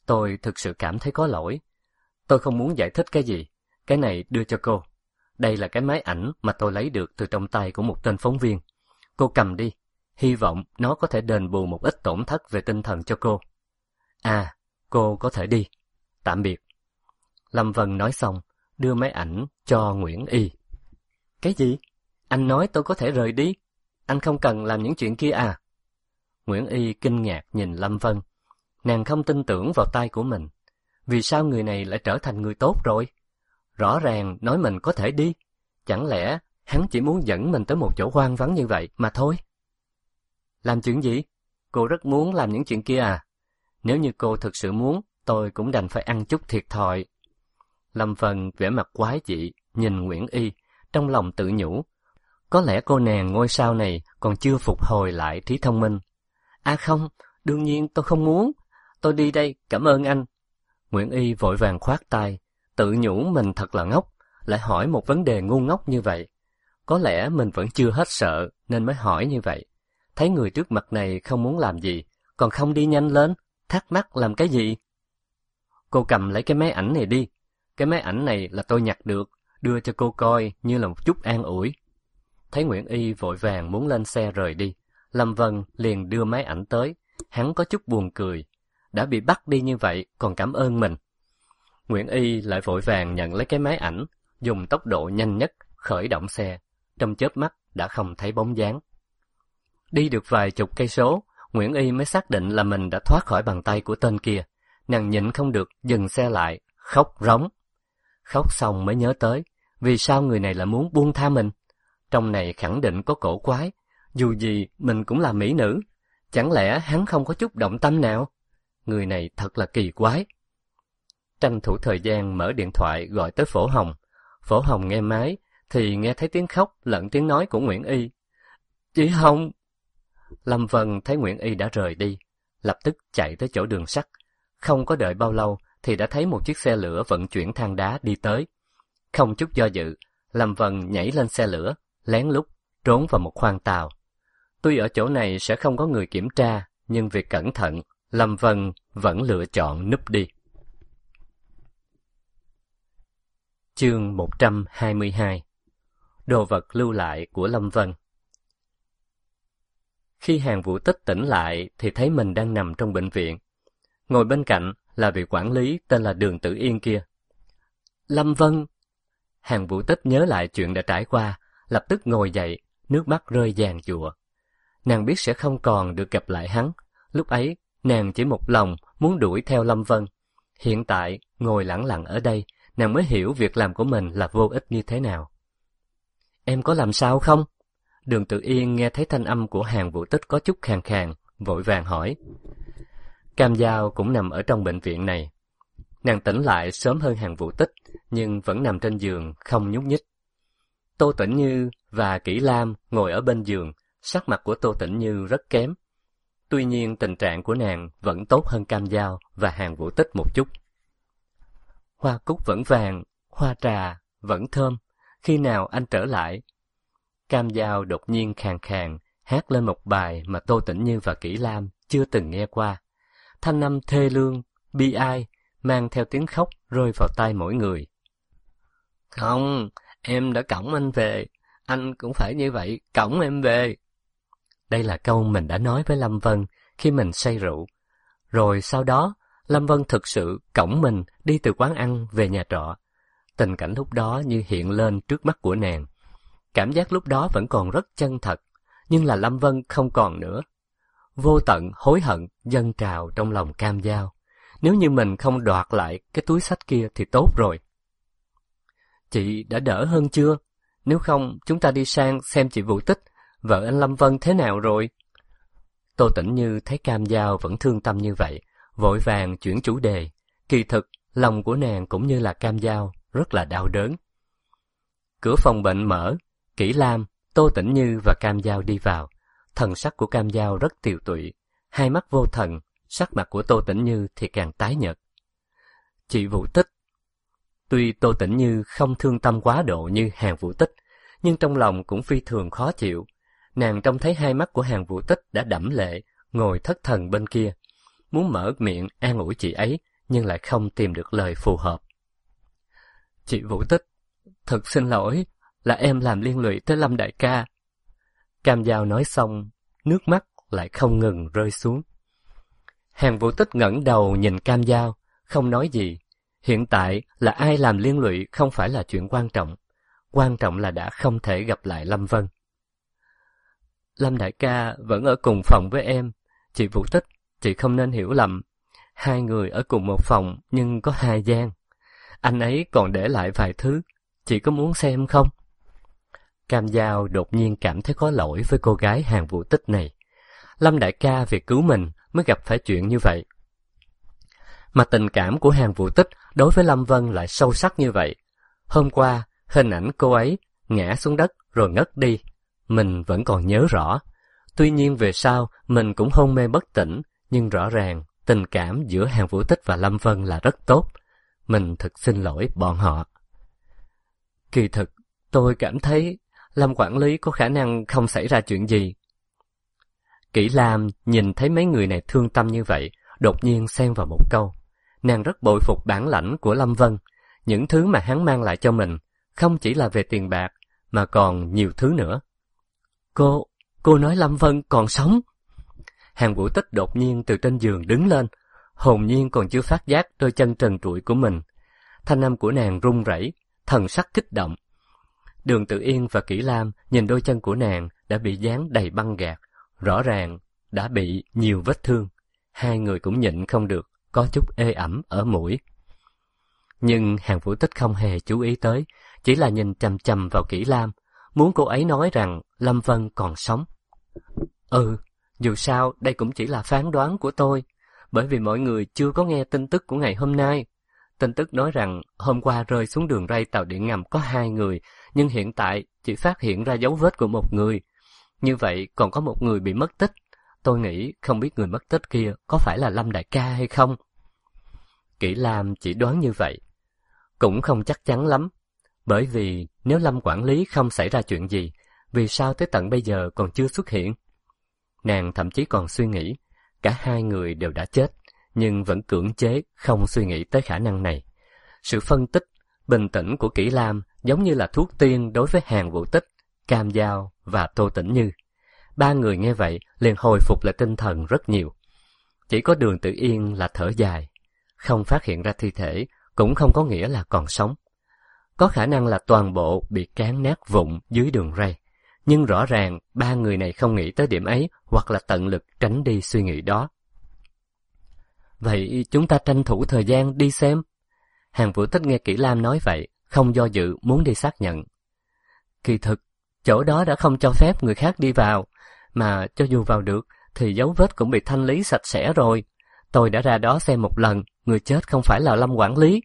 Tôi thực sự cảm thấy có lỗi. Tôi không muốn giải thích cái gì. Cái này đưa cho cô. Đây là cái máy ảnh mà tôi lấy được từ trong tay của một tên phóng viên. Cô cầm đi. Hy vọng nó có thể đền bù một ít tổn thất về tinh thần cho cô. À, cô có thể đi. Tạm biệt. Lâm Vân nói xong, đưa máy ảnh cho Nguyễn Y. Cái gì? Anh nói tôi có thể rời đi? Anh không cần làm những chuyện kia à? Nguyễn Y kinh ngạc nhìn Lâm Vân. Nàng không tin tưởng vào tai của mình. Vì sao người này lại trở thành người tốt rồi? Rõ ràng nói mình có thể đi. Chẳng lẽ hắn chỉ muốn dẫn mình tới một chỗ hoang vắng như vậy mà thôi? Làm chuyện gì? Cô rất muốn làm những chuyện kia à? Nếu như cô thực sự muốn, tôi cũng đành phải ăn chút thiệt thòi. Lâm Vân vẻ mặt quái dị, nhìn Nguyễn Y, trong lòng tự nhủ. Có lẽ cô nàng ngôi sao này còn chưa phục hồi lại trí thông minh. À không, đương nhiên tôi không muốn. Tôi đi đây, cảm ơn anh. Nguyễn Y vội vàng khoát tay, tự nhủ mình thật là ngốc, lại hỏi một vấn đề ngu ngốc như vậy. Có lẽ mình vẫn chưa hết sợ nên mới hỏi như vậy. Thấy người trước mặt này không muốn làm gì, còn không đi nhanh lên, thắc mắc làm cái gì? Cô cầm lấy cái máy ảnh này đi. Cái máy ảnh này là tôi nhặt được, đưa cho cô coi như là một chút an ủi. Thấy Nguyễn Y vội vàng muốn lên xe rời đi, Lâm Vân liền đưa máy ảnh tới. Hắn có chút buồn cười. Đã bị bắt đi như vậy còn cảm ơn mình. Nguyễn Y lại vội vàng nhận lấy cái máy ảnh, dùng tốc độ nhanh nhất khởi động xe. Trong chớp mắt đã không thấy bóng dáng. Đi được vài chục cây số, Nguyễn Y mới xác định là mình đã thoát khỏi bàn tay của tên kia. Nàng nhịn không được dừng xe lại, khóc rống. Khóc xong mới nhớ tới, vì sao người này lại muốn buông tha mình? Trong này khẳng định có cổ quái, dù gì mình cũng là mỹ nữ. Chẳng lẽ hắn không có chút động tâm nào? Người này thật là kỳ quái. Tranh thủ thời gian mở điện thoại gọi tới Phổ Hồng. Phổ Hồng nghe máy, thì nghe thấy tiếng khóc lẫn tiếng nói của Nguyễn Y. Chị Hồng! Lâm Vân thấy Nguyễn Y đã rời đi, lập tức chạy tới chỗ đường sắt. Không có đợi bao lâu thì đã thấy một chiếc xe lửa vận chuyển than đá đi tới. Không chút do dự, Lâm Vân nhảy lên xe lửa, lén lút trốn vào một khoang tàu. Tuy ở chỗ này sẽ không có người kiểm tra, nhưng vì cẩn thận, Lâm Vân vẫn lựa chọn núp đi. Chương 122. Đồ vật lưu lại của Lâm Vân. Khi Hàn Vũ Tích tỉnh lại thì thấy mình đang nằm trong bệnh viện. Ngồi bên cạnh là vị quản lý tên là Đường Tử Yên kia. Lâm Vân! Hàn Vũ Tích nhớ lại chuyện đã trải qua, lập tức ngồi dậy, nước mắt rơi giàn giụa. Nàng biết sẽ không còn được gặp lại hắn. Lúc ấy, nàng chỉ một lòng muốn đuổi theo Lâm Vân. Hiện tại, ngồi lẳng lặng ở đây, nàng mới hiểu việc làm của mình là vô ích như thế nào. Em có làm sao không? Đường Tự Yên nghe thấy thanh âm của Hàn Vũ Tích có chút khàn khàn, vội vàng hỏi. Cam Giao cũng nằm ở trong bệnh viện này. Nàng tỉnh lại sớm hơn Hàn Vũ Tích, nhưng vẫn nằm trên giường, không nhúc nhích. Tô Tĩnh Như và Kỷ Lam ngồi ở bên giường, sắc mặt của Tô Tĩnh Như rất kém. Tuy nhiên tình trạng của nàng vẫn tốt hơn Cam Giao và Hàn Vũ Tích một chút. Hoa cúc vẫn vàng, hoa trà vẫn thơm, khi nào anh trở lại? Cam Giao đột nhiên khàn khàn, hát lên một bài mà Tô Tĩnh Như và Kỷ Lam chưa từng nghe qua. Thanh âm thê lương, bi ai, mang theo tiếng khóc rơi vào tai mỗi người. Không, em đã cõng anh về, anh cũng phải như vậy, cõng em về. Đây là câu mình đã nói với Lâm Vân khi mình say rượu. Rồi sau đó, Lâm Vân thực sự cõng mình đi từ quán ăn về nhà trọ. Tình cảnh lúc đó như hiện lên trước mắt của nàng. Cảm giác lúc đó vẫn còn rất chân thật, nhưng là Lâm Vân không còn nữa. Vô tận hối hận dâng trào trong lòng Cam Giao. Nếu như mình không đoạt lại cái túi xách kia thì tốt rồi. Chị đã đỡ hơn chưa? Nếu không, chúng ta đi sang xem chị Vũ Tích, vợ anh Lâm Vân thế nào rồi? Tô Tĩnh Như thấy Cam Giao vẫn thương tâm như vậy, vội vàng chuyển chủ đề. Kỳ thực, lòng của nàng cũng như là Cam Giao, rất là đau đớn. Cửa phòng bệnh mở, Kỷ Lam, Tô Tĩnh Như và Cam Giao đi vào. Thần sắc của Cam Giao rất tiều tụy, hai mắt vô thần, sắc mặt của Tô Tĩnh Như thì càng tái nhợt. Chị Vũ Tích. Tuy Tô Tĩnh Như không thương tâm quá độ như Hàn Vũ Tích, nhưng trong lòng cũng phi thường khó chịu. Nàng trông thấy hai mắt của Hàn Vũ Tích đã đẫm lệ, ngồi thất thần bên kia. Muốn mở miệng an ủi chị ấy, nhưng lại không tìm được lời phù hợp. Chị Vũ Tích, thật xin lỗi, là em làm liên lụy tới Lâm đại ca. Cam Dao nói xong, nước mắt lại không ngừng rơi xuống. Hàng Vũ Tích ngẩng đầu nhìn Cam Dao, không nói gì. Hiện tại là ai làm liên lụy không phải là chuyện quan trọng là đã không thể gặp lại Lâm Vân. Lâm đại ca vẫn ở cùng phòng với em. Chị Vũ Tích, chị không nên hiểu lầm. Hai người ở cùng một phòng nhưng có hai gian. Anh ấy còn để lại vài thứ, chị có muốn xem không? Cam Dao đột nhiên cảm thấy có lỗi với cô gái Hàng Vũ Tích này. Lâm đại ca vì cứu mình mới gặp phải chuyện như vậy. Mà tình cảm của Hàng Vũ Tích đối với Lâm Vân lại sâu sắc như vậy. Hôm qua, hình ảnh cô ấy ngã xuống đất rồi ngất đi, mình vẫn còn nhớ rõ. Tuy nhiên về sau, mình cũng hôn mê bất tỉnh, nhưng rõ ràng tình cảm giữa Hàng Vũ Tích và Lâm Vân là rất tốt. Mình thật xin lỗi bọn họ. Kỳ thực, tôi cảm thấy Lâm quản lý có khả năng không xảy ra chuyện gì. Kỷ Lam nhìn thấy mấy người này thương tâm như vậy, đột nhiên xen vào một câu. Nàng rất bội phục bản lãnh của Lâm Vân. Những thứ mà hắn mang lại cho mình, không chỉ là về tiền bạc, mà còn nhiều thứ nữa. Cô nói Lâm Vân còn sống. Hàng Vũ Tích đột nhiên từ trên giường đứng lên, hồn nhiên còn chưa phát giác đôi chân trần trụi của mình. Thanh âm của nàng run rẩy, thần sắc kích động. Đường Tự Yên và Kỷ Lam nhìn đôi chân của nàng đã bị dán đầy băng gạc, rõ ràng đã bị nhiều vết thương. Hai người cũng nhịn không được, có chút ê ẩm ở mũi. Nhưng Hàng Vũ Tích không hề chú ý tới, chỉ là nhìn chằm chằm vào Kỷ Lam, muốn cô ấy nói rằng Lâm Vân còn sống. Dù sao đây cũng chỉ là phán đoán của tôi, bởi vì mọi người chưa có nghe tin tức của ngày hôm nay. Tin tức nói rằng hôm qua rơi xuống đường ray tàu điện ngầm có 2 người, nhưng hiện tại chỉ phát hiện ra dấu vết của một người. Như vậy còn có một người bị mất tích. Tôi nghĩ không biết người mất tích kia có phải là Lâm đại ca hay không. Kỷ Lam chỉ đoán như vậy. Cũng không chắc chắn lắm. Bởi vì nếu Lâm quản lý không xảy ra chuyện gì, vì sao tới tận bây giờ còn chưa xuất hiện? Nàng thậm chí còn suy nghĩ, cả 2 người đều đã chết, nhưng vẫn cưỡng chế không suy nghĩ tới khả năng này. Sự phân tích, bình tĩnh của Kỷ Lam giống như là thuốc tiên đối với Hàng Vũ Tích, Cam Dao và Tô Tĩnh Như. 3 người nghe vậy liền hồi phục lại tinh thần rất nhiều. Chỉ có Đường Tự Yên là thở dài. Không phát hiện ra thi thể cũng không có nghĩa là còn sống. Có khả năng là toàn bộ bị cán nát vụn dưới đường ray. Nhưng rõ ràng 3 người này không nghĩ tới điểm ấy, hoặc là tận lực tránh đi suy nghĩ đó. Vậy chúng ta tranh thủ thời gian đi xem. Hàng Vũ Tích nghe Kỷ Lam nói vậy, không do dự muốn đi xác nhận. Kỳ thực, chỗ đó đã không cho phép người khác đi vào, mà cho dù vào được thì dấu vết cũng bị thanh lý sạch sẽ rồi. Tôi đã ra đó xem một lần, người chết không phải là Lâm quản lý.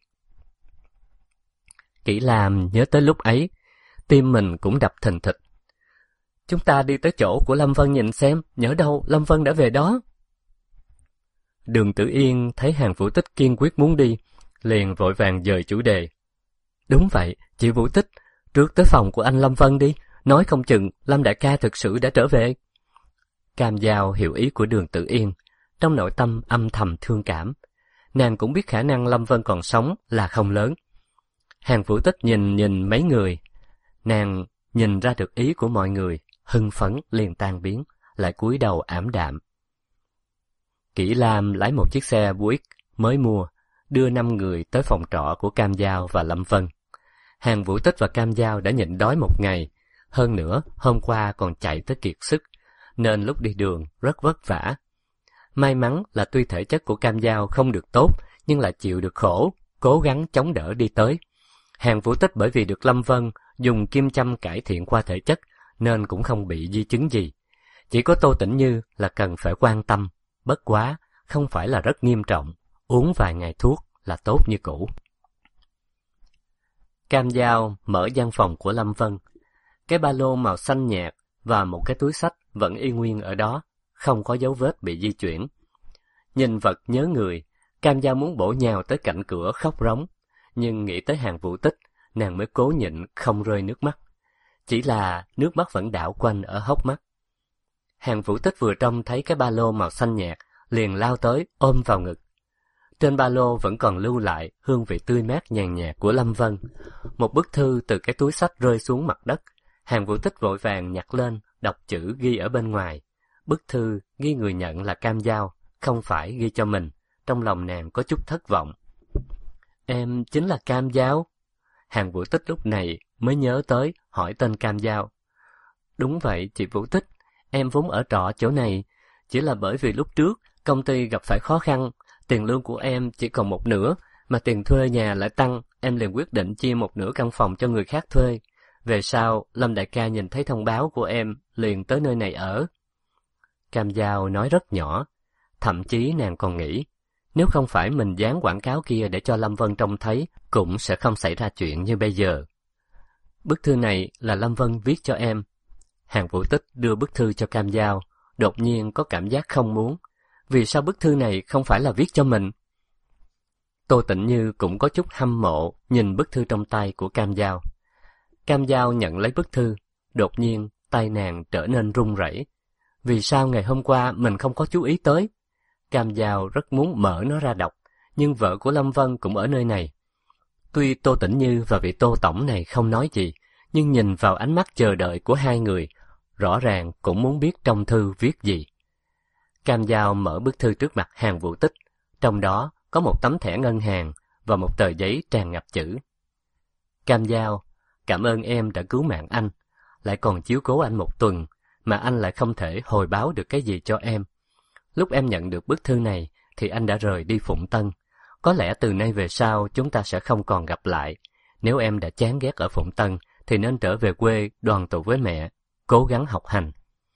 Kỷ Lam nhớ tới lúc ấy, tim mình cũng đập thình thịch. Chúng ta đi tới chỗ của Lâm Vân nhìn xem, nhỡ đâu Lâm Vân đã về đó. Đường Tử Yên thấy Hàng Vũ Tích kiên quyết muốn đi, liền vội vàng dời chủ đề. Đúng vậy, chị Vũ Tích, trước tới phòng của anh Lâm Vân đi, nói không chừng Lâm đại ca thực sự đã trở về. Cam Dao hiểu ý của Đường Tử Yên, trong nội tâm âm thầm thương cảm. Nàng cũng biết khả năng Lâm Vân còn sống là không lớn. Hàng Vũ Tích nhìn mấy người, nàng nhìn ra được ý của mọi người, hưng phấn liền tan biến, lại cúi đầu ảm đạm. Kỷ Lam lái một chiếc xe Buick mới mua, đưa 5 người tới phòng trọ của Cam Dao và Lâm Vân. Hàng Vũ Tích và Cam Dao đã nhịn đói một ngày, hơn nữa hôm qua còn chạy tới kiệt sức, nên lúc đi đường rất vất vả. May mắn là tuy thể chất của Cam Dao không được tốt, nhưng lại chịu được khổ, cố gắng chống đỡ đi tới. Hàng Vũ Tích bởi vì được Lâm Vân dùng kim châm cải thiện qua thể chất, nên cũng không bị di chứng gì. Chỉ có Tô Tĩnh Như là cần phải quan tâm, bất quá không phải là rất nghiêm trọng, uống vài ngày thuốc là tốt như cũ. Cam Dao mở gian phòng của Lâm Vân. Cái ba lô màu xanh nhạt và một cái túi xách vẫn y nguyên ở đó, không có dấu vết bị di chuyển. Nhìn vật nhớ người, Cam Dao muốn bổ nhào tới cạnh cửa khóc rống, nhưng nghĩ tới Hàng Vũ Tích, nàng mới cố nhịn không rơi nước mắt. Chỉ là nước mắt vẫn đảo quanh ở hốc mắt. Hàng Vũ Tích vừa trông thấy cái ba lô màu xanh nhạt, liền lao tới ôm vào ngực. Trên ba lô vẫn còn lưu lại hương vị tươi mát nhàn nhạt của Lâm Vân. Một bức thư từ cái túi xách rơi xuống mặt đất. Hàn Vũ Tích vội vàng nhặt lên, đọc chữ ghi ở bên ngoài. Bức thư ghi người nhận là Cam Giao, không phải ghi cho mình. Trong lòng nàng có chút thất vọng. Em chính là Cam Giao? Hàn Vũ Tích lúc này mới nhớ tới, hỏi tên Cam Giao. Đúng vậy, chị Vũ Tích, em vốn ở trọ chỗ này. Chỉ là bởi vì lúc trước công ty gặp phải khó khăn, tiền lương của em chỉ còn một nửa, mà tiền thuê nhà lại tăng, em liền quyết định chia một nửa căn phòng cho người khác thuê. Về sau, Lâm đại ca nhìn thấy thông báo của em, liền tới nơi này ở. Cam Giao nói rất nhỏ, thậm chí nàng còn nghĩ, nếu không phải mình dán quảng cáo kia để cho Lâm Vân trông thấy, cũng sẽ không xảy ra chuyện như bây giờ. Bức thư này là Lâm Vân viết cho em. Hàn Vũ Tích đưa bức thư cho Cam Giao, đột nhiên có cảm giác không muốn. Vì sao bức thư này không phải là viết cho mình? Tô Tĩnh Như cũng có chút hâm mộ nhìn bức thư trong tay của Cam Giao. Cam Giao nhận lấy bức thư, đột nhiên tay nàng trở nên run rẩy. Vì sao ngày hôm qua mình không có chú ý tới? Cam Giao rất muốn mở nó ra đọc, nhưng vợ của Lâm Vân cũng ở nơi này. Tuy Tô Tĩnh Như và vị Tô Tổng này không nói gì, nhưng nhìn vào ánh mắt chờ đợi của hai người, rõ ràng cũng muốn biết trong thư viết gì. Cam Giao mở bức thư trước mặt Hàn Vũ Tích, trong đó có một tấm thẻ ngân hàng và một tờ giấy tràn ngập chữ. Cam Giao, cảm ơn em đã cứu mạng anh, lại còn chiếu cố anh một tuần, mà anh lại không thể hồi báo được cái gì cho em. Lúc em nhận được bức thư này thì anh đã rời đi Phụng Tân. Có lẽ từ nay về sau chúng ta sẽ không còn gặp lại. Nếu em đã chán ghét ở Phụng Tân thì nên trở về quê đoàn tụ với mẹ, cố gắng học hành.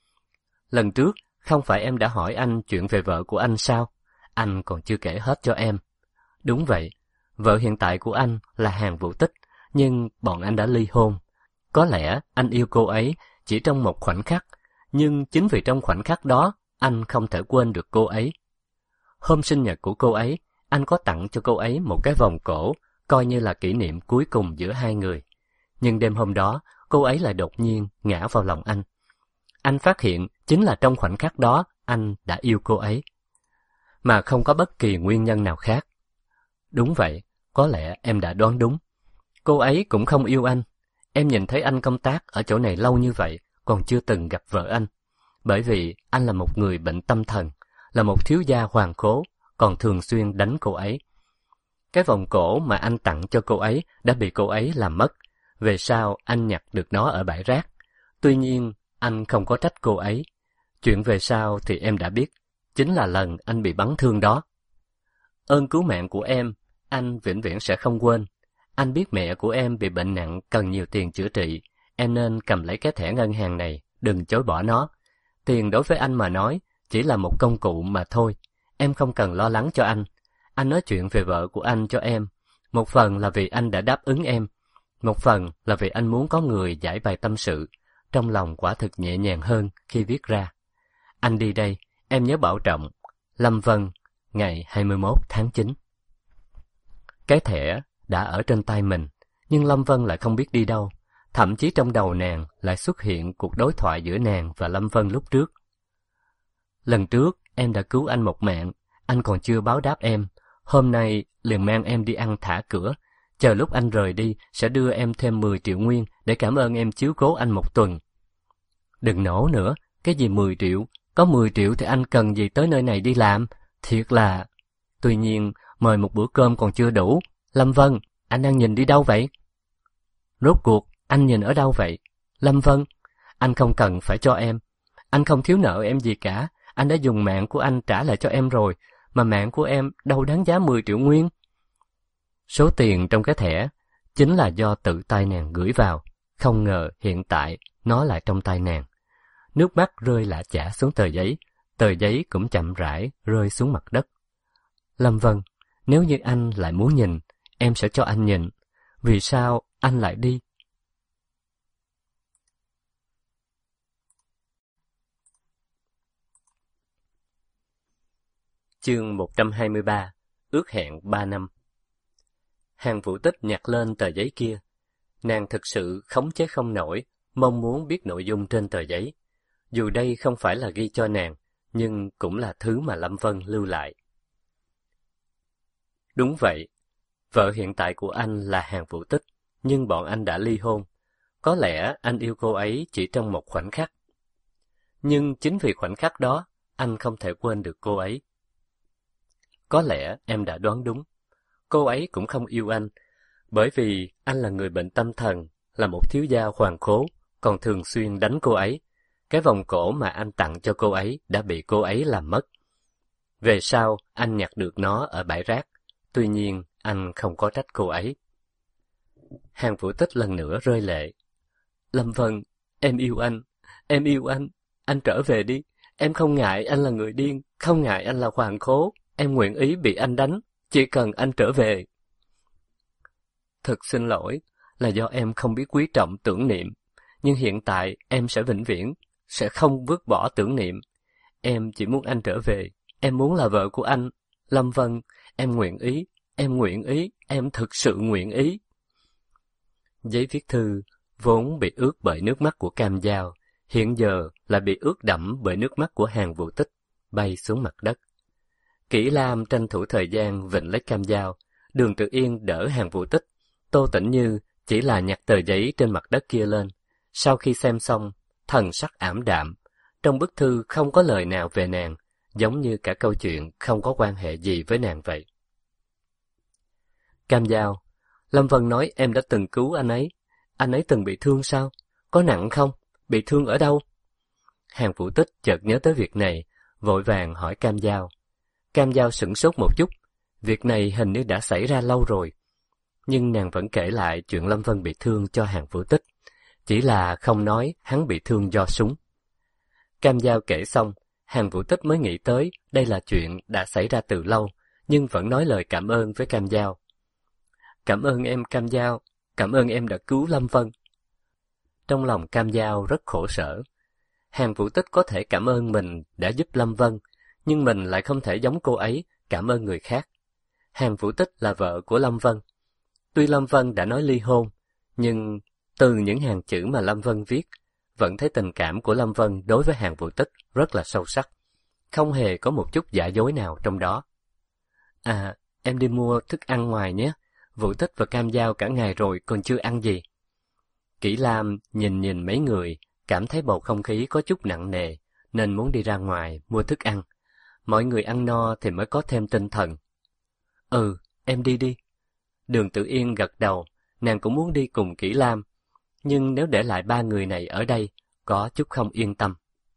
Lần trước, không phải em đã hỏi anh chuyện về vợ của anh sao? Anh còn chưa kể hết cho em. Đúng vậy, vợ hiện tại của anh là Hàn Vũ Tích, nhưng bọn anh đã ly hôn. Có lẽ anh yêu cô ấy chỉ trong một khoảnh khắc, nhưng chính vì trong khoảnh khắc đó, anh không thể quên được cô ấy. Hôm sinh nhật của cô ấy, anh có tặng cho cô ấy một cái vòng cổ, coi như là kỷ niệm cuối cùng giữa hai người. Nhưng đêm hôm đó, cô ấy lại đột nhiên ngã vào lòng anh. Anh phát hiện chính là trong khoảnh khắc đó anh đã yêu cô ấy, mà không có bất kỳ nguyên nhân nào khác. Đúng vậy, có lẽ em đã đoán đúng. Cô ấy cũng không yêu anh. Em nhìn thấy anh công tác ở chỗ này lâu như vậy, còn chưa từng gặp vợ anh. Bởi vì anh là một người bệnh tâm thần, là một thiếu gia hoàn khố, còn thường xuyên đánh cô ấy. Cái vòng cổ mà anh tặng cho cô ấy đã bị cô ấy làm mất. Về sau anh nhặt được nó ở bãi rác. Tuy nhiên, anh không có trách cô ấy. Chuyện về sau thì em đã biết, chính là lần anh bị bắn thương đó. Ơn cứu mạng của em, anh vĩnh viễn sẽ không quên. Anh biết mẹ của em bị bệnh nặng cần nhiều tiền chữa trị, em nên cầm lấy cái thẻ ngân hàng này, đừng chối bỏ nó. Tiền đối với anh mà nói, chỉ là một công cụ mà thôi. Em không cần lo lắng cho anh. Anh nói chuyện về vợ của anh cho em. Một phần là vì anh đã đáp ứng em. Một phần là vì anh muốn có người giải bày tâm sự. Trong lòng quả thực nhẹ nhàng hơn khi viết ra. Anh đi đây, em nhớ bảo trọng. Lâm Vân, ngày 21 tháng 9. Cái thẻ đã ở trên tay mình, nhưng Lâm Vân lại không biết đi đâu. Thậm chí trong đầu nàng lại xuất hiện cuộc đối thoại giữa nàng và Lâm Vân lúc trước. Lần trước, em đã cứu anh một mạng, anh còn chưa báo đáp em. Hôm nay, liền mang em đi ăn thả cửa. Chờ lúc anh rời đi, sẽ đưa em thêm 10 triệu nguyên để cảm ơn em chiếu cố anh một tuần. Đừng nổ nữa, cái gì 10 triệu? Có 10 triệu thì anh cần gì tới nơi này đi làm? Thiệt là... Tuy nhiên, mời một bữa cơm còn chưa đủ. Lâm Vân, anh đang nhìn đi đâu vậy? Rốt cuộc, anh nhìn ở đâu vậy? Lâm Vân, anh không cần phải cho em. Anh không thiếu nợ em gì cả. Anh đã dùng mạng của anh trả lại cho em rồi. Mà mạng của em đâu đáng giá 10 triệu nguyên. Số tiền trong cái thẻ chính là do tự tay nàng gửi vào. Không ngờ hiện tại nó lại trong tay nàng. Nước mắt rơi lã chã xuống tờ giấy cũng chậm rãi rơi xuống mặt đất. Lâm Vân, nếu như anh lại muốn nhìn, em sẽ cho anh nhìn. Vì sao anh lại đi? Chương 123, ước hẹn 3 năm. Hàn Vũ Tích nhặt lên tờ giấy kia. Nàng thực sự khống chế không nổi, mong muốn biết nội dung trên tờ giấy. Dù đây không phải là ghi cho nàng, nhưng cũng là thứ mà Lâm Vân lưu lại. Đúng vậy, vợ hiện tại của anh là Hàn Vũ Tích, nhưng bọn anh đã ly hôn. Có lẽ anh yêu cô ấy chỉ trong một khoảnh khắc. Nhưng chính vì khoảnh khắc đó, anh không thể quên được cô ấy. Có lẽ em đã đoán đúng. Cô ấy cũng không yêu anh, bởi vì anh là người bệnh tâm thần, là một thiếu gia hoàn khố, còn thường xuyên đánh cô ấy. Cái vòng cổ mà anh tặng cho cô ấy đã bị cô ấy làm mất. Về sau, anh nhặt được nó ở bãi rác. Tuy nhiên, anh không có trách cô ấy. Hàn Vũ Tích lần nữa rơi lệ. Lâm Vân, em yêu anh trở về đi. Em không ngại anh là người điên, không ngại anh là hoàn khố. Em nguyện ý bị anh đánh, chỉ cần anh trở về. Thật xin lỗi, là do em không biết quý trọng tưởng niệm. Nhưng hiện tại em sẽ vĩnh viễn, sẽ không vứt bỏ tưởng niệm. Em chỉ muốn anh trở về, em muốn là vợ của anh. Lâm Vân, em nguyện ý, em thực sự nguyện ý. Giấy viết thư vốn bị ướt bởi nước mắt của Cam Dao, hiện giờ lại bị ướt đẫm bởi nước mắt của Hàn Vũ Tích, bay xuống mặt đất. Kỷ Lam tranh thủ thời gian vịnh lấy Cam Dao, Đường Tự Yên đỡ Hàn Vũ Tích, Tô Tĩnh Như chỉ là nhặt tờ giấy trên mặt đất kia lên. Sau khi xem xong, thần sắc ảm đạm, trong bức thư không có lời nào về nàng, giống như cả câu chuyện không có quan hệ gì với nàng vậy. Cam Dao, Lâm Vân nói em đã từng cứu anh ấy từng bị thương sao? Có nặng không? Bị thương ở đâu? Hàn Vũ Tích chợt nhớ tới việc này, vội vàng hỏi Cam Dao. Cam Dao sửng sốt một chút, việc này hình như đã xảy ra lâu rồi. Nhưng nàng vẫn kể lại chuyện Lâm Vân bị thương cho Hàn Vũ Tích, chỉ là không nói hắn bị thương do súng. Cam Dao kể xong, Hàn Vũ Tích mới nghĩ tới đây là chuyện đã xảy ra từ lâu, nhưng vẫn nói lời cảm ơn với Cam Dao. Cảm ơn em Cam Dao, cảm ơn em đã cứu Lâm Vân. Trong lòng Cam Dao rất khổ sở. Hàn Vũ Tích có thể cảm ơn mình đã giúp Lâm Vân, nhưng mình lại không thể giống cô ấy cảm ơn người khác. Hàn Vũ Tích là vợ của Lâm Vân. Tuy Lâm Vân đã nói ly hôn, nhưng từ những hàng chữ mà Lâm Vân viết, vẫn thấy tình cảm của Lâm Vân đối với Hàn Vũ Tích rất là sâu sắc, không hề có một chút giả dối nào trong đó. À, em đi mua thức ăn ngoài nhé, Vũ Tích và Cam Dao cả ngày rồi còn chưa ăn gì. Kỷ Lam nhìn mấy người, cảm thấy bầu không khí có chút nặng nề, nên muốn đi ra ngoài mua thức ăn. Mọi người ăn no thì mới có thêm tinh thần. Ừ, em đi đi. Đường Tự Yên gật đầu, nàng cũng muốn đi cùng Kỷ Lam, nhưng nếu để lại ba người này ở đây, có chút không yên tâm.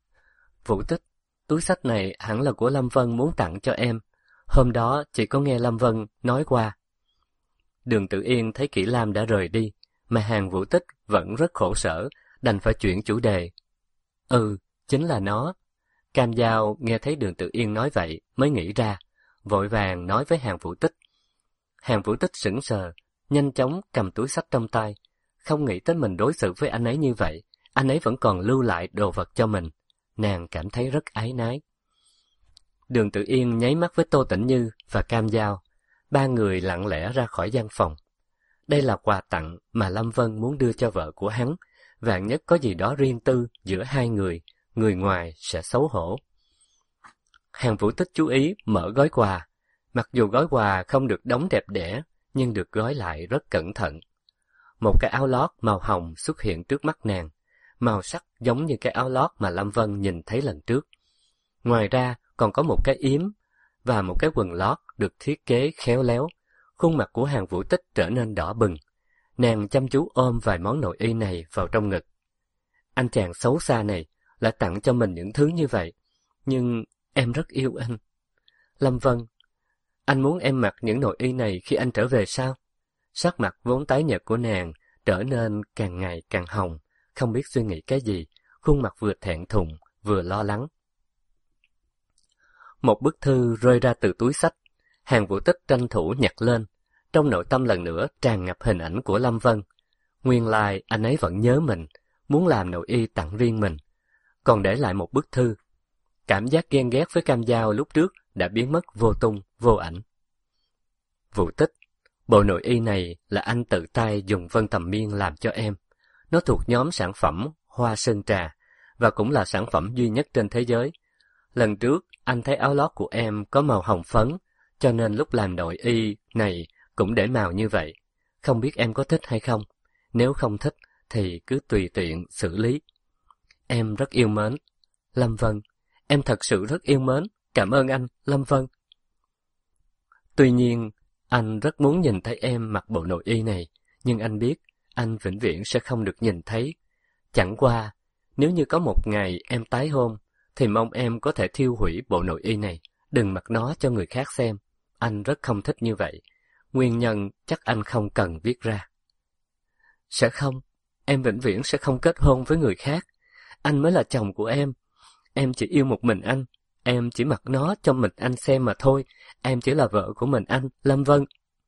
Vũ Tích, túi xách này hẳn là của Lâm Vân muốn tặng cho em. Hôm đó chỉ có nghe Lâm Vân nói qua. Đường Tự Yên thấy Kỷ Lam đã rời đi, mà Hàn Vũ Tích vẫn rất khổ sở, đành phải chuyển chủ đề. Ừ, chính là nó. Cam Dao nghe thấy Đường Tự Yên nói vậy mới nghĩ ra, vội vàng nói với Hàn Vũ Tích. Hàn Vũ Tích sững sờ, nhanh chóng cầm túi xách trong tay, không nghĩ tới mình đối xử với anh ấy như vậy, anh ấy vẫn còn lưu lại đồ vật cho mình. Nàng cảm thấy rất áy náy. Đường Tự Yên nháy mắt với Tô Tĩnh Như và Cam Dao, ba người lặng lẽ ra khỏi gian phòng. Đây là quà tặng mà Lâm Vân muốn đưa cho vợ của hắn, vạn nhất có gì đó riêng tư giữa hai người, người ngoài sẽ xấu hổ. Hàn Vũ Tích chú ý mở gói quà, mặc dù gói quà không được đóng đẹp đẽ, nhưng được gói lại rất cẩn thận. Một cái áo lót màu hồng xuất hiện trước mắt nàng, màu sắc giống như cái áo lót mà Lâm Vân nhìn thấy lần trước. Ngoài ra còn có một cái yếm và một cái quần lót được thiết kế khéo léo. Khuôn mặt của Hàn Vũ Tích trở nên đỏ bừng. Nàng chăm chú ôm vài món nội y này vào trong ngực. Anh chàng xấu xa này lại tặng cho mình những thứ như vậy, nhưng em rất yêu anh. Lâm Vân, anh muốn em mặc những nội y này khi anh trở về sao? Sắc mặt vốn tái nhợt của nàng trở nên càng ngày càng hồng, không biết suy nghĩ cái gì, khuôn mặt vừa thẹn thùng vừa lo lắng. Một bức thư rơi ra từ túi xách, Hàn Vũ Tích tranh thủ nhặt lên, trong nội tâm lần nữa tràn ngập hình ảnh của Lâm Vân. Nguyên lai anh ấy vẫn nhớ mình, muốn làm nội y tặng riêng mình, còn để lại một bức thư. Cảm giác ghen ghét với Cam Dao lúc trước đã biến mất vô tung, vô ảnh. Vũ Tích, bộ nội y này là anh tự tay dùng Vân Tầm Miên làm cho em. Nó thuộc nhóm sản phẩm Hoa Sơn Trà, và cũng là sản phẩm duy nhất trên thế giới. Lần trước, anh thấy áo lót của em có màu hồng phấn, cho nên lúc làm nội y này cũng để màu như vậy. Không biết em có thích hay không? Nếu không thích thì cứ tùy tiện xử lý. Em rất yêu mến. Lâm Vân. Em thật sự rất yêu mến. Cảm ơn anh, Lâm Vân. Tuy nhiên, anh rất muốn nhìn thấy em mặc bộ nội y này, nhưng anh biết anh vĩnh viễn sẽ không được nhìn thấy. Chẳng qua, nếu như có một ngày em tái hôn, thì mong em có thể thiêu hủy bộ nội y này, đừng mặc nó cho người khác xem. Anh rất không thích như vậy. Nguyên nhân chắc anh không cần viết ra. Sẽ không, em vĩnh viễn sẽ không kết hôn với người khác. Anh mới là chồng của em. Em chỉ yêu một mình anh. Em chỉ mặc nó cho mình anh xem mà thôi. Em chỉ là vợ của mình anh, Lâm Vân.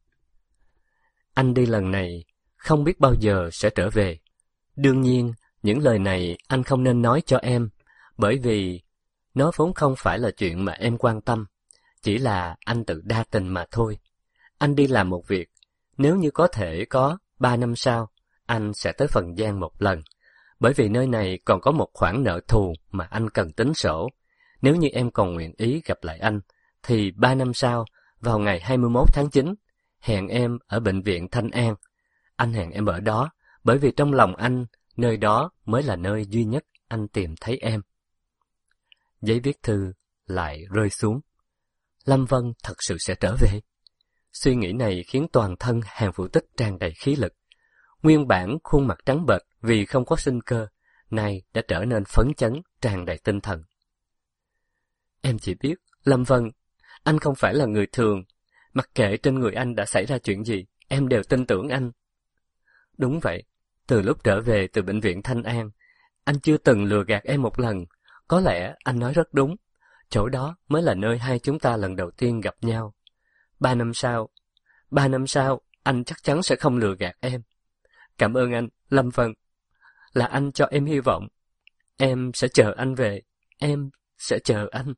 Anh đi lần này, không biết bao giờ sẽ trở về. Đương nhiên, những lời này anh không nên nói cho em, bởi vì nó vốn không phải là chuyện mà em quan tâm. Chỉ là anh tự đa tình mà thôi. Anh đi làm một việc, nếu như có thể có 3 năm sau, anh sẽ tới Phần Giang một lần. Bởi vì nơi này còn có một khoản nợ thù mà anh cần tính sổ. Nếu như em còn nguyện ý gặp lại anh, thì 3 năm sau, vào ngày 21 tháng 9, hẹn em ở bệnh viện Thanh An. Anh hẹn em ở đó, bởi vì trong lòng anh, nơi đó mới là nơi duy nhất anh tìm thấy em. Giấy viết thư lại rơi xuống. Lâm Vân thật sự sẽ trở về. Suy nghĩ này khiến toàn thân Hàn Vũ Tích tràn đầy khí lực. Nguyên bản khuôn mặt trắng bệch vì không có sinh cơ, nay đã trở nên phấn chấn, tràn đầy tinh thần. Em chỉ biết, Lâm Vân, anh không phải là người thường. Mặc kệ trên người anh đã xảy ra chuyện gì, em đều tin tưởng anh. Đúng vậy, từ lúc trở về từ bệnh viện Thanh An, anh chưa từng lừa gạt em một lần. Có lẽ anh nói rất đúng. Chỗ đó mới là nơi hai chúng ta lần đầu tiên gặp nhau. 3 năm sau, anh chắc chắn sẽ không lừa gạt em. Cảm ơn anh, Lâm Vân. Là anh cho em hy vọng. Em sẽ chờ anh về. Em sẽ chờ anh.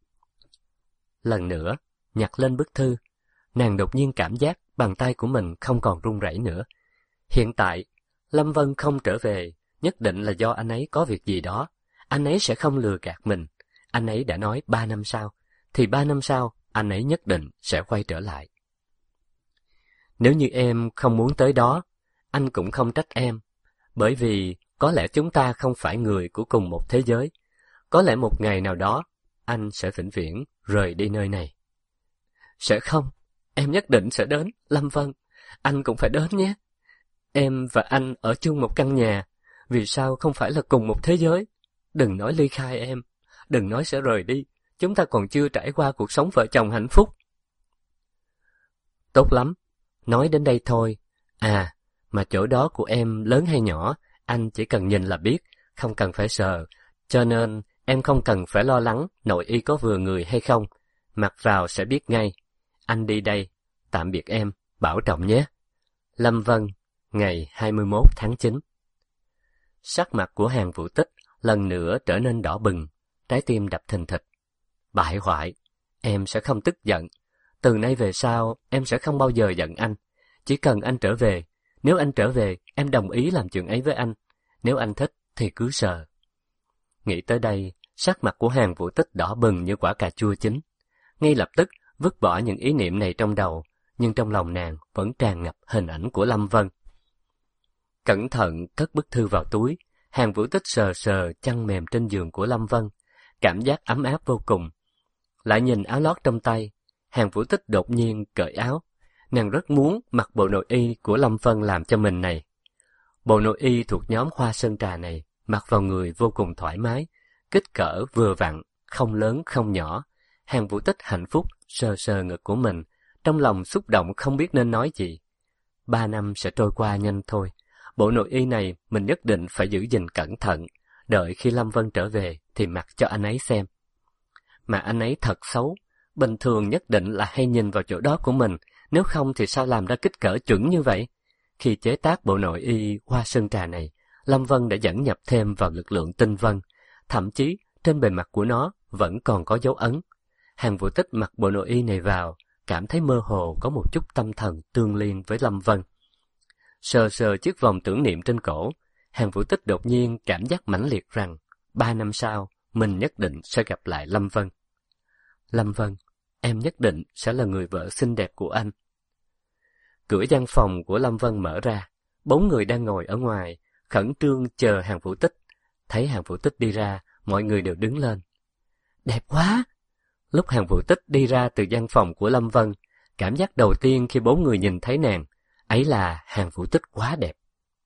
Lần nữa, nhặt lên bức thư, nàng đột nhiên cảm giác bàn tay của mình không còn run rẩy nữa. Hiện tại, Lâm Vân không trở về, nhất định là do anh ấy có việc gì đó. Anh ấy sẽ không lừa gạt mình. Anh ấy đã nói 3 năm sau, thì 3 năm sau, anh ấy nhất định sẽ quay trở lại. Nếu như em không muốn tới đó, anh cũng không trách em, bởi vì có lẽ chúng ta không phải người của cùng một thế giới. Có lẽ một ngày nào đó, anh sẽ vĩnh viễn rời đi nơi này. Sẽ không, em nhất định sẽ đến, Lâm Vân. Anh cũng phải đến nhé. Em và anh ở chung một căn nhà, vì sao không phải là cùng một thế giới? Đừng nói ly khai em, đừng nói sẽ rời đi, chúng ta còn chưa trải qua cuộc sống vợ chồng hạnh phúc. Tốt lắm, nói đến đây thôi. À, mà chỗ đó của em lớn hay nhỏ, anh chỉ cần nhìn là biết, không cần phải sờ. Cho nên, em không cần phải lo lắng nội y có vừa người hay không. Mặc vào sẽ biết ngay. Anh đi đây, tạm biệt em, bảo trọng nhé. Lâm Vân, ngày 21 tháng 9. Sắc mặt của Hàn Vũ Tích lần nữa trở nên đỏ bừng, trái tim đập thình thịch. Bại hoại, em sẽ không tức giận. Từ nay về sau, em sẽ không bao giờ giận anh. Chỉ cần anh trở về, nếu anh trở về, em đồng ý làm chuyện ấy với anh. Nếu anh thích, thì cứ sờ. Nghĩ tới đây, sắc mặt của Hàn Vũ Tích đỏ bừng như quả cà chua chín. Ngay lập tức, vứt bỏ những ý niệm này trong đầu, nhưng trong lòng nàng vẫn tràn ngập hình ảnh của Lâm Vân. Cẩn thận cất bức thư vào túi, Hàn Vũ Tích sờ sờ chăn mềm trên giường của Lâm Vân, cảm giác ấm áp vô cùng. Lại nhìn áo lót trong tay, Hàn Vũ Tích đột nhiên cởi áo. Nàng rất muốn mặc bộ nội y của Lâm Vân làm cho mình này. Bộ nội y thuộc nhóm Hoa Sơn Trà này, mặc vào người vô cùng thoải mái, kích cỡ vừa vặn, không lớn không nhỏ. Hàn Vũ Tích hạnh phúc sờ sờ ngực của mình, trong lòng xúc động không biết nên nói gì. 3 năm sẽ trôi qua nhanh thôi. Bộ nội y này mình nhất định phải giữ gìn cẩn thận, đợi khi Lâm Vân trở về thì mặc cho anh ấy xem. Mà anh ấy thật xấu, bình thường nhất định là hay nhìn vào chỗ đó của mình, nếu không thì sao làm ra kích cỡ chuẩn như vậy? Khi chế tác bộ nội y Hoa Sơn Trà này, Lâm Vân đã dẫn nhập thêm vào lực lượng tinh vân, thậm chí trên bề mặt của nó vẫn còn có dấu ấn. Hàn Vũ Tích mặc bộ nội y này vào, cảm thấy mơ hồ có một chút tâm thần tương liên với Lâm Vân. Sờ sờ chiếc vòng tưởng niệm trên cổ, Hàn Vũ Tích đột nhiên cảm giác mãnh liệt rằng 3 năm sau mình nhất định sẽ gặp lại Lâm Vân. Lâm Vân, em nhất định sẽ là người vợ xinh đẹp của anh. Cửa gian phòng của Lâm Vân mở ra, 4 người đang ngồi ở ngoài, khẩn trương chờ Hàn Vũ Tích. Thấy Hàn Vũ Tích đi ra, mọi người đều đứng lên. Đẹp quá! Lúc Hàn Vũ Tích đi ra từ gian phòng của Lâm Vân, cảm giác đầu tiên khi 4 người nhìn thấy nàng, ấy là Hàn Vũ Tích quá đẹp.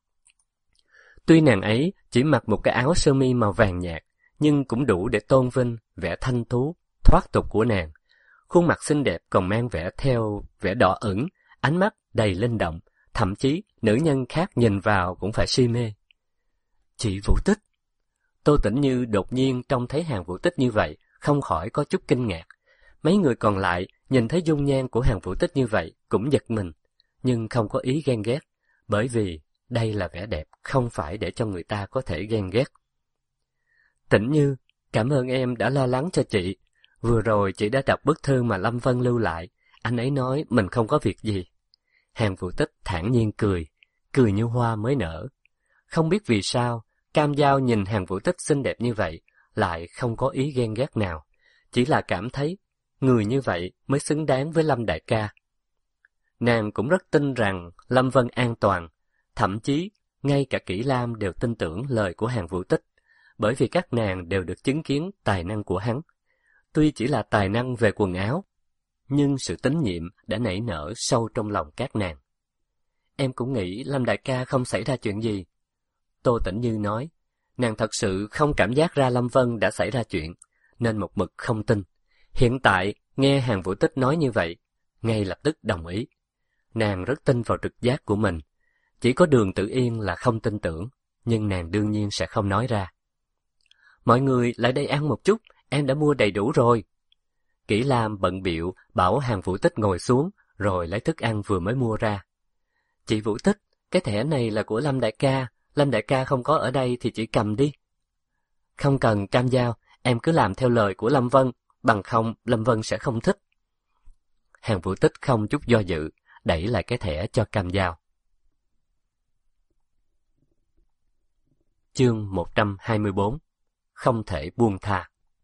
Tuy nàng ấy chỉ mặc một cái áo sơ mi màu vàng nhạt, nhưng cũng đủ để tôn vinh vẻ thanh tú, thoát tục của nàng. Khuôn mặt xinh đẹp còn mang vẻ đỏ ửng, ánh mắt đầy linh động, thậm chí nữ nhân khác nhìn vào cũng phải si mê. Chị Vũ Tích! Tô Tĩnh Như đột nhiên trông thấy Hàn Vũ Tích như vậy, không khỏi có chút kinh ngạc. Mấy người còn lại nhìn thấy dung nhan của Hàn Vũ Tích như vậy cũng giật mình, nhưng không có ý ghen ghét, bởi vì đây là vẻ đẹp không phải để cho người ta có thể ghen ghét. Tĩnh Như, cảm ơn em đã lo lắng cho chị. Vừa rồi chị đã đọc bức thư mà Lâm Vân lưu lại, anh ấy nói mình không có việc gì. Hàn Vũ Tích thản nhiên cười như hoa mới nở. Không biết vì sao, Cam Giao nhìn Hàn Vũ Tích xinh đẹp như vậy, lại không có ý ghen ghét nào, chỉ là cảm thấy người như vậy mới xứng đáng với Lâm đại ca. Nàng cũng rất tin rằng Lâm Vân an toàn, thậm chí ngay cả Kỷ Lam đều tin tưởng lời của Hàn Vũ Tích, bởi vì các nàng đều được chứng kiến tài năng của hắn. Tuy chỉ là tài năng về quần áo, nhưng sự tín nhiệm đã nảy nở sâu trong lòng các nàng. Em cũng nghĩ Lâm đại ca không xảy ra chuyện gì. Tô Tĩnh Như nói, nàng thật sự không cảm giác ra Lâm Vân đã xảy ra chuyện, nên một mực không tin. Hiện tại, nghe Hàn Vũ Tích nói như vậy, ngay lập tức đồng ý. Nàng rất tin vào trực giác của mình. Chỉ có Đường Tử Yên là không tin tưởng, nhưng nàng đương nhiên sẽ không nói ra. Mọi người lại đây ăn một chút, em đã mua đầy đủ rồi. Kỷ Lam bận bịu bảo Hàn Vũ Tích ngồi xuống, rồi lấy thức ăn vừa mới mua ra. Chị Vũ Tích, cái thẻ này là của Lâm đại ca không có ở đây thì chị cầm đi. Không cần Cam Giao, em cứ làm theo lời của Lâm Vân, bằng không Lâm Vân sẽ không thích. Hàn Vũ Tích không chút do dự, đẩy lại cái thẻ cho Cam Giao. Chương 124. Không thể buông tha.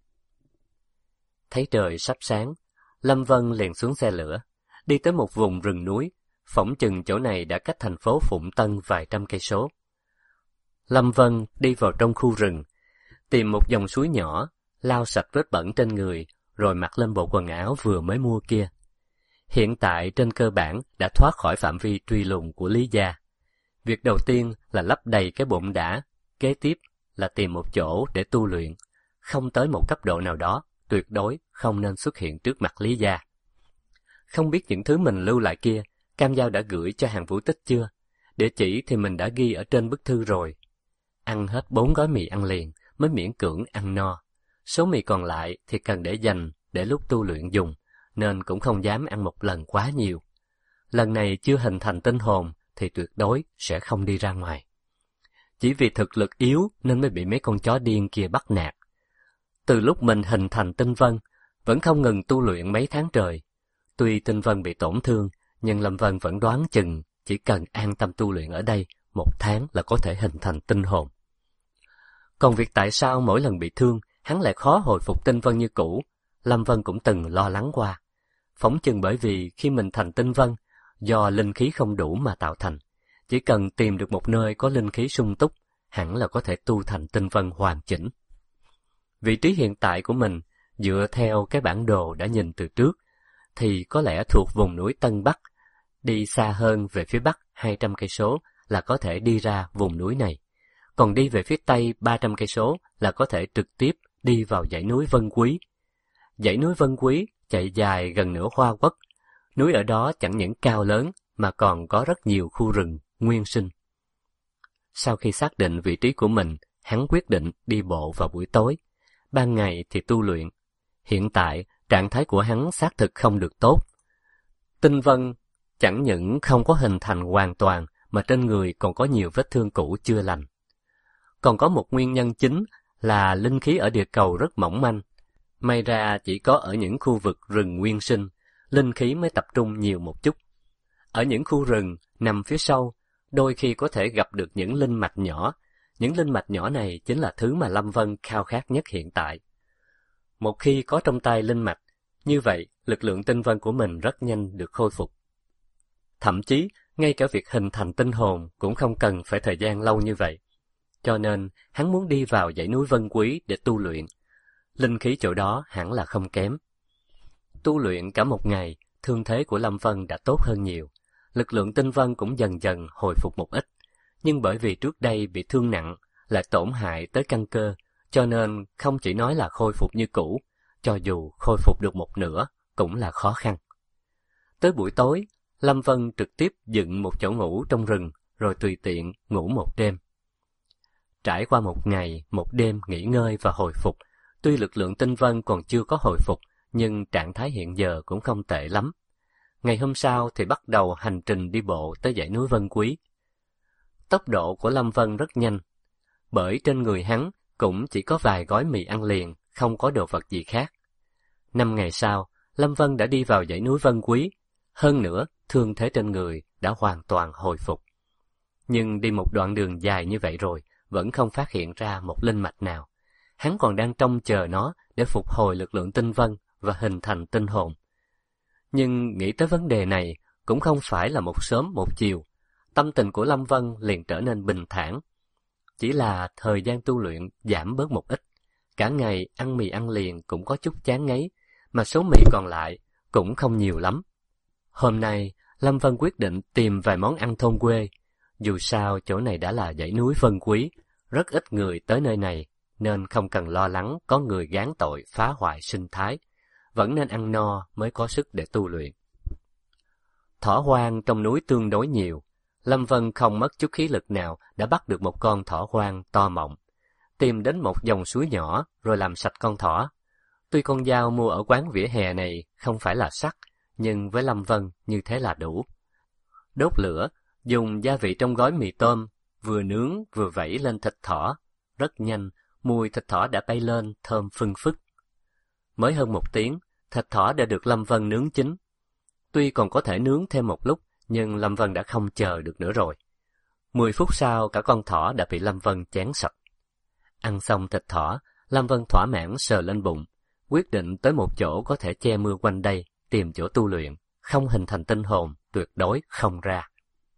Thấy trời sắp sáng, Lâm Vân liền xuống xe lửa, đi tới một vùng rừng núi, phỏng chừng chỗ này đã cách thành phố Phụng Tân vài trăm cây số. Lâm Vân đi vào trong khu rừng, tìm một dòng suối nhỏ, lau sạch vết bẩn trên người, rồi mặc lên bộ quần áo vừa mới mua kia. Hiện tại trên cơ bản đã thoát khỏi phạm vi truy lùng của Lý gia. Việc đầu tiên là lấp đầy cái bụng đã, kế tiếp là tìm một chỗ để tu luyện. Không tới một cấp độ nào đó, tuyệt đối không nên xuất hiện trước mặt Lý gia. Không biết những thứ mình lưu lại kia, Cam Giao đã gửi cho Hàn Vũ Tích chưa? Địa chỉ thì mình đã ghi ở trên bức thư rồi. Ăn hết 4 gói mì ăn liền mới miễn cưỡng ăn no. Số mì còn lại thì cần để dành để lúc tu luyện dùng, nên cũng không dám ăn một lần quá nhiều. Lần này chưa hình thành tinh hồn thì tuyệt đối sẽ không đi ra ngoài. Chỉ vì thực lực yếu nên mới bị mấy con chó điên kia bắt nạt. Từ lúc mình hình thành tinh vân, vẫn không ngừng tu luyện mấy tháng trời. Tuy tinh vân bị tổn thương, nhưng Lâm Vân vẫn đoán chừng chỉ cần an tâm tu luyện ở đây, 1 tháng là có thể hình thành tinh hồn. Còn việc tại sao mỗi lần bị thương, hắn lại khó hồi phục tinh vân như cũ, Lâm Vân cũng từng lo lắng qua. Phỏng chừng bởi vì khi mình thành tinh vân, do linh khí không đủ mà tạo thành, chỉ cần tìm được một nơi có linh khí sung túc, hẳn là có thể tu thành tinh vân hoàn chỉnh. Vị trí hiện tại của mình, dựa theo cái bản đồ đã nhìn từ trước, thì có lẽ thuộc vùng núi Tân Bắc, đi xa hơn về phía bắc 200 cây số là có thể đi ra vùng núi này. Còn đi về phía tây 300 cây số là có thể trực tiếp đi vào dãy núi Vân Quý. Dãy núi Vân Quý chạy dài gần nửa Hoa Quốc. Núi ở đó chẳng những cao lớn mà còn có rất nhiều khu rừng nguyên sinh. Sau khi xác định vị trí của mình, hắn quyết định đi bộ vào buổi tối. Ban ngày thì tu luyện. Hiện tại, trạng thái của hắn xác thực không được tốt. Tinh vân chẳng những không có hình thành hoàn toàn mà trên người còn có nhiều vết thương cũ chưa lành. Còn có một nguyên nhân chính là linh khí ở địa cầu rất mỏng manh. May ra chỉ có ở những khu vực rừng nguyên sinh, linh khí mới tập trung nhiều một chút. Ở những khu rừng nằm phía sau, đôi khi có thể gặp được những linh mạch nhỏ. Những linh mạch nhỏ này chính là thứ mà Lâm Vân khao khát nhất hiện tại. Một khi có trong tay linh mạch, như vậy lực lượng tinh vân của mình rất nhanh được khôi phục. Thậm chí, ngay cả việc hình thành tinh hồn cũng không cần phải thời gian lâu như vậy. Cho nên, hắn muốn đi vào dãy núi Vân Quý để tu luyện. Linh khí chỗ đó hẳn là không kém. Tu luyện cả một ngày, thương thế của Lâm Vân đã tốt hơn nhiều. Lực lượng tinh vân cũng dần dần hồi phục một ít. Nhưng bởi vì trước đây bị thương nặng, lại tổn hại tới căn cơ, cho nên không chỉ nói là khôi phục như cũ, cho dù khôi phục được một nửa, cũng là khó khăn. Tới buổi tối, Lâm Vân trực tiếp dựng một chỗ ngủ trong rừng, rồi tùy tiện ngủ một đêm. Trải qua một ngày, một đêm nghỉ ngơi và hồi phục, tuy lực lượng tinh vân còn chưa có hồi phục, nhưng trạng thái hiện giờ cũng không tệ lắm. Ngày hôm sau thì bắt đầu hành trình đi bộ tới dãy núi Vân Quý. Tốc độ của Lâm Vân rất nhanh, bởi trên người hắn cũng chỉ có vài gói mì ăn liền, không có đồ vật gì khác. 5 ngày sau, Lâm Vân đã đi vào dãy núi Vân Quý, hơn nữa thương thế trên người đã hoàn toàn hồi phục. Nhưng đi một đoạn đường dài như vậy rồi, vẫn không phát hiện ra một linh mạch nào. Hắn còn đang trông chờ nó để phục hồi lực lượng tinh vân và hình thành tinh hồn. Nhưng nghĩ tới vấn đề này cũng không phải là một sớm một chiều, tâm tình của Lâm Vân liền trở nên bình thản. Chỉ là thời gian tu luyện giảm bớt một ít, cả ngày ăn mì ăn liền cũng có chút chán ngấy, mà số mì còn lại cũng không nhiều lắm. Hôm nay, Lâm Vân quyết định tìm vài món ăn thôn quê. Dù sao chỗ này đã là dãy núi Vân Quý, rất ít người tới nơi này, nên không cần lo lắng có người gán tội phá hoại sinh thái, vẫn nên ăn no mới có sức để tu luyện. Thỏ hoang trong núi tương đối nhiều, Lâm Vân không mất chút khí lực nào đã bắt được một con thỏ hoang to mọng. Tìm đến một dòng suối nhỏ rồi làm sạch con thỏ. Tuy con dao mua ở quán vỉa hè này không phải là sắc, nhưng với Lâm Vân như thế là đủ. Đốt lửa, dùng gia vị trong gói mì tôm, vừa nướng vừa vẩy lên thịt thỏ. Rất nhanh, mùi thịt thỏ đã bay lên thơm phưng phức. Mới hơn 1 tiếng, thịt thỏ đã được Lâm Vân nướng chín. Tuy còn có thể nướng thêm một lúc, nhưng Lâm Vân đã không chờ được nữa rồi. 10 phút sau, cả con thỏ đã bị Lâm Vân chén sạch. Ăn xong thịt thỏ, Lâm Vân thỏa mãn sờ lên bụng, quyết định tới một chỗ có thể che mưa quanh đây, tìm chỗ tu luyện, không hình thành tinh hồn, tuyệt đối không ra.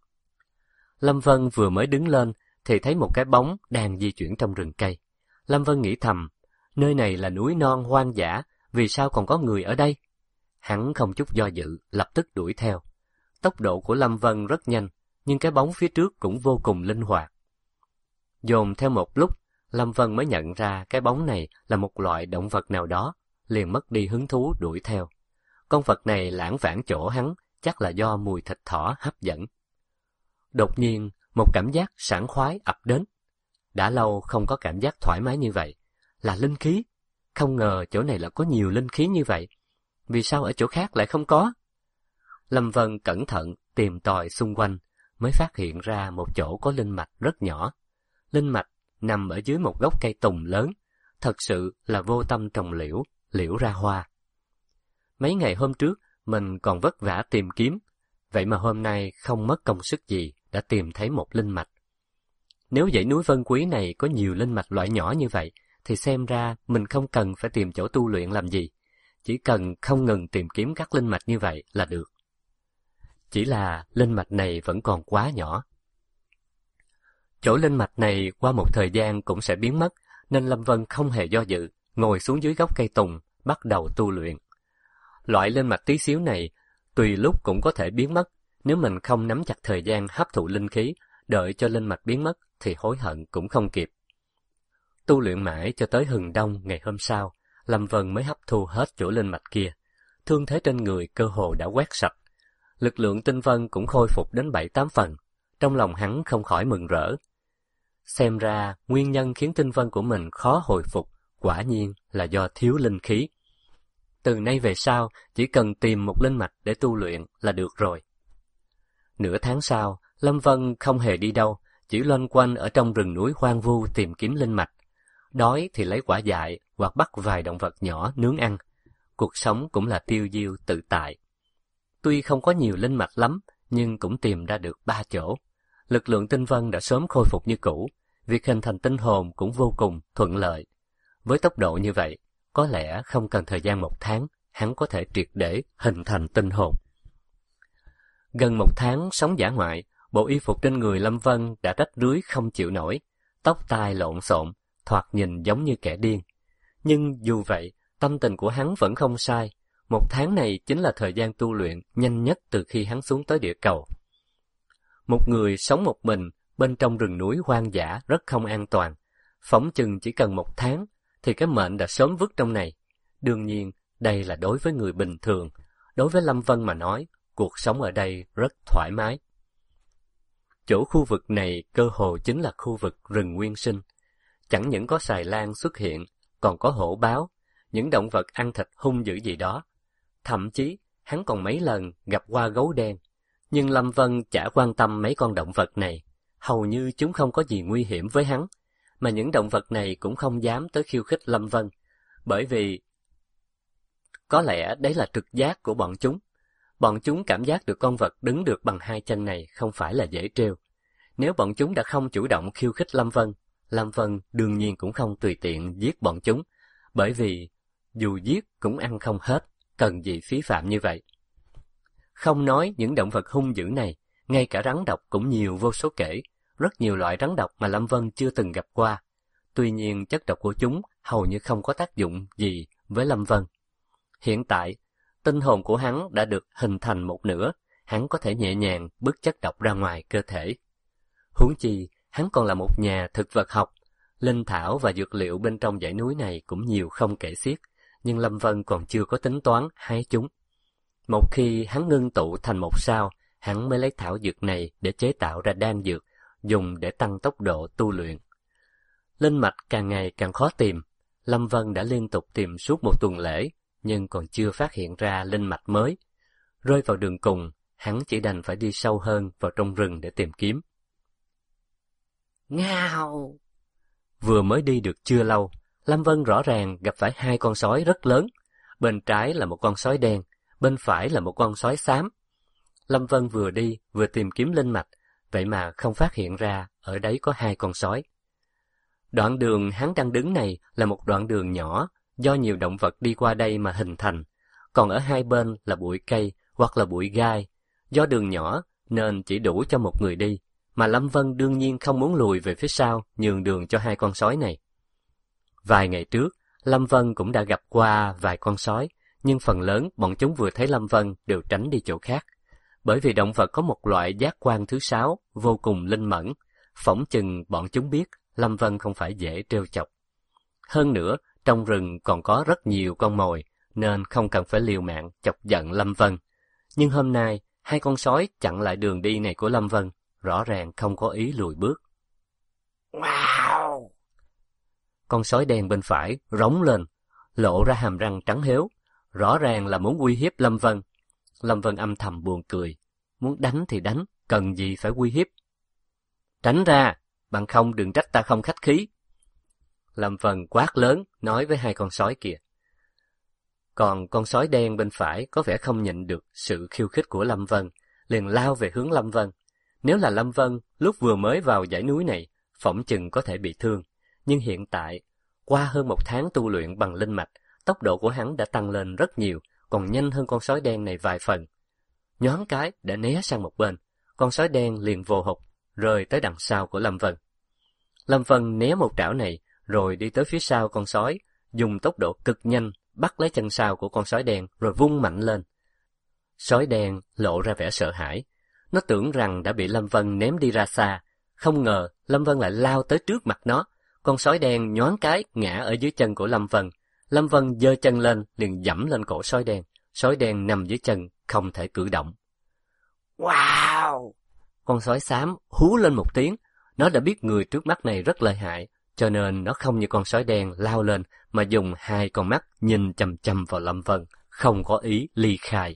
Lâm Vân vừa mới đứng lên, thì thấy một cái bóng đang di chuyển trong rừng cây. Lâm Vân nghĩ thầm, nơi này là núi non hoang dã, vì sao còn có người ở đây? Hắn không chút do dự, lập tức đuổi theo. Tốc độ của Lâm Vân rất nhanh, nhưng cái bóng phía trước cũng vô cùng linh hoạt. Dồn theo một lúc, Lâm Vân mới nhận ra cái bóng này là một loại động vật nào đó, liền mất đi hứng thú đuổi theo. Con vật này lãng vãng chỗ hắn, chắc là do mùi thịt thỏ hấp dẫn. Đột nhiên, một cảm giác sảng khoái ập đến. Đã lâu không có cảm giác thoải mái như vậy. Là linh khí. Không ngờ chỗ này là có nhiều linh khí như vậy. Vì sao ở chỗ khác lại không có? Lâm Vân cẩn thận tìm tòi xung quanh, mới phát hiện ra một chỗ có linh mạch rất nhỏ. Linh mạch nằm ở dưới một gốc cây tùng lớn, thật sự là vô tâm trồng liễu, liễu ra hoa. Mấy ngày hôm trước, mình còn vất vả tìm kiếm, vậy mà hôm nay không mất công sức gì đã tìm thấy một linh mạch. Nếu dãy núi Vân Quý này có nhiều linh mạch loại nhỏ như vậy, thì xem ra mình không cần phải tìm chỗ tu luyện làm gì, chỉ cần không ngừng tìm kiếm các linh mạch như vậy là được. Chỉ là linh mạch này vẫn còn quá nhỏ. Chỗ linh mạch này qua một thời gian cũng sẽ biến mất, nên Lâm Vân không hề do dự, ngồi xuống dưới gốc cây tùng, bắt đầu tu luyện. Loại linh mạch tí xíu này, tùy lúc cũng có thể biến mất, nếu mình không nắm chặt thời gian hấp thụ linh khí, đợi cho linh mạch biến mất thì hối hận cũng không kịp. Tu luyện mãi cho tới hừng đông ngày hôm sau, Lâm Vân mới hấp thu hết chỗ linh mạch kia. Thương thế trên người cơ hồ đã quét sạch. Lực lượng tinh vân cũng khôi phục đến 7-8 phần. Trong lòng hắn không khỏi mừng rỡ. Xem ra, nguyên nhân khiến tinh vân của mình khó hồi phục, quả nhiên là do thiếu linh khí. Từ nay về sau, chỉ cần tìm một linh mạch để tu luyện là được rồi. Nửa tháng sau, Lâm Vân không hề đi đâu, chỉ loanh quanh ở trong rừng núi hoang vu tìm kiếm linh mạch. Đói thì lấy quả dại hoặc bắt vài động vật nhỏ nướng ăn. Cuộc sống cũng là tiêu diêu tự tại. Tuy không có nhiều linh mạch lắm, nhưng cũng tìm ra được 3 chỗ. Lực lượng tinh vân đã sớm khôi phục như cũ, việc hình thành tinh hồn cũng vô cùng thuận lợi. Với tốc độ như vậy, có lẽ không cần thời gian 1 tháng, hắn có thể triệt để hình thành tinh hồn. Gần 1 tháng sống dã ngoại, bộ y phục trên người Lâm Vân đã rách rưới không chịu nổi, tóc tai lộn xộn, thoạt nhìn giống như kẻ điên. Nhưng dù vậy, tâm tình của hắn vẫn không sai. 1 tháng này chính là thời gian tu luyện nhanh nhất từ khi hắn xuống tới địa cầu. Một người sống một mình bên trong rừng núi hoang dã rất không an toàn. Phỏng chừng chỉ cần 1 tháng thì cái mệnh đã sớm vứt trong này. Đương nhiên, đây là đối với người bình thường. Đối với Lâm Vân mà nói, cuộc sống ở đây rất thoải mái. Chỗ khu vực này cơ hồ chính là khu vực rừng nguyên sinh. Chẳng những có xài lang xuất hiện, còn có hổ báo, những động vật ăn thịt hung dữ gì đó. Thậm chí, hắn còn mấy lần gặp qua gấu đen. Nhưng Lâm Vân chả quan tâm mấy con động vật này. Hầu như chúng không có gì nguy hiểm với hắn. Mà những động vật này cũng không dám tới khiêu khích Lâm Vân. Bởi vì có lẽ đấy là trực giác của bọn chúng. Bọn chúng cảm giác được con vật đứng được bằng 2 chân này không phải là dễ trêu. Nếu bọn chúng đã không chủ động khiêu khích Lâm Vân đương nhiên cũng không tùy tiện giết bọn chúng. Bởi vì dù giết cũng ăn không hết, cần gì phí phạm như vậy. Không nói những động vật hung dữ này, ngay cả rắn độc cũng nhiều vô số kể. Rất nhiều loại rắn độc mà Lâm Vân chưa từng gặp qua. Tuy nhiên chất độc của chúng hầu như không có tác dụng gì với Lâm Vân. Hiện tại, tinh hồn của hắn đã được hình thành một nửa, hắn có thể nhẹ nhàng bứt chất độc ra ngoài cơ thể. Huống chi, hắn còn là một nhà thực vật học, linh thảo và dược liệu bên trong dãy núi này cũng nhiều không kể xiết, nhưng Lâm Vân còn chưa có tính toán hái chúng. Một khi hắn ngưng tụ thành một sao, hắn mới lấy thảo dược này để chế tạo ra đan dược, dùng để tăng tốc độ tu luyện. Linh mạch càng ngày càng khó tìm, Lâm Vân đã liên tục tìm suốt 1 tuần lễ, nhưng còn chưa phát hiện ra linh mạch mới. Rơi vào đường cùng, hắn chỉ đành phải đi sâu hơn vào trong rừng để tìm kiếm. Ngao! Vừa mới đi được chưa lâu, Lâm Vân rõ ràng gặp phải 2 con sói rất lớn. Bên trái là một con sói đen, bên phải là một con sói xám. Lâm Vân vừa đi vừa tìm kiếm linh mạch, vậy mà không phát hiện ra ở đấy có 2 con sói. Đoạn đường hắn đang đứng này là một đoạn đường nhỏ, do nhiều động vật đi qua đây mà hình thành, còn ở hai bên là bụi cây hoặc là bụi gai. Do đường nhỏ nên chỉ đủ cho một người đi, mà Lâm Vân đương nhiên không muốn lùi về phía sau nhường đường cho 2 con sói này. Vài ngày trước, Lâm Vân cũng đã gặp qua vài con sói, nhưng phần lớn bọn chúng vừa thấy Lâm Vân đều tránh đi chỗ khác. Bởi vì động vật có một loại giác quan thứ 6 vô cùng linh mẫn, phỏng chừng bọn chúng biết Lâm Vân không phải dễ trêu chọc. Hơn nữa, trong rừng còn có rất nhiều con mồi, nên không cần phải liều mạng chọc giận Lâm Vân. Nhưng hôm nay, 2 con sói chặn lại đường đi này của Lâm Vân, rõ ràng không có ý lùi bước. Wow! Con sói đen bên phải rống lên, lộ ra hàm răng trắng héo, rõ ràng là muốn uy hiếp Lâm Vân. Lâm Vân âm thầm buồn cười, muốn đánh thì đánh, cần gì phải uy hiếp. Tránh ra, bằng không đừng trách ta không khách khí. Lâm Vân quát lớn, nói với 2 con sói kia. Còn con sói đen bên phải có vẻ không nhịn được sự khiêu khích của Lâm Vân, liền lao về hướng Lâm Vân. Nếu là Lâm Vân, lúc vừa mới vào dãy núi này, phỏng chừng có thể bị thương. Nhưng hiện tại, qua hơn 1 tháng tu luyện bằng linh mạch, tốc độ của hắn đã tăng lên rất nhiều, còn nhanh hơn con sói đen này vài phần. Nhoáng cái đã né sang một bên, con sói đen liền vồ hụt, rơi tới đằng sau của Lâm Vân. Lâm Vân né một trảo này, rồi đi tới phía sau con sói, dùng tốc độ cực nhanh, bắt lấy chân sau của con sói đen rồi vung mạnh lên. Sói đen lộ ra vẻ sợ hãi. Nó tưởng rằng đã bị Lâm Vân ném đi ra xa, không ngờ Lâm Vân lại lao tới trước mặt nó. Con sói đen nhoáng cái ngã ở dưới chân của Lâm Vân. Lâm Vân giơ chân lên liền giẫm lên cổ sói đen. Sói đen nằm dưới chân, không thể cử động. Wow! Con sói xám hú lên một tiếng. Nó đã biết người trước mắt này rất lợi hại, cho nên nó không như con sói đen lao lên, mà dùng 2 con mắt nhìn chằm chằm vào Lâm Vân, không có ý ly khai.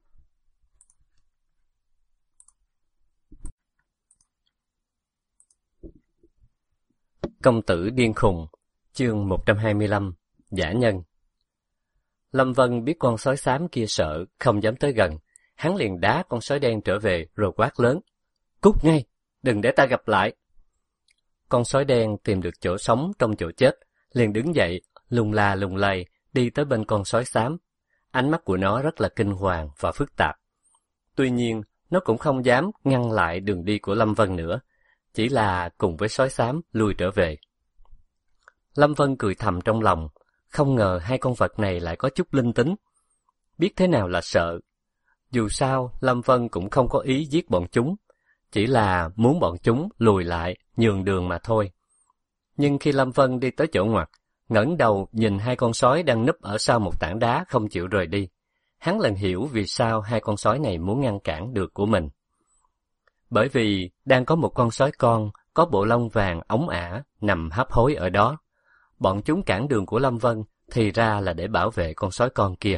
Công tử điên khùng, chương 125, giả nhân. Lâm Vân biết con sói xám kia sợ, không dám tới gần. Hắn liền đá con sói đen trở về rồi quát lớn. Cút ngay, đừng để ta gặp lại. Con sói đen tìm được chỗ sống trong chỗ chết, liền đứng dậy, lung la lung lay, đi tới bên con sói xám. Ánh mắt của nó rất là kinh hoàng và phức tạp. Tuy nhiên, nó cũng không dám ngăn lại đường đi của Lâm Vân nữa, chỉ là cùng với sói xám lui trở về. Lâm Vân cười thầm trong lòng, không ngờ hai con vật này lại có chút linh tính. Biết thế nào là sợ. Dù sao, Lâm Vân cũng không có ý giết bọn chúng, chỉ là muốn bọn chúng lùi lại, nhường đường mà thôi. Nhưng khi Lâm Vân đi tới chỗ ngoặt, ngẩng đầu nhìn hai con sói đang núp ở sau một tảng đá không chịu rời đi, hắn lần hiểu vì sao hai con sói này muốn ngăn cản được của mình. Bởi vì đang có một con sói con có bộ lông vàng óng ả nằm hấp hối ở đó. Bọn chúng cản đường của Lâm Vân thì ra là để bảo vệ con sói con kia.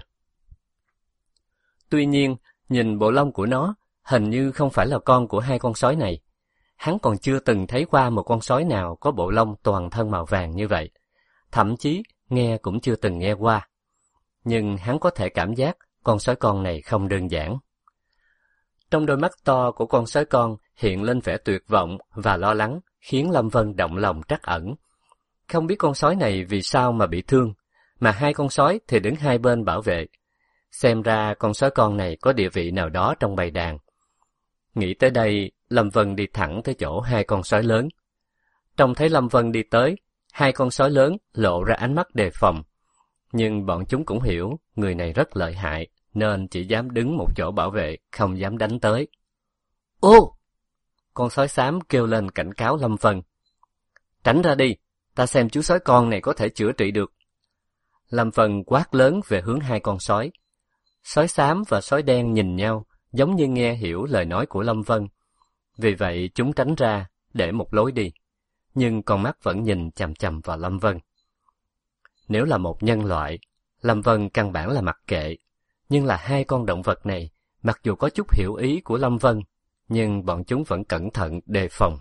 Tuy nhiên, nhìn bộ lông của nó, hình như không phải là con của hai con sói này. Hắn còn chưa từng thấy qua một con sói nào có bộ lông toàn thân màu vàng như vậy. Thậm chí, nghe cũng chưa từng nghe qua. Nhưng hắn có thể cảm giác con sói con này không đơn giản. Trong đôi mắt to của con sói con hiện lên vẻ tuyệt vọng và lo lắng, khiến Lâm Vân động lòng trắc ẩn. Không biết con sói này vì sao mà bị thương, mà hai con sói thì đứng hai bên bảo vệ. Xem ra con sói con này có địa vị nào đó trong bầy đàn. Nghĩ tới đây, Lâm Vân đi thẳng tới chỗ hai con sói lớn. Trông thấy Lâm Vân đi tới, hai con sói lớn lộ ra ánh mắt đề phòng. Nhưng bọn chúng cũng hiểu người này rất lợi hại, nên chỉ dám đứng một chỗ bảo vệ, không dám đánh tới. Ô! Con sói xám kêu lên cảnh cáo Lâm Vân. Tránh ra đi, ta xem chú sói con này có thể chữa trị được. Lâm Vân quát lớn về hướng hai con sói. Sói xám và sói đen nhìn nhau, giống như nghe hiểu lời nói của Lâm Vân. Vì vậy chúng tránh ra, để một lối đi. Nhưng con mắt vẫn nhìn chằm chằm vào Lâm Vân. Nếu là một nhân loại, Lâm Vân căn bản là mặc kệ. Nhưng là hai con động vật này, mặc dù có chút hiểu ý của Lâm Vân, nhưng bọn chúng vẫn cẩn thận đề phòng.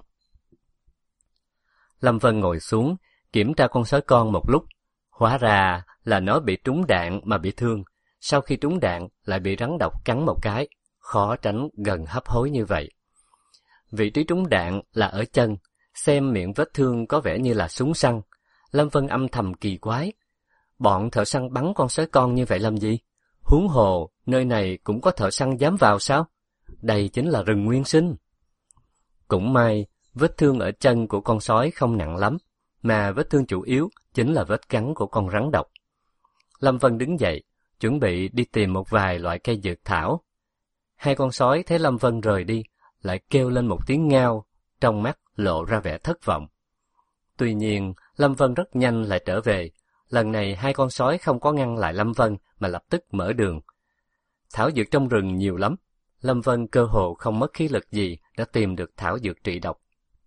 Lâm Vân ngồi xuống, kiểm tra con sói con một lúc. Hóa ra là nó bị trúng đạn mà bị thương. Sau khi trúng đạn lại bị rắn độc cắn một cái, khó tránh gần hấp hối như vậy. Vị trí trúng đạn là ở chân, xem miệng vết thương có vẻ như là súng săn. Lâm Vân âm thầm kỳ quái. Bọn thợ săn bắn con sói con như vậy làm gì? Huống hồ, nơi này cũng có thợ săn dám vào sao? Đây chính là rừng nguyên sinh. Cũng may, vết thương ở chân của con sói không nặng lắm, mà vết thương chủ yếu chính là vết cắn của con rắn độc. Lâm Vân đứng dậy, chuẩn bị đi tìm một vài loại cây dược thảo. Hai con sói thấy Lâm Vân rời đi, lại kêu lên một tiếng ngao, trong mắt lộ ra vẻ thất vọng. Tuy nhiên, Lâm Vân rất nhanh lại trở về. Lần này hai con sói không có ngăn lại Lâm Vân mà lập tức mở đường. Thảo dược trong rừng nhiều lắm. Lâm Vân cơ hồ không mất khí lực gì đã tìm được thảo dược trị độc.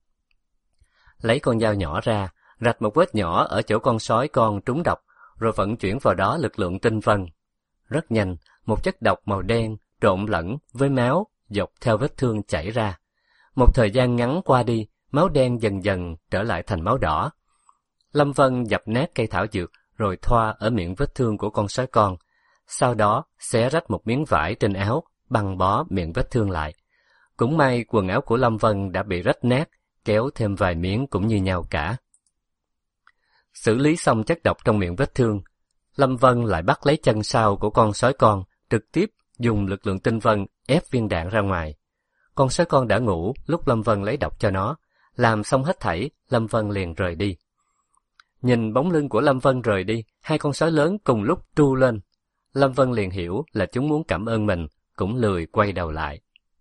Lấy con dao nhỏ ra, rạch một vết nhỏ ở chỗ con sói con trúng độc, rồi vận chuyển vào đó lực lượng tinh vân. Rất nhanh, một chất độc màu đen trộn lẫn với máu dọc theo vết thương chảy ra. Một thời gian ngắn qua đi, máu đen dần dần trở lại thành máu đỏ. Lâm Vân dập nát cây thảo dược rồi thoa ở miệng vết thương của con sói con. Sau đó xé rách một miếng vải trên áo, băng bó miệng vết thương lại. Cũng may quần áo của Lâm Vân đã bị rách nát, kéo thêm vài miếng cũng như nhau cả. Xử lý xong chất độc trong miệng vết thương, Lâm Vân lại bắt lấy chân sau của con sói con, trực tiếp dùng lực lượng tinh vân ép viên đạn ra ngoài. Con sói con đã ngủ lúc Lâm Vân lấy độc cho nó. Làm xong hết thảy, Lâm Vân liền rời đi. Nhìn bóng lưng của Lâm Vân rời đi, hai con sói lớn cùng lúc tru lên. Lâm Vân liền hiểu là chúng muốn cảm ơn mình, cũng lười quay đầu lại.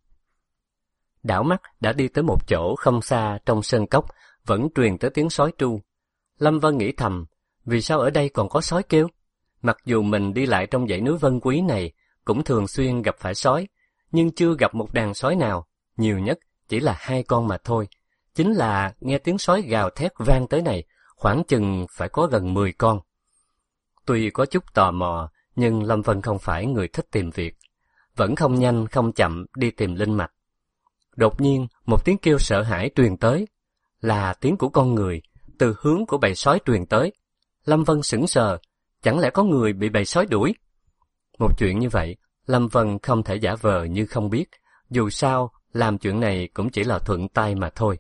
Đảo mắt đã đi tới một chỗ không xa trong sơn cốc, vẫn truyền tới tiếng sói tru. Lâm Vân nghĩ thầm, vì sao ở đây còn có sói kêu? Mặc dù mình đi lại trong dãy núi Vân Quý này, cũng thường xuyên gặp phải sói, nhưng chưa gặp một đàn sói nào, nhiều nhất chỉ là hai con mà thôi. Chính là nghe tiếng sói gào thét vang tới này, khoảng chừng phải có gần 10 con. Tuy có chút tò mò, nhưng Lâm Vân không phải người thích tìm việc. Vẫn không nhanh không chậm đi tìm linh mạch. Đột nhiên, một tiếng kêu sợ hãi truyền tới. Là tiếng của con người, từ hướng của bầy sói truyền tới. Lâm Vân sững sờ, chẳng lẽ có người bị bầy sói đuổi? Một chuyện như vậy, Lâm Vân không thể giả vờ như không biết. Dù sao, làm chuyện này cũng chỉ là thuận tay mà thôi.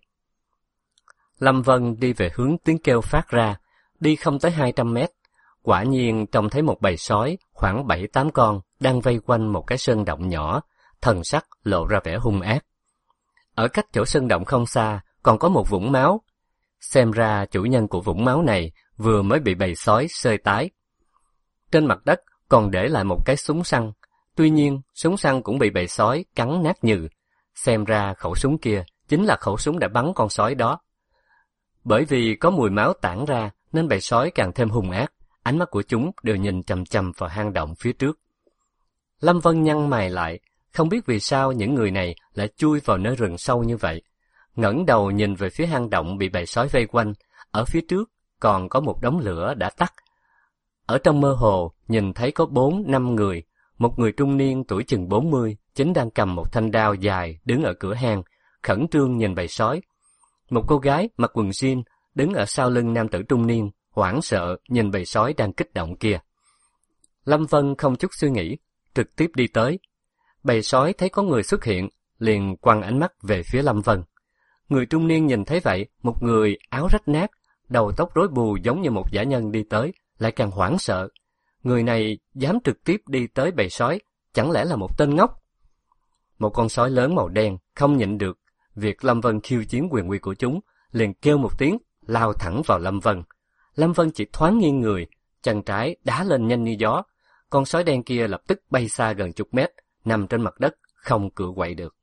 Lâm Vân đi về hướng tiếng kêu phát ra, đi không tới 200 mét. Quả nhiên trông thấy một bầy sói khoảng 7-8 con đang vây quanh một cái sơn động nhỏ, thần sắc lộ ra vẻ hung ác. Ở cách chỗ sơn động không xa, còn có một vũng máu. Xem ra chủ nhân của vũng máu này vừa mới bị bầy sói xơi tái. Trên mặt đất còn để lại một cái súng săn. Tuy nhiên, súng săn cũng bị bầy sói cắn nát nhừ. Xem ra khẩu súng kia chính là khẩu súng đã bắn con sói đó. Bởi vì có mùi máu tản ra nên bầy sói càng thêm hung ác. Ánh mắt của chúng đều nhìn chằm chằm vào hang động phía trước. Lâm Vân nhăn mày lại, không biết vì sao những người này lại chui vào nơi rừng sâu như vậy. Ngẩng đầu nhìn về phía hang động bị bầy sói vây quanh, ở phía trước còn có một đống lửa đã tắt. Ở trong mơ hồ nhìn thấy có 4-5 người, một người trung niên tuổi chừng 40 chính đang cầm một thanh đao dài đứng ở cửa hang, khẩn trương nhìn bầy sói. Một cô gái mặc quần jean đứng ở sau lưng nam tử trung niên, hoảng sợ nhìn bầy sói đang kích động kia. Lâm Vân không chút suy nghĩ, trực tiếp đi tới. Bầy sói thấy có người xuất hiện, liền quăng ánh mắt về phía Lâm Vân. Người trung niên nhìn thấy vậy, một người áo rách nát, đầu tóc rối bù giống như một dã nhân đi tới, lại càng hoảng sợ. Người này dám trực tiếp đi tới bầy sói, chẳng lẽ là một tên ngốc? Một con sói lớn màu đen không nhịn được việc Lâm Vân khiêu chiến quyền uy của chúng, liền kêu một tiếng, lao thẳng vào Lâm Vân. Lâm Vân chỉ thoáng nghiêng người, chân trái đá lên nhanh như gió. Con sói đen kia lập tức bay xa gần chục mét, nằm trên mặt đất, không cựa quậy được.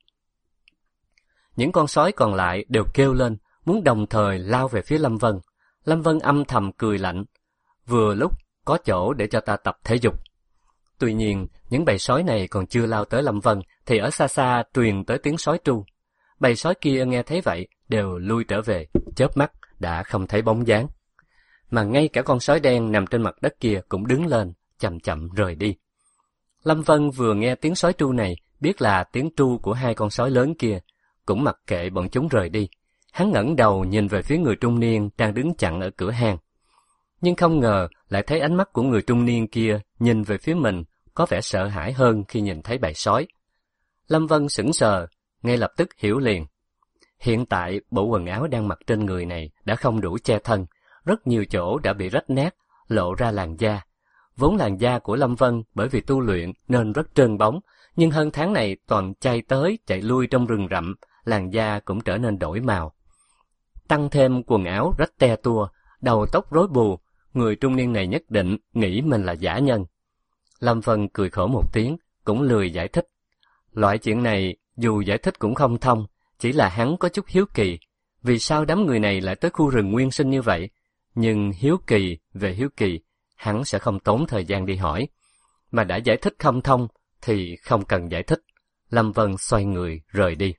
Những con sói còn lại đều kêu lên, muốn đồng thời lao về phía Lâm Vân. Lâm Vân âm thầm cười lạnh, vừa lúc có chỗ để cho ta tập thể dục. Tuy nhiên, những bầy sói này còn chưa lao tới Lâm Vân, thì ở xa xa truyền tới tiếng sói tru. Bầy sói kia nghe thấy vậy, đều lui trở về, chớp mắt đã không thấy bóng dáng. Mà ngay cả con sói đen nằm trên mặt đất kia cũng đứng lên, chậm chậm rời đi. Lâm Vân vừa nghe tiếng sói tru này, biết là tiếng tru của hai con sói lớn kia, cũng mặc kệ bọn chúng rời đi. Hắn ngẩng đầu nhìn về phía người trung niên đang đứng chặn ở cửa hang. Nhưng không ngờ lại thấy ánh mắt của người trung niên kia nhìn về phía mình có vẻ sợ hãi hơn khi nhìn thấy bầy sói. Lâm Vân sững sờ, ngay lập tức hiểu liền. Hiện tại bộ quần áo đang mặc trên người này đã không đủ che thân, rất nhiều chỗ đã bị rách nát, lộ ra làn da. Vốn làn da của Lâm Vân bởi vì tu luyện nên rất trơn bóng, nhưng hơn tháng này toàn chạy tới chạy lui trong rừng rậm, làn da cũng trở nên đổi màu. Tăng thêm quần áo rách te tua, đầu tóc rối bù, người trung niên này nhất định nghĩ mình là giả nhân. Lâm Vân cười khổ một tiếng, cũng lười giải thích. Loại chuyện này dù giải thích cũng không thông, chỉ là hắn có chút hiếu kỳ. Vì sao đám người này lại tới khu rừng nguyên sinh như vậy? Nhưng hiếu kỳ về hiếu kỳ, hắn sẽ không tốn thời gian đi hỏi. Mà đã giải thích không thông thì không cần giải thích. Lâm Vân xoay người rời đi.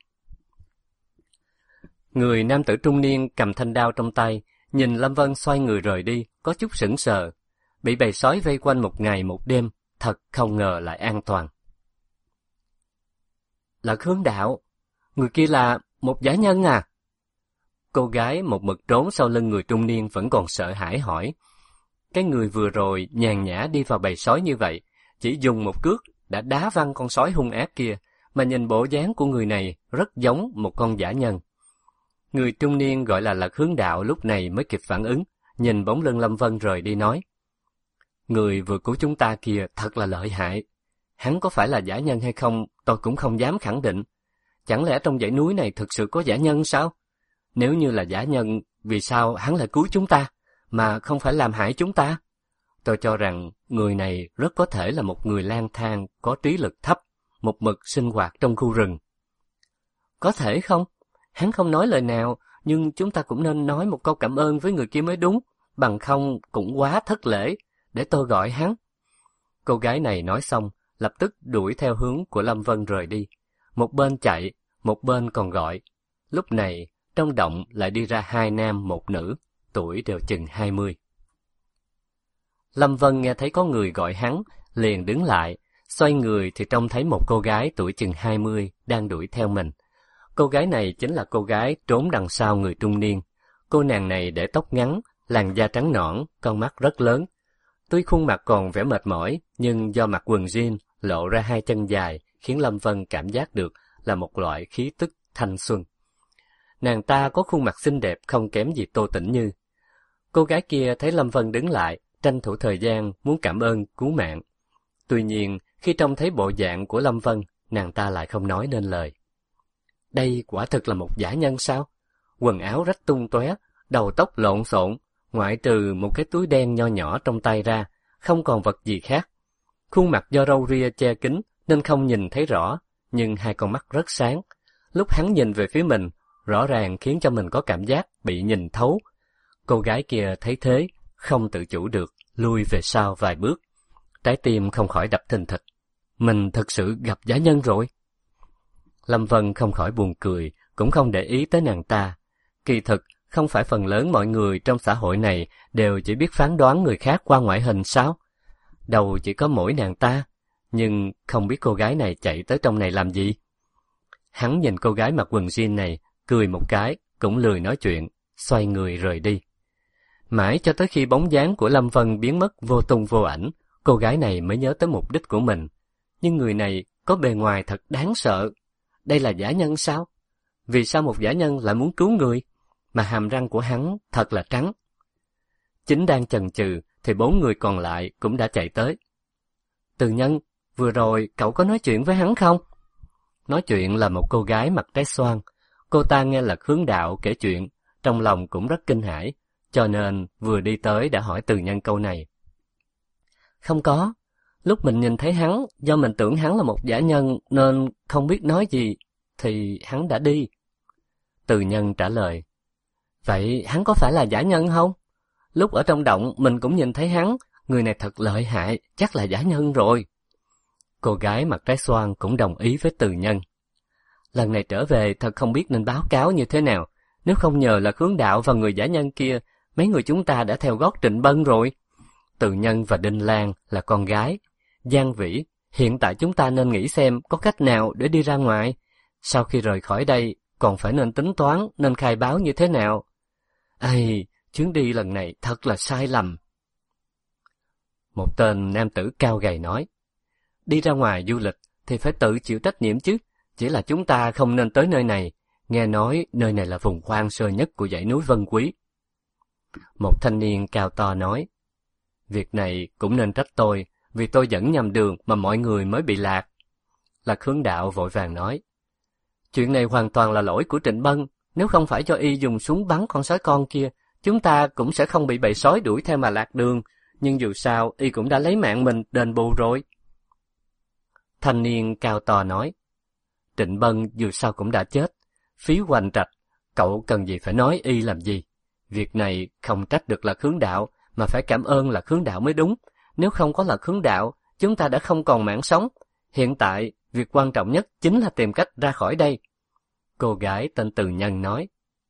Người nam tử trung niên cầm thanh đao trong tay, nhìn Lâm Vân xoay người rời đi, có chút sững sờ. Bị bầy sói vây quanh một ngày một đêm, thật không ngờ lại an toàn. Là Hướng Đạo, người kia là một giả nhân à? Cô gái một mực trốn sau lưng người trung niên vẫn còn sợ hãi hỏi. Cái người vừa rồi nhàn nhã đi vào bầy sói như vậy, chỉ dùng một cước đã đá văng con sói hung ác kia, mà nhìn bộ dáng của người này rất giống một con giả nhân. Người trung niên gọi là Lật Hướng Đạo lúc này mới kịp phản ứng, nhìn bóng lưng Lâm Vân rời đi nói. Người vừa cứu chúng ta kia thật là lợi hại. Hắn có phải là giả nhân hay không, tôi cũng không dám khẳng định. Chẳng lẽ trong dãy núi này thực sự có giả nhân sao? Nếu như là giả nhân, vì sao hắn lại cứu chúng ta, mà không phải làm hại chúng ta? Tôi cho rằng người này rất có thể là một người lang thang, có trí lực thấp, một mực sinh hoạt trong khu rừng. Có thể không? Hắn không nói lời nào, nhưng chúng ta cũng nên nói một câu cảm ơn với người kia mới đúng, bằng không cũng quá thất lễ, để tôi gọi hắn. Cô gái này nói xong, lập tức đuổi theo hướng của Lâm Vân rời đi. Một bên chạy, một bên còn gọi. Lúc này, trong động lại đi ra hai nam một nữ, tuổi đều chừng 20. Lâm Vân nghe thấy có người gọi hắn, liền đứng lại, xoay người thì trông thấy một cô gái tuổi chừng 20 đang đuổi theo mình. Cô gái này chính là cô gái trốn đằng sau người trung niên. Cô nàng này để tóc ngắn, làn da trắng nõn, con mắt rất lớn. Tuy khuôn mặt còn vẻ mệt mỏi, nhưng do mặc quần jean, lộ ra hai chân dài, khiến Lâm Vân cảm giác được là một loại khí tức thanh xuân. Nàng ta có khuôn mặt xinh đẹp không kém gì Tô Tĩnh Như. Cô gái kia thấy Lâm Vân đứng lại, tranh thủ thời gian muốn cảm ơn cứu mạng. Tuy nhiên, khi trông thấy bộ dạng của Lâm Vân, nàng ta lại không nói nên lời. Đây quả thực là một dã nhân sao? Quần áo rách tung tóe, đầu tóc lộn xộn, ngoại trừ một cái túi đen nho nhỏ trong tay ra, không còn vật gì khác. Khuôn mặt do râu ria che kín nên không nhìn thấy rõ, nhưng hai con mắt rất sáng. Lúc hắn nhìn về phía mình, rõ ràng khiến cho mình có cảm giác bị nhìn thấu. Cô gái kia thấy thế, không tự chủ được, lui về sau vài bước. Trái tim không khỏi đập thình thịch. Mình thực sự gặp dã nhân rồi. Lâm Vân không khỏi buồn cười, cũng không để ý tới nàng ta. Kỳ thực, không phải phần lớn mọi người trong xã hội này đều chỉ biết phán đoán người khác qua ngoại hình sao? Đầu chỉ có mỗi nàng ta, nhưng không biết cô gái này chạy tới trong này làm gì. Hắn nhìn cô gái mặc quần jean này, cười một cái, cũng lười nói chuyện, xoay người rời đi. Mãi cho tới khi bóng dáng của Lâm Vân biến mất vô tung vô ảnh, cô gái này mới nhớ tới mục đích của mình. Nhưng người này có bề ngoài thật đáng sợ. Đây là dã nhân sao? Vì sao một dã nhân lại muốn cứu người? Mà hàm răng của hắn thật là trắng. Chính đang chần chừ thì 4 người còn lại cũng đã chạy tới. Từ Nhân, vừa rồi cậu có nói chuyện với hắn không? Nói chuyện là một cô gái mặt trái xoan. Cô ta nghe Lạc Hướng Đạo kể chuyện, trong lòng cũng rất kinh hãi, cho nên vừa đi tới đã hỏi Từ Nhân câu này. Không có. Lúc mình nhìn thấy hắn, do mình tưởng hắn là một dã nhân nên không biết nói gì, thì hắn đã đi. Từ Nhân trả lời. Vậy hắn có phải là dã nhân không? Lúc ở trong động mình cũng nhìn thấy hắn, người này thật lợi hại, chắc là dã nhân rồi. Cô gái mặt trái xoan cũng đồng ý với Từ Nhân. Lần này trở về thật không biết nên báo cáo như thế nào, nếu không nhờ là Hướng Đạo và người dã nhân kia, mấy người chúng ta đã theo gót Trịnh Bân rồi. Từ Nhân và Đinh Lan là con gái. Giang Vĩ, hiện tại chúng ta nên nghĩ xem có cách nào để đi ra ngoài. Sau khi rời khỏi đây, còn phải nên tính toán, nên khai báo như thế nào. Ây, chuyến đi lần này thật là sai lầm. Một tên nam tử cao gầy nói, đi ra ngoài du lịch thì phải tự chịu trách nhiệm chứ, chỉ là chúng ta không nên tới nơi này, nghe nói nơi này là vùng hoang sơ nhất của dãy núi Vân Quý. Một thanh niên cao to nói, việc này cũng nên trách tôi, vì tôi dẫn nhầm đường mà mọi người mới bị lạc. Lạc Hướng Đạo vội vàng nói, chuyện này hoàn toàn là lỗi của Trịnh Bân, nếu không phải cho y dùng súng bắn con sói con kia, chúng ta cũng sẽ không bị bầy sói đuổi theo mà lạc đường, nhưng dù sao y cũng đã lấy mạng mình đền bù rồi. Thanh niên cao to nói, Trịnh Bân dù sao cũng đã chết, phí hoành trạch, cậu cần gì phải nói y làm gì. Việc này không trách được Lạc Hướng Đạo, mà phải cảm ơn Lạc Hướng Đạo mới đúng. Nếu không có Lạc Hướng Đạo, chúng ta đã không còn mạng sống. Hiện tại, việc quan trọng nhất chính là tìm cách ra khỏi đây. Cô gái tên Từ Nhân nói,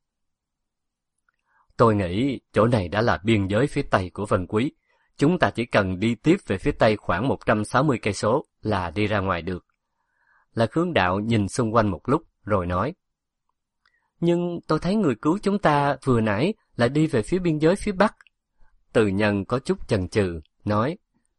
tôi nghĩ chỗ này đã là biên giới phía tây của Vân Quý. Chúng ta chỉ cần đi tiếp về phía tây khoảng 160 cây số là đi ra ngoài được. Lạc Hướng Đạo nhìn xung quanh một lúc rồi nói, nhưng tôi thấy người cứu chúng ta vừa nãy lại đi về phía biên giới phía bắc. Từ Nhân có chút chần chừ, nói,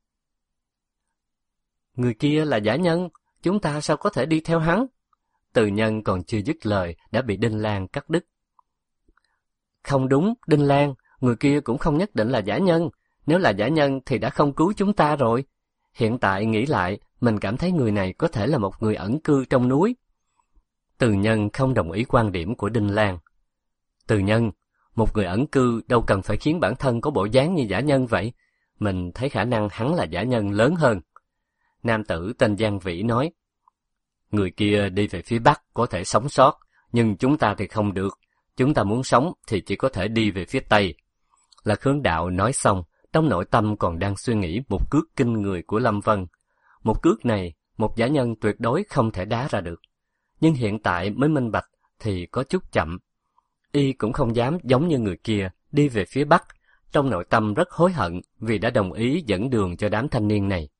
người kia là dã nhân, chúng ta sao có thể đi theo hắn? Từ Nhân còn chưa dứt lời đã bị Đinh Lan cắt đứt. Không đúng, Đinh Lan, người kia cũng không nhất định là dã nhân. Nếu là dã nhân thì đã không cứu chúng ta rồi. Hiện tại nghĩ lại, mình cảm thấy người này có thể là một người ẩn cư trong núi. Từ Nhân không đồng ý quan điểm của Đinh Lan. Từ Nhân, một người ẩn cư đâu cần phải khiến bản thân có bộ dáng như dã nhân vậy. Mình thấy khả năng hắn là dã nhân lớn hơn. Nam tử tên Giang Vĩ nói, người kia đi về phía bắc có thể sống sót, nhưng chúng ta thì không được. Chúng ta muốn sống thì chỉ có thể đi về phía tây. Lạc Hướng Đạo nói xong, trong nội tâm còn đang suy nghĩ một cước kinh người của Lâm Vân. Một cước này, một dã nhân tuyệt đối không thể đá ra được. Nhưng hiện tại mới minh bạch thì có chút chậm. Y cũng không dám giống như người kia đi về phía bắc, trong nội tâm rất hối hận vì đã đồng ý dẫn đường cho đám thanh niên này.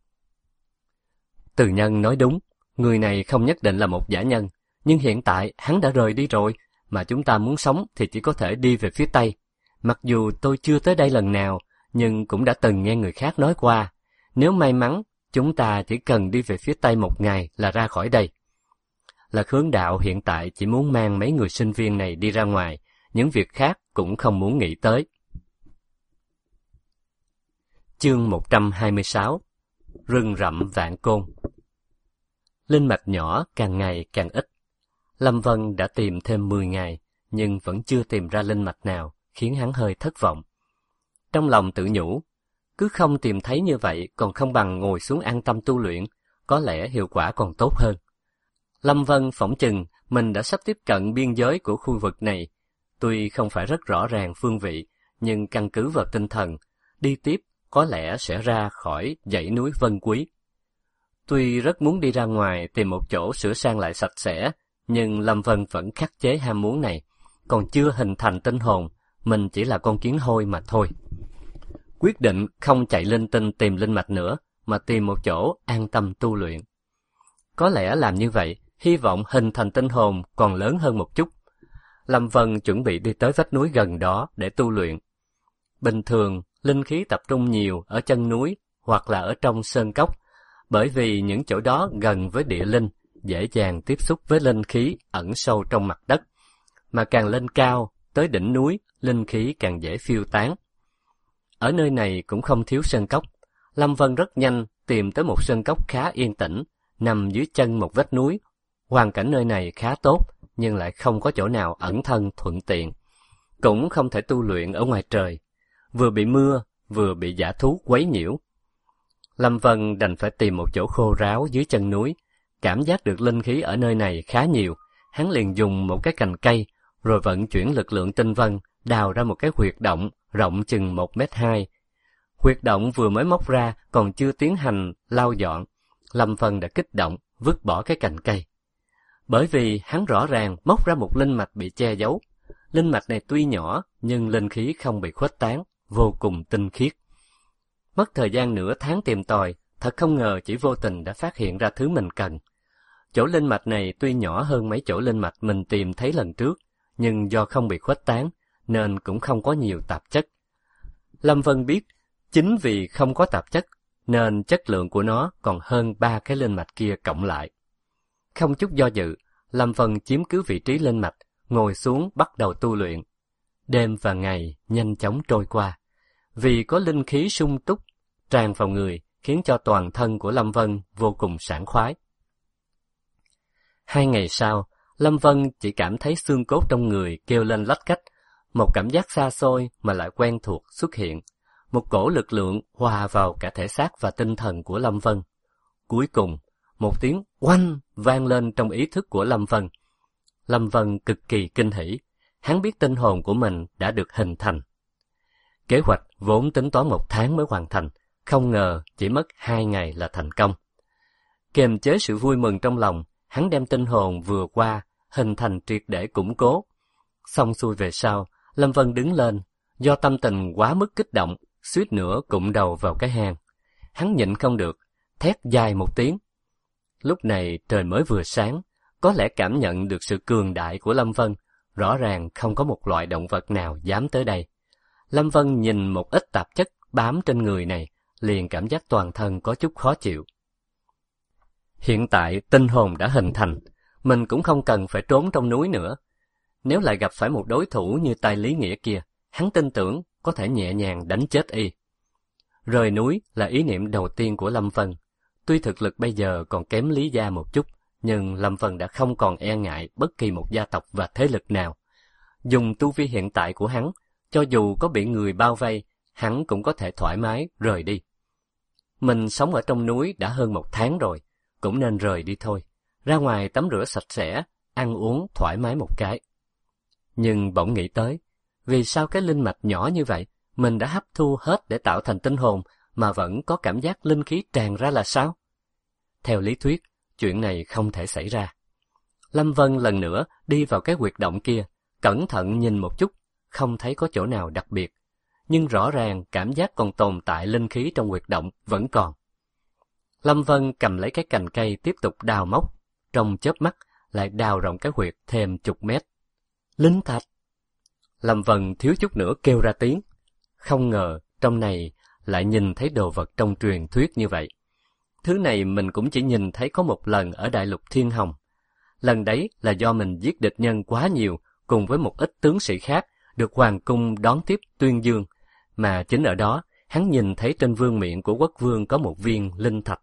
Từ Nhân nói đúng, người này không nhất định là một dã nhân, nhưng hiện tại hắn đã rời đi rồi, mà chúng ta muốn sống thì chỉ có thể đi về phía tây. Mặc dù tôi chưa tới đây lần nào, nhưng cũng đã từng nghe người khác nói qua, nếu may mắn, chúng ta chỉ cần đi về phía tây một ngày là ra khỏi đây. Lạc Hướng Đạo hiện tại chỉ muốn mang mấy người sinh viên này đi ra ngoài, những việc khác cũng không muốn nghĩ tới. Chương 126 Rừng rậm Vạn Côn. linh mạch nhỏ càng ngày càng ít. Lâm Vân đã tìm thêm 10 ngày, nhưng vẫn chưa tìm ra linh mạch nào, khiến hắn hơi thất vọng. Trong lòng tự nhủ, cứ không tìm thấy như vậy còn không bằng ngồi xuống an tâm tu luyện, có lẽ hiệu quả còn tốt hơn. Lâm Vân phỏng chừng mình đã sắp tiếp cận biên giới của khu vực này. Tuy không phải rất rõ ràng phương vị, nhưng căn cứ vào tinh thần, đi tiếp có lẽ sẽ ra khỏi dãy núi Vân Quý. Tuy rất muốn đi ra ngoài tìm một chỗ sửa sang lại sạch sẽ, nhưng Lâm Vân vẫn khắc chế ham muốn này. Còn chưa hình thành tinh hồn, mình chỉ là con kiến hôi mà thôi. Quyết định không chạy linh tinh tìm linh mạch nữa, mà tìm một chỗ an tâm tu luyện. Có lẽ làm như vậy, hy vọng hình thành tinh hồn còn lớn hơn một chút. Lâm Vân chuẩn bị đi tới vách núi gần đó để tu luyện. Bình thường, linh khí tập trung nhiều ở chân núi hoặc là ở trong sơn cốc, bởi vì những chỗ đó gần với địa linh, dễ dàng tiếp xúc với linh khí ẩn sâu trong mặt đất. Mà càng lên cao, tới đỉnh núi, linh khí càng dễ phiêu tán. Ở nơi này cũng không thiếu sơn cốc. Lâm Vân rất nhanh tìm tới một sơn cốc khá yên tĩnh, nằm dưới chân một vách núi. Hoàn cảnh nơi này khá tốt, nhưng lại không có chỗ nào ẩn thân thuận tiện. Cũng không thể tu luyện ở ngoài trời, vừa bị mưa, vừa bị dã thú quấy nhiễu. Lâm Vân đành phải tìm một chỗ khô ráo dưới chân núi. Cảm giác được linh khí ở nơi này khá nhiều, hắn liền dùng một cái cành cây, rồi vận chuyển lực lượng tinh vân, đào ra một cái huyệt động rộng chừng 1,2 m. Huyệt động vừa mới móc ra, còn chưa tiến hành lau dọn, Lâm Vân đã kích động, vứt bỏ cái cành cây. Bởi vì hắn rõ ràng móc ra một linh mạch bị che giấu. Linh mạch này tuy nhỏ, nhưng linh khí không bị khuếch tán, vô cùng tinh khiết. Mất thời gian nửa tháng tìm tòi, thật không ngờ chỉ vô tình đã phát hiện ra thứ mình cần. Chỗ linh mạch này tuy nhỏ hơn mấy chỗ linh mạch mình tìm thấy lần trước, nhưng do không bị khuếch tán, nên cũng không có nhiều tạp chất. Lâm Vân biết, chính vì không có tạp chất, nên chất lượng của nó còn hơn 3 cái linh mạch kia cộng lại. Không chút do dự, Lâm Vân chiếm cứ vị trí linh mạch, ngồi xuống bắt đầu tu luyện. Đêm và ngày nhanh chóng trôi qua. Vì có linh khí sung túc, tràn vào người, khiến cho toàn thân của Lâm Vân vô cùng sảng khoái. 2 ngày sau, Lâm Vân chỉ cảm thấy xương cốt trong người kêu lên lách cách, một cảm giác xa xôi mà lại quen thuộc xuất hiện. Một cổ lực lượng hòa vào cả thể xác và tinh thần của Lâm Vân. Cuối cùng, một tiếng oanh vang lên trong ý thức của Lâm Vân. Lâm Vân cực kỳ kinh hỉ, hắn biết tinh hồn của mình đã được hình thành. Kế hoạch vốn tính toán 1 tháng mới hoàn thành, không ngờ chỉ mất 2 ngày là thành công. Kiềm chế sự vui mừng trong lòng, hắn đem tinh hồn vừa qua, hình thành triệt để củng cố. Xong xuôi về sau, Lâm Vân đứng lên, do tâm tình quá mức kích động, suýt nữa cụng đầu vào cái hang. Hắn nhịn không được, thét dài một tiếng. Lúc này trời mới vừa sáng, có lẽ cảm nhận được sự cường đại của Lâm Vân, rõ ràng không có một loại động vật nào dám tới đây. Lâm Vân nhìn một ít tạp chất bám trên người này, liền cảm giác toàn thân có chút khó chịu. Hiện tại tinh hồn đã hình thành, mình cũng không cần phải trốn trong núi nữa. Nếu lại gặp phải một đối thủ như tay Lý Nghĩa kia, hắn tin tưởng có thể nhẹ nhàng đánh chết y. Rời núi là ý niệm đầu tiên của Lâm Vân. Tuy thực lực bây giờ còn kém Lý gia một chút, nhưng Lâm Vân đã không còn e ngại bất kỳ một gia tộc và thế lực nào. Dùng tu vi hiện tại của hắn, cho dù có bị người bao vây, hắn cũng có thể thoải mái rời đi. Mình sống ở trong núi đã hơn 1 tháng rồi, cũng nên rời đi thôi. Ra ngoài tắm rửa sạch sẽ, ăn uống thoải mái một cái. Nhưng bỗng nghĩ tới, vì sao cái linh mạch nhỏ như vậy, mình đã hấp thu hết để tạo thành tinh hồn, mà vẫn có cảm giác linh khí tràn ra là sao? Theo lý thuyết, chuyện này không thể xảy ra. Lâm Vân lần nữa đi vào cái huyệt động kia, cẩn thận nhìn một chút, không thấy có chỗ nào đặc biệt. Nhưng rõ ràng cảm giác còn tồn tại linh khí trong huyệt động vẫn còn. Lâm Vân cầm lấy cái cành cây tiếp tục đào móc, trong chớp mắt lại đào rộng cái huyệt thêm chục mét. Linh thạch! Lâm Vân thiếu chút nữa kêu ra tiếng. Không ngờ trong này lại nhìn thấy đồ vật trong truyền thuyết như vậy. Thứ này mình cũng chỉ nhìn thấy có một lần ở Đại Lục Thiên Hồng. Lần đấy là do mình giết địch nhân quá nhiều, cùng với một ít tướng sĩ khác, được hoàng cung đón tiếp tuyên dương. Mà chính ở đó, hắn nhìn thấy trên vương miện của quốc vương có một viên linh thạch.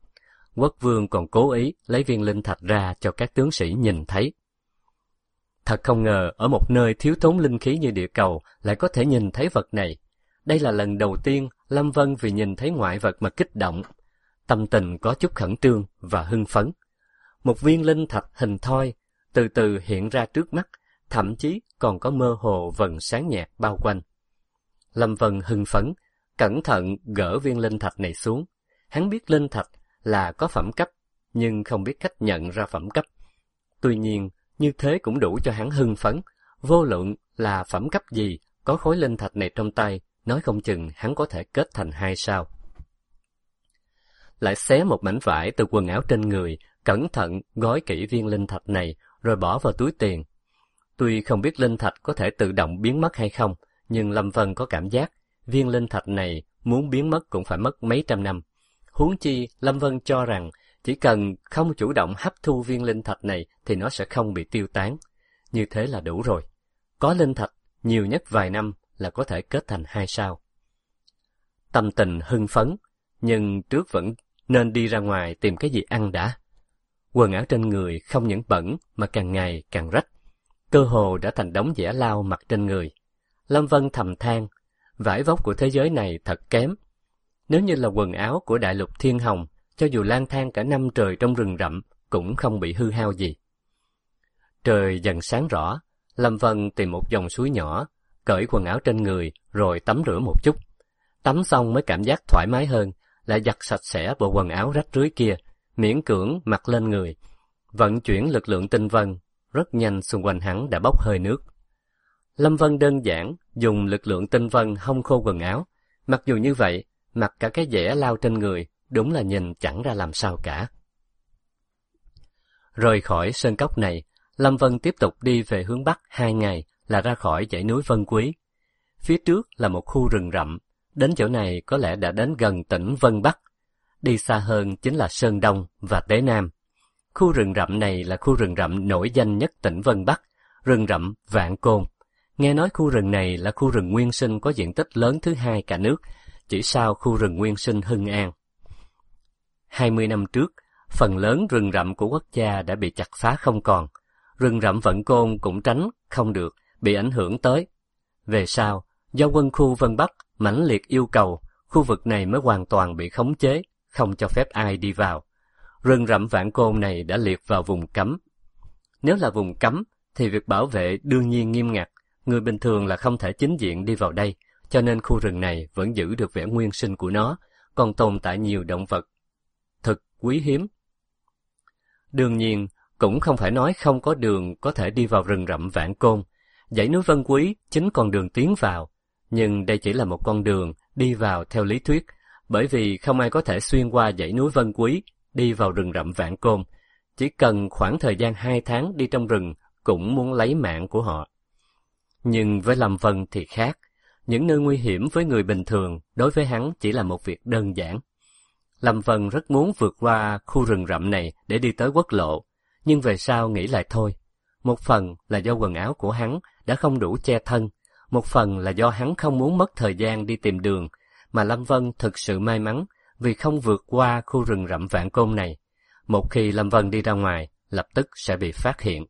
Quốc vương còn cố ý lấy viên linh thạch ra cho các tướng sĩ nhìn thấy. Thật không ngờ ở một nơi thiếu thốn linh khí như địa cầu lại có thể nhìn thấy vật này. Đây là lần đầu tiên Lâm Vân vì nhìn thấy ngoại vật mà kích động. Tâm tình có chút khẩn trương và hưng phấn. Một viên linh thạch hình thoi từ từ hiện ra trước mắt, thậm chí còn có mơ hồ vầng sáng nhạt bao quanh. Lâm Vân hưng phấn, cẩn thận gỡ viên linh thạch này xuống. Hắn biết linh thạch là có phẩm cấp, nhưng không biết cách nhận ra phẩm cấp. Tuy nhiên, như thế cũng đủ cho hắn hưng phấn. Vô luận là phẩm cấp gì, có khối linh thạch này trong tay, nói không chừng hắn có thể kết thành 2 sao. Lại xé một mảnh vải từ quần áo trên người, cẩn thận gói kỹ viên linh thạch này, rồi bỏ vào túi tiền. Tuy không biết linh thạch có thể tự động biến mất hay không, nhưng Lâm Vân có cảm giác viên linh thạch này muốn biến mất cũng phải mất mấy trăm năm. Huống chi Lâm Vân cho rằng chỉ cần không chủ động hấp thu viên linh thạch này thì nó sẽ không bị tiêu tán. Như thế là đủ rồi. Có linh thạch, nhiều nhất vài năm là có thể kết thành 2 sao. Tâm tình hưng phấn, nhưng trước vẫn nên đi ra ngoài tìm cái gì ăn đã. Quần áo trên người không những bẩn mà càng ngày càng rách. Cơ hồ đã thành đống dẻ lau mặc trên người. Lâm Vân thầm than, vải vóc của thế giới này thật kém. Nếu như là quần áo của đại lục Thiên Hồng, cho dù lang thang cả năm trời trong rừng rậm, cũng không bị hư hao gì. Trời dần sáng rõ, Lâm Vân tìm một dòng suối nhỏ, cởi quần áo trên người, rồi tắm rửa một chút. Tắm xong mới cảm giác thoải mái hơn, lại giặt sạch sẽ bộ quần áo rách rưới kia, miễn cưỡng mặc lên người. Vận chuyển lực lượng tinh vân, rất nhanh xung quanh hắn đã bốc hơi nước. Lâm Vân đơn giản dùng lực lượng tinh vân hong khô quần áo, mặc dù như vậy, mặc cả cái dẻ lau trên người, đúng là nhìn chẳng ra làm sao cả. Rời khỏi sơn cốc này, Lâm Vân tiếp tục đi về hướng Bắc 2 ngày là ra khỏi dãy núi Vân Quý. Phía trước là một khu rừng rậm, đến chỗ này có lẽ đã đến gần tỉnh Vân Bắc. Đi xa hơn chính là Sơn Đông và Tế Nam. Khu rừng rậm này là khu rừng rậm nổi danh nhất tỉnh Vân Bắc, rừng rậm Vạn Côn. Nghe nói khu rừng này là khu rừng nguyên sinh có diện tích lớn thứ 2 cả nước, chỉ sau khu rừng nguyên sinh Hưng An. 20 năm trước, phần lớn rừng rậm của quốc gia đã bị chặt phá không còn. Rừng rậm Vạn Côn cũng tránh không được, bị ảnh hưởng tới. Về sau, do quân khu Vân Bắc mãnh liệt yêu cầu, khu vực này mới hoàn toàn bị khống chế, không cho phép ai đi vào. Rừng rậm Vạn Côn này đã liệt vào vùng cấm. Nếu là vùng cấm, thì việc bảo vệ đương nhiên nghiêm ngặt, người bình thường là không thể chính diện đi vào đây, cho nên khu rừng này vẫn giữ được vẻ nguyên sinh của nó, còn tồn tại nhiều động vật thực quý hiếm. Đương nhiên, cũng không phải nói không có đường có thể đi vào rừng rậm Vạn Côn. Dãy núi Vân Quý chính con đường tiến vào, nhưng đây chỉ là một con đường đi vào theo lý thuyết, bởi vì không ai có thể xuyên qua dãy núi Vân Quý đi vào rừng rậm Vạn Côn. Chỉ cần khoảng thời gian 2 tháng đi trong rừng cũng muốn lấy mạng của họ. Nhưng với Lâm Vân thì khác. Những nơi nguy hiểm với người bình thường đối với hắn chỉ là một việc đơn giản. Lâm Vân rất muốn vượt qua khu rừng rậm này để đi tới quốc lộ, nhưng về sau nghĩ lại thôi. Một phần là do quần áo của hắn đã không đủ che thân, một phần là do hắn không muốn mất thời gian đi tìm đường, mà Lâm Vân thực sự may mắn vì không vượt qua khu rừng rậm Vạn Côn này. Một khi Lâm Vân đi ra ngoài, lập tức sẽ bị phát hiện.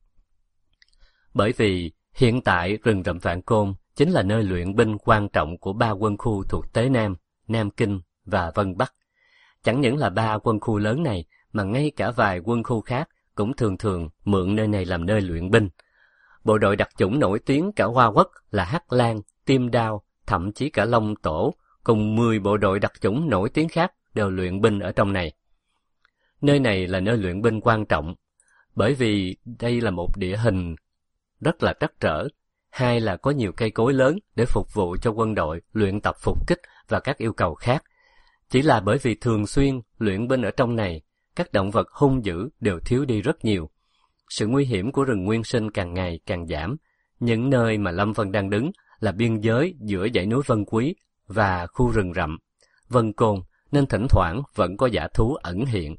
Bởi vì hiện tại rừng rậm Vạn Côn chính là nơi luyện binh quan trọng của 3 quân khu thuộc Tế Nam, Nam Kinh và Vân Bắc. Chẳng những là 3 quân khu lớn này, mà ngay cả vài quân khu khác cũng thường thường mượn nơi này làm nơi luyện binh. Bộ đội đặc chủng nổi tiếng cả Hoa Quốc là Hắc Lang, Tim Đao, thậm chí cả Long Tổ, cùng 10 bộ đội đặc chủng nổi tiếng khác đều luyện binh ở trong này. Nơi này là nơi luyện binh quan trọng, bởi vì đây là một địa hình rất là trắc trở, hai là có nhiều cây cối lớn để phục vụ cho quân đội luyện tập phục kích và các yêu cầu khác. Chỉ là bởi vì thường xuyên luyện binh ở trong này, các động vật hung dữ đều thiếu đi rất nhiều. Sự nguy hiểm của rừng nguyên sinh càng ngày càng giảm. Những nơi mà Lâm Vân đang đứng là biên giới giữa dãy núi Vân Quý và khu rừng rậm Vân Côn, nên thỉnh thoảng vẫn có dã thú ẩn hiện.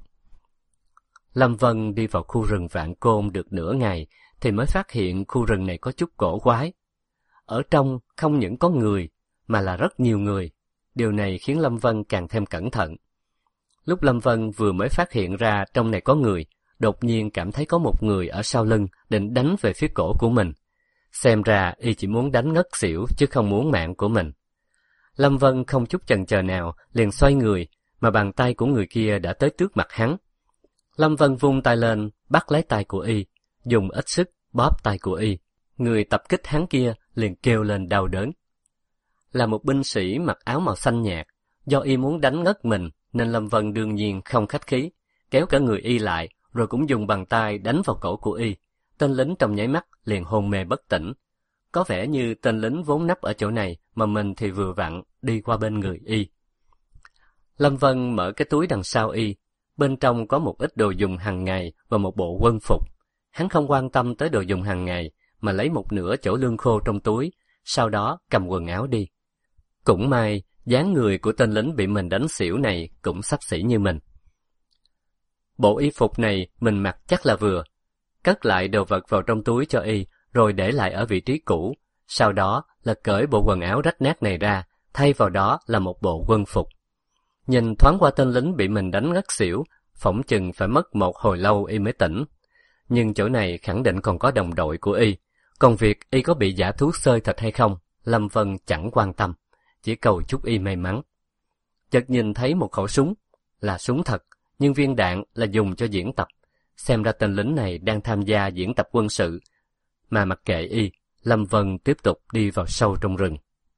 Lâm Vân đi vào khu rừng Vạn Côn được nửa ngày thì mới phát hiện khu rừng này có chút cổ quái. Ở trong không những có người, mà là rất nhiều người. Điều này khiến Lâm Vân càng thêm cẩn thận. Lúc Lâm Vân vừa mới phát hiện ra trong này có người, đột nhiên cảm thấy có một người ở sau lưng định đánh về phía cổ của mình. Xem ra y chỉ muốn đánh ngất xỉu chứ không muốn mạng của mình. Lâm Vân không chút chần chờ nào, liền xoay người, mà bàn tay của người kia đã tới trước mặt hắn. Lâm Vân vung tay lên, bắt lấy tay của y, dùng ít sức bóp tay của y. Người tập kích hắn kia liền kêu lên đau đớn. Là một binh sĩ mặc áo màu xanh nhạt, do y muốn đánh ngất mình nên Lâm Vân đương nhiên không khách khí, kéo cả người y lại rồi cũng dùng bàn tay đánh vào cổ của y. Tên lính trong nháy mắt liền hôn mê bất tỉnh. Có vẻ như tên lính vốn nấp ở chỗ này mà mình thì vừa vặn đi qua bên người y. Lâm Vân mở cái túi đằng sau y, bên trong có một ít đồ dùng hàng ngày và một bộ quân phục. Hắn không quan tâm tới đồ dùng hàng ngày mà lấy một nửa chỗ lương khô trong túi, sau đó cầm quần áo đi. Cũng may, dáng người của tên lính bị mình đánh xỉu này cũng xấp xỉ như mình. Bộ y phục này mình mặc chắc là vừa. Cất lại đồ vật vào trong túi cho y, rồi để lại ở vị trí cũ. Sau đó là cởi bộ quần áo rách nát này ra, thay vào đó là một bộ quân phục. Nhìn thoáng qua tên lính bị mình đánh ngất xỉu, phỏng chừng phải mất một hồi lâu y mới tỉnh. Nhưng chỗ này khẳng định còn có đồng đội của y. Còn việc y có bị dã thú xơi thịt hay không, Lâm Vân chẳng quan tâm, chỉ cầu chúc y may mắn. Chợt nhìn thấy một khẩu súng, là súng thật, nhưng viên đạn là dùng cho diễn tập. Xem ra tên lính này đang tham gia diễn tập quân sự. Mà mặc kệ y, Lâm Vân tiếp tục đi vào sâu trong rừng.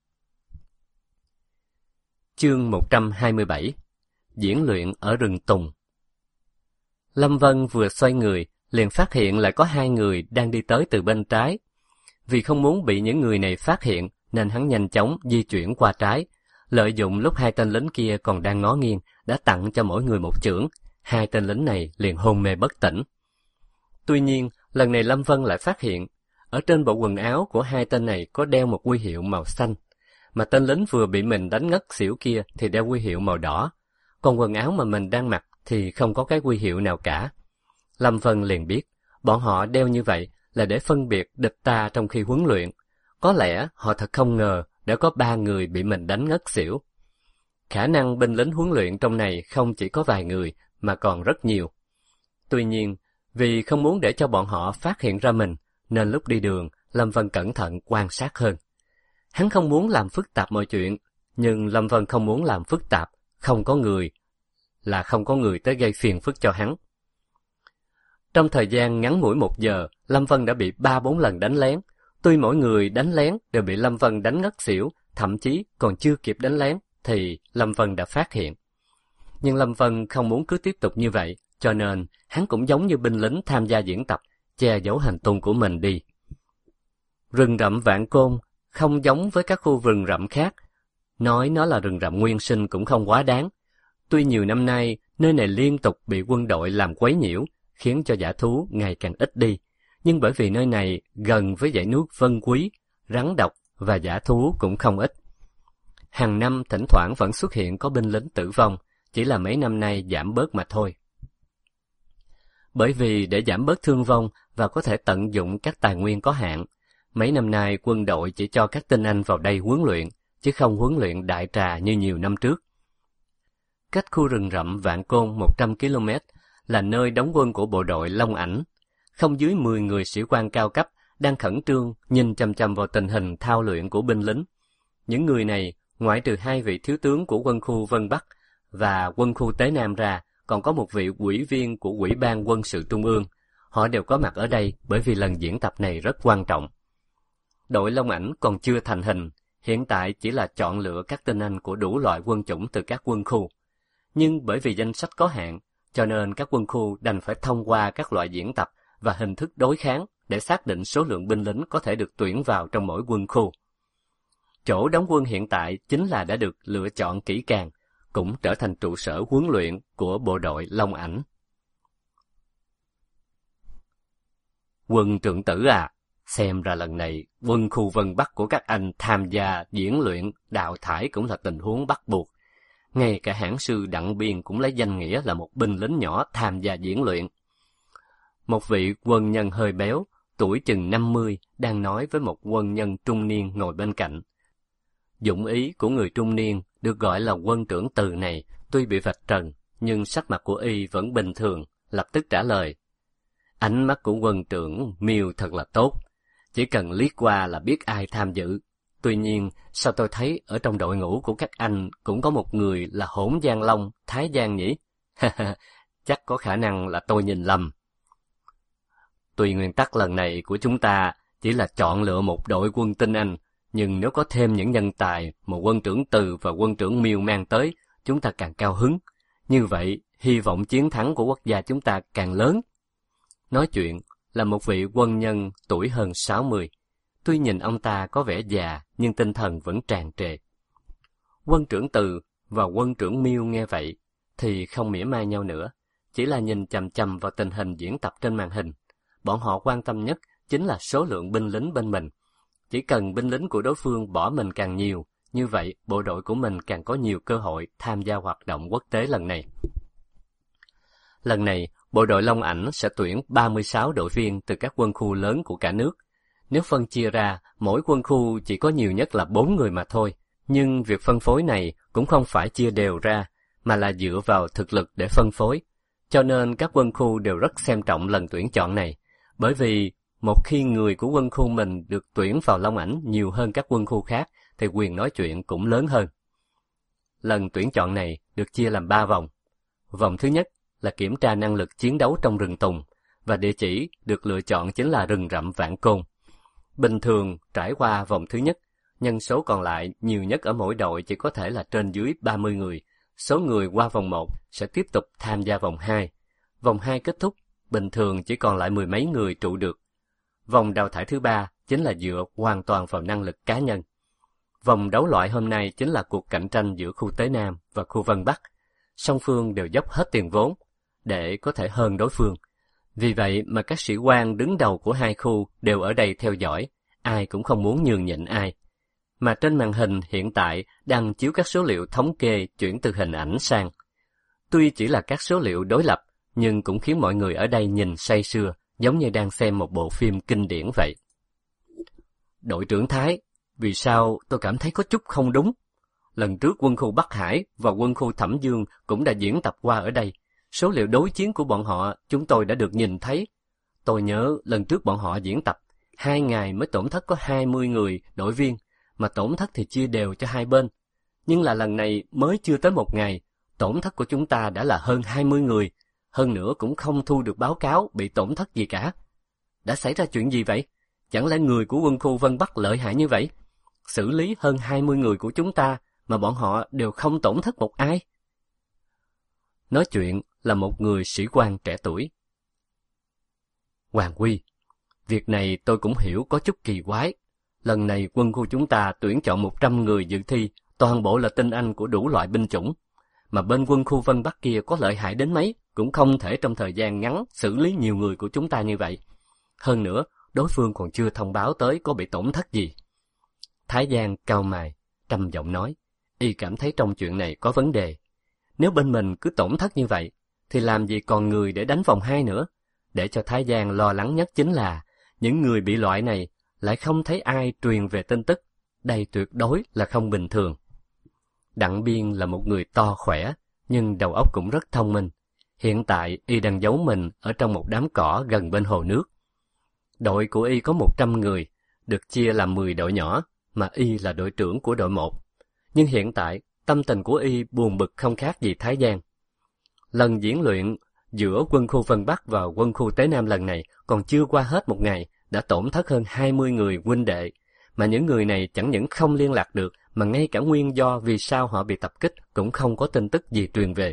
Chương 127. Diễn luyện ở rừng tùng. Lâm Vân vừa xoay người, liền phát hiện lại có hai người đang đi tới từ bên trái. Vì không muốn bị những người này phát hiện, nên hắn nhanh chóng di chuyển qua trái. Lợi dụng lúc hai tên lính kia còn đang ngó nghiêng, đã tặng cho mỗi người một chưởng. Hai tên lính này liền hôn mê bất tỉnh. Tuy nhiên, lần này Lâm Vân lại phát hiện, ở trên bộ quần áo của hai tên này có đeo một huy hiệu màu xanh, mà tên lính vừa bị mình đánh ngất xỉu kia thì đeo huy hiệu màu đỏ. Còn quần áo mà mình đang mặc thì không có cái huy hiệu nào cả. Lâm Vân liền biết, bọn họ đeo như vậy là để phân biệt địch ta trong khi huấn luyện. Có lẽ họ thật không ngờ đã có 3 người bị mình đánh ngất xỉu. Khả năng binh lính huấn luyện trong này không chỉ có vài người, mà còn rất nhiều. Tuy nhiên, vì không muốn để cho bọn họ phát hiện ra mình, nên lúc đi đường, Lâm Vân cẩn thận quan sát hơn. Hắn không muốn làm phức tạp mọi chuyện, nhưng Lâm Vân không muốn làm phức tạp, không có người tới gây phiền phức cho hắn. Trong thời gian ngắn ngủi 1 giờ, Lâm Vân đã bị 3-4 lần đánh lén. Tuy mỗi người đánh lén đều bị Lâm Vân đánh ngất xỉu, thậm chí còn chưa kịp đánh lén, thì Lâm Vân đã phát hiện. Nhưng Lâm Vân không muốn cứ tiếp tục như vậy, cho nên hắn cũng giống như binh lính tham gia diễn tập, che giấu hành tung của mình đi. Rừng rậm Vạn Côn không giống với các khu rừng rậm khác. Nói nó là rừng rậm nguyên sinh cũng không quá đáng. Tuy nhiều năm nay, nơi này liên tục bị quân đội làm quấy nhiễu, khiến cho dã thú ngày càng ít đi. Nhưng bởi vì nơi này gần với dãy núi Vân Quý, rắn độc và dã thú cũng không ít. Hàng năm thỉnh thoảng vẫn xuất hiện có binh lính tử vong, chỉ là mấy năm nay giảm bớt mà thôi. Bởi vì để giảm bớt thương vong và có thể tận dụng các tài nguyên có hạn, mấy năm nay quân đội chỉ cho các tinh anh vào đây huấn luyện, chứ không huấn luyện đại trà như nhiều năm trước. Cách khu rừng rậm Vạn Côn 100 km là nơi đóng quân của bộ đội Long Ảnh. Không dưới 10 người sĩ quan cao cấp đang khẩn trương nhìn chằm chằm vào tình hình thao luyện của binh lính. Những người này, ngoại trừ 2 vị thiếu tướng của quân khu Vân Bắc và quân khu Tế Nam ra, còn có một vị ủy viên của Ủy ban Quân sự Trung ương. Họ đều có mặt ở đây bởi vì lần diễn tập này rất quan trọng. Đội Long Ảnh còn chưa thành hình, hiện tại chỉ là chọn lựa các tinh anh của đủ loại quân chủng từ các quân khu. Nhưng bởi vì danh sách có hạn, cho nên các quân khu đành phải thông qua các loại diễn tập và hình thức đối kháng để xác định số lượng binh lính có thể được tuyển vào trong mỗi quân khu. Chỗ đóng quân hiện tại chính là đã được lựa chọn kỹ càng, cũng trở thành trụ sở huấn luyện của bộ đội Long Ảnh. Quân trưởng tử à, xem ra lần này quân khu Vân Bắc của các anh tham gia diễn luyện đào thải cũng là tình huống bắt buộc. Ngay cả hãn sư Đặng Biên cũng lấy danh nghĩa là một binh lính nhỏ tham gia diễn luyện. Một vị quân nhân hơi béo, tuổi chừng 50, đang nói với một quân nhân trung niên ngồi bên cạnh. Dụng ý của người trung niên được gọi là quân trưởng từ này tuy bị vạch trần, nhưng sắc mặt của y vẫn bình thường, lập tức trả lời. Ánh mắt của quân trưởng Miêu thật là tốt, chỉ cần liếc qua là biết ai tham dự. Tuy nhiên, sao tôi thấy ở trong đội ngũ của các anh cũng có một người là Hỗn Giang Long, Thái Giang nhỉ? Chắc có khả năng là tôi nhìn lầm. Tuy nguyên tắc lần này của chúng ta chỉ là chọn lựa một đội quân tinh anh, nhưng nếu có thêm những nhân tài mà quân trưởng Từ và quân trưởng Miêu mang tới, chúng ta càng cao hứng. Như vậy, hy vọng chiến thắng của quốc gia chúng ta càng lớn. Nói chuyện là một vị quân nhân tuổi hơn 60. Tuy nhìn ông ta có vẻ già, nhưng tinh thần vẫn tràn trề. Quân trưởng Từ và quân trưởng Miêu nghe vậy, thì không mỉa mai nhau nữa, chỉ là nhìn chằm chằm vào tình hình diễn tập trên màn hình. Bọn họ quan tâm nhất chính là số lượng binh lính bên mình. Chỉ cần binh lính của đối phương bỏ mình càng nhiều, như vậy bộ đội của mình càng có nhiều cơ hội tham gia hoạt động quốc tế lần này. Lần này, bộ đội Long Ảnh sẽ tuyển 36 đội viên từ các quân khu lớn của cả nước. Nếu phân chia ra, mỗi quân khu chỉ có nhiều nhất là 4 người mà thôi. Nhưng việc phân phối này cũng không phải chia đều ra, mà là dựa vào thực lực để phân phối. Cho nên các quân khu đều rất xem trọng lần tuyển chọn này. Bởi vì một khi người của quân khu mình được tuyển vào Long Ảnh nhiều hơn các quân khu khác, thì quyền nói chuyện cũng lớn hơn. Lần tuyển chọn này được chia làm 3 vòng. Vòng thứ nhất là kiểm tra năng lực chiến đấu trong rừng tùng, và địa chỉ được lựa chọn chính là rừng rậm Vạn Côn. Bình thường, trải qua vòng thứ nhất, nhân số còn lại nhiều nhất ở mỗi đội chỉ có thể là trên dưới 30 người. Số người qua vòng 1 sẽ tiếp tục tham gia vòng 2. Vòng 2 kết thúc, bình thường chỉ còn lại 10 mấy người trụ được. Vòng đào thải thứ 3 chính là dựa hoàn toàn vào năng lực cá nhân. Vòng đấu loại hôm nay chính là cuộc cạnh tranh giữa khu Tế Nam và khu Vân Bắc. Song phương đều dốc hết tiền vốn để có thể hơn đối phương. Vì vậy mà các sĩ quan đứng đầu của hai khu đều ở đây theo dõi, ai cũng không muốn nhường nhịn ai. Mà trên màn hình hiện tại đang chiếu các số liệu thống kê chuyển từ hình ảnh sang. Tuy chỉ là các số liệu đối lập, nhưng cũng khiến mọi người ở đây nhìn say sưa, giống như đang xem một bộ phim kinh điển vậy. Đội trưởng Thái, vì sao tôi cảm thấy có chút không đúng? Lần trước quân khu Bắc Hải và quân khu Thẩm Dương cũng đã diễn tập qua ở đây. Số liệu đối chiến của bọn họ chúng tôi đã được nhìn thấy. Tôi nhớ lần trước bọn họ diễn tập, 2 ngày mới tổn thất có 20 người đội viên, mà tổn thất thì chia đều cho hai bên. Nhưng là lần này mới chưa tới 1 ngày, tổn thất của chúng ta đã là hơn 20 người, hơn nữa cũng không thu được báo cáo bị tổn thất gì cả. Đã xảy ra chuyện gì vậy? Chẳng lẽ người của quân khu Vân Bắc lợi hại như vậy? Xử lý hơn 20 người của chúng ta mà bọn họ đều không tổn thất một ai? Nói chuyện là một người sĩ quan trẻ tuổi. Hoàng Huy, việc này tôi cũng hiểu có chút kỳ quái. Lần này quân khu chúng ta tuyển chọn 100 người dự thi, toàn bộ là tinh anh của đủ loại binh chủng. Mà bên quân khu Vân Bắc kia có lợi hại đến mấy, cũng không thể trong thời gian ngắn xử lý nhiều người của chúng ta như vậy. Hơn nữa, đối phương còn chưa thông báo tới có bị tổn thất gì. Thái Giang cau mày, trầm giọng nói, y cảm thấy trong chuyện này có vấn đề. Nếu bên mình cứ tổn thất như vậy, thì làm gì còn người để đánh vòng 2 nữa? Để cho Thái Giang lo lắng nhất chính là, những người bị loại này lại không thấy ai truyền về tin tức. Đây tuyệt đối là không bình thường. Đặng Biên là một người to khỏe, nhưng đầu óc cũng rất thông minh. Hiện tại y đang giấu mình ở trong một đám cỏ gần bên hồ nước. Đội của y có 100 người, được chia làm 10 đội nhỏ, mà y là đội trưởng của đội 1. Nhưng hiện tại, tâm tình của y buồn bực không khác gì Thái Giang. Lần diễn luyện giữa quân khu Vân Bắc và quân khu Tế Nam lần này còn chưa qua hết 1 ngày, đã tổn thất hơn 20 người huynh đệ. Mà những người này chẳng những không liên lạc được, mà ngay cả nguyên do vì sao họ bị tập kích cũng không có tin tức gì truyền về.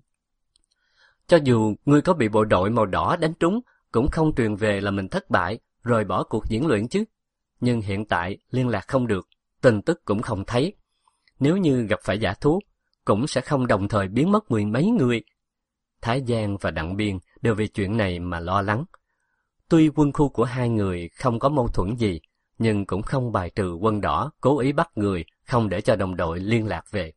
Cho dù ngươi có bị bộ đội màu đỏ đánh trúng, cũng không truyền về là mình thất bại, rồi bỏ cuộc diễn luyện chứ. Nhưng hiện tại liên lạc không được, tin tức cũng không thấy. Nếu như gặp phải giả thú, cũng sẽ không đồng thời biến mất 10 mấy người. Thái Giang và Đặng Biên đều vì chuyện này mà lo lắng. Tuy quân khu của hai người không có mâu thuẫn gì, nhưng cũng không bài trừ quân đỏ cố ý bắt người, không để cho đồng đội liên lạc về.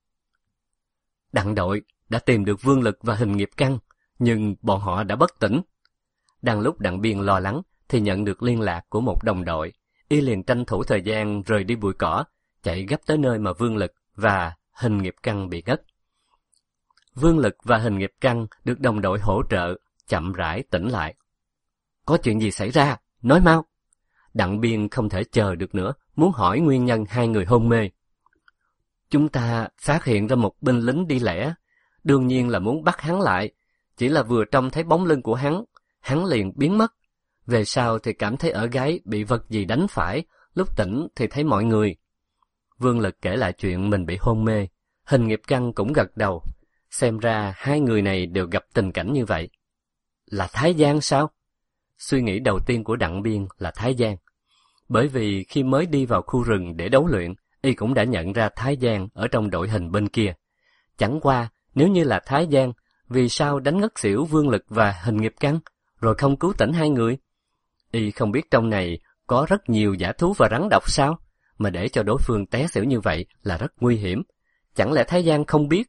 Đặng đội đã tìm được Vương Lực và Hình Nghiệp Căn, nhưng bọn họ đã bất tỉnh. Đang lúc Đặng Biên lo lắng, thì nhận được liên lạc của một đồng đội. Y liền tranh thủ thời gian rời đi bụi cỏ, chạy gấp tới nơi mà Vương Lực và Hình Nghiệp Căn bị ngất. Vương Lực và Hình Nghiệp Căn được đồng đội hỗ trợ, chậm rãi tỉnh lại. Có chuyện gì xảy ra? Nói mau. Đặng Biên không thể chờ được nữa, muốn hỏi nguyên nhân hai người hôn mê. Chúng ta phát hiện ra một binh lính đi lẻ, đương nhiên là muốn bắt hắn lại. Chỉ là vừa trông thấy bóng lưng của hắn liền biến mất. Về sau thì cảm thấy ở gáy bị vật gì đánh phải, lúc tỉnh thì thấy mọi người. Vương Lực kể lại chuyện mình bị hôn mê, Hình Nghiệp Căn cũng gật đầu. Xem ra hai người này đều gặp tình cảnh như vậy. Là Thái Giang sao? Suy nghĩ đầu tiên của Đặng Biên là Thái Giang. Bởi vì khi mới đi vào khu rừng để đấu luyện, y cũng đã nhận ra Thái Giang ở trong đội hình bên kia. Chẳng qua, nếu như là Thái Giang, vì sao đánh ngất xỉu Vương Lực và Hình Nghiệp Căn, rồi không cứu tỉnh hai người? Y không biết trong này có rất nhiều dã thú và rắn độc sao, mà để cho đối phương té xỉu như vậy là rất nguy hiểm. Chẳng lẽ Thái Giang không biết?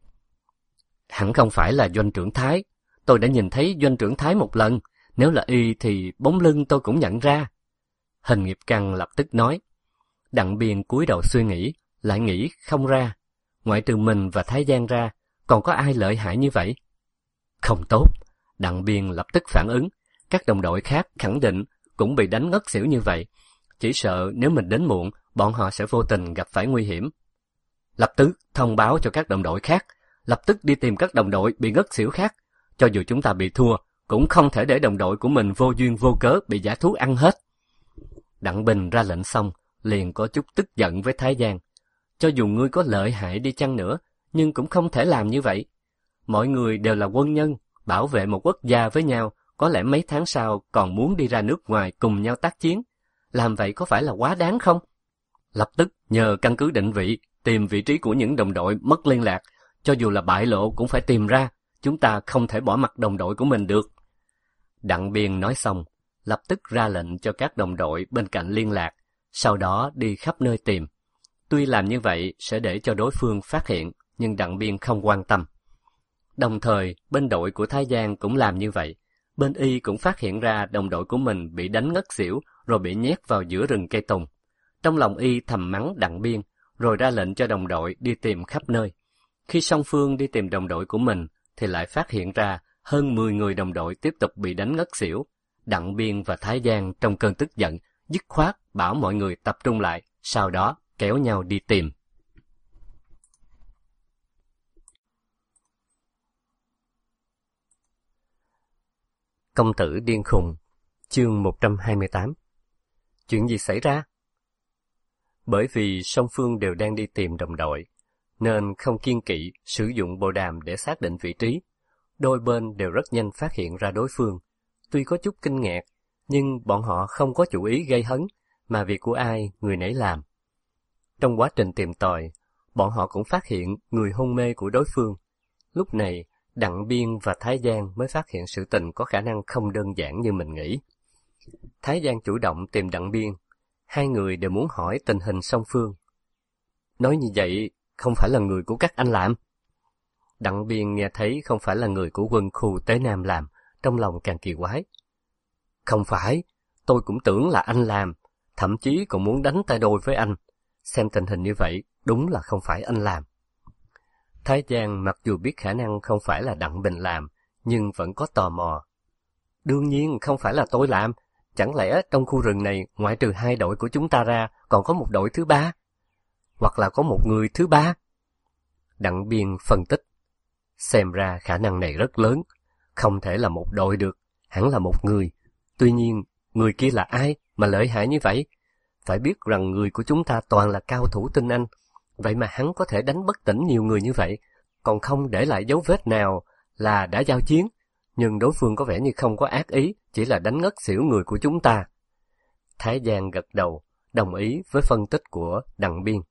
Hẳn không phải là Doanh trưởng Thái. Tôi đã nhìn thấy Doanh trưởng Thái một lần. Nếu là y thì bóng lưng tôi cũng nhận ra. Hình Nghiệp Căn lập tức nói. Đặng Biên cúi đầu suy nghĩ, lại nghĩ không ra. Ngoại trừ mình và Thái Giang ra, còn có ai lợi hại như vậy? Không tốt. Đặng Biên lập tức phản ứng. Các đồng đội khác khẳng định cũng bị đánh ngất xỉu như vậy. Chỉ sợ nếu mình đến muộn, bọn họ sẽ vô tình gặp phải nguy hiểm. Lập tức thông báo cho các đồng đội khác, lập tức đi tìm các đồng đội bị ngất xỉu khác. Cho dù chúng ta bị thua, cũng không thể để đồng đội của mình vô duyên vô cớ bị dã thú ăn hết. Đặng Bình ra lệnh xong, liền có chút tức giận với Thái Giang. Cho dù ngươi có lợi hại đi chăng nữa, nhưng cũng không thể làm như vậy. Mọi người đều là quân nhân, bảo vệ một quốc gia với nhau, có lẽ mấy tháng sau còn muốn đi ra nước ngoài cùng nhau tác chiến. Làm vậy có phải là quá đáng không? Lập tức nhờ căn cứ định vị, tìm vị trí của những đồng đội mất liên lạc. Cho dù là bại lộ cũng phải tìm ra, chúng ta không thể bỏ mặc đồng đội của mình được. Đặng Biên nói xong, lập tức ra lệnh cho các đồng đội bên cạnh liên lạc, sau đó đi khắp nơi tìm. Tuy làm như vậy sẽ để cho đối phương phát hiện, nhưng Đặng Biên không quan tâm. Đồng thời, bên đội của Thái Giang cũng làm như vậy. Bên y cũng phát hiện ra đồng đội của mình bị đánh ngất xỉu rồi bị nhét vào giữa rừng cây tùng. Trong lòng y thầm mắng Đặng Biên, rồi ra lệnh cho đồng đội đi tìm khắp nơi. Khi song phương đi tìm đồng đội của mình, thì lại phát hiện ra hơn 10 người đồng đội tiếp tục bị đánh ngất xỉu. Đặng Biên và Thái Giang trong cơn tức giận, dứt khoát bảo mọi người tập trung lại, sau đó kéo nhau đi tìm. Công tử điên khùng, chương 128. Chuyện gì xảy ra? Bởi vì song phương đều đang đi tìm đồng đội, nên không kiêng kỵ sử dụng bộ đàm để xác định vị trí. Đôi bên đều rất nhanh phát hiện ra đối phương. Tuy có chút kinh ngạc, nhưng bọn họ không có chủ ý gây hấn, mà việc của ai người nấy làm. Trong quá trình tìm tòi, bọn họ cũng phát hiện người hôn mê của đối phương. Lúc này, Đặng Biên và Thái Giang mới phát hiện sự tình có khả năng không đơn giản như mình nghĩ. Thái Giang chủ động tìm Đặng Biên. Hai người đều muốn hỏi tình hình song phương. Nói như vậy, không phải là người của các anh làm. Đặng Biên nghe thấy không phải là người của quân khu Tế Nam làm, trong lòng càng kỳ quái. Không phải, tôi cũng tưởng là anh làm, thậm chí còn muốn đánh tay đôi với anh. Xem tình hình như vậy, đúng là không phải anh làm. Thái Giang mặc dù biết khả năng không phải là Đặng Bình làm, nhưng vẫn có tò mò. Đương nhiên không phải là tôi làm, chẳng lẽ trong khu rừng này ngoại trừ 2 đội của chúng ta ra còn có một đội thứ 3? Hoặc là có một người thứ 3? Đặng Biên phân tích. Xem ra khả năng này rất lớn, không thể là một đội được, hẳn là một người. Tuy nhiên, người kia là ai mà lợi hại như vậy? Phải biết rằng người của chúng ta toàn là cao thủ tinh anh, vậy mà hắn có thể đánh bất tỉnh nhiều người như vậy, còn không để lại dấu vết nào là đã giao chiến. Nhưng đối phương có vẻ như không có ác ý, chỉ là đánh ngất xỉu người của chúng ta. Thái Giang gật đầu, đồng ý với phân tích của Đặng Biên.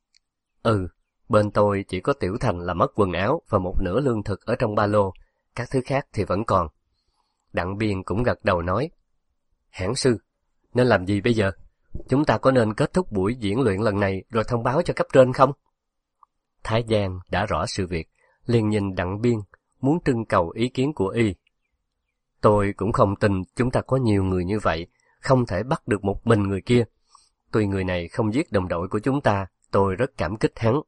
Bên tôi chỉ có Tiểu Thành là mất quần áo và một nửa lương thực ở trong ba lô, các thứ khác thì vẫn còn. Đặng Biên cũng gật đầu nói, hãn sư, nên làm gì bây giờ? Chúng ta có nên kết thúc buổi diễn luyện lần này rồi thông báo cho cấp trên không? Thái Giang đã rõ sự việc, liền nhìn Đặng Biên, muốn trưng cầu ý kiến của y. Tôi cũng không tin chúng ta có nhiều người như vậy, không thể bắt được một mình người kia. Tuy người này không giết đồng đội của chúng ta, tôi rất cảm kích hắn.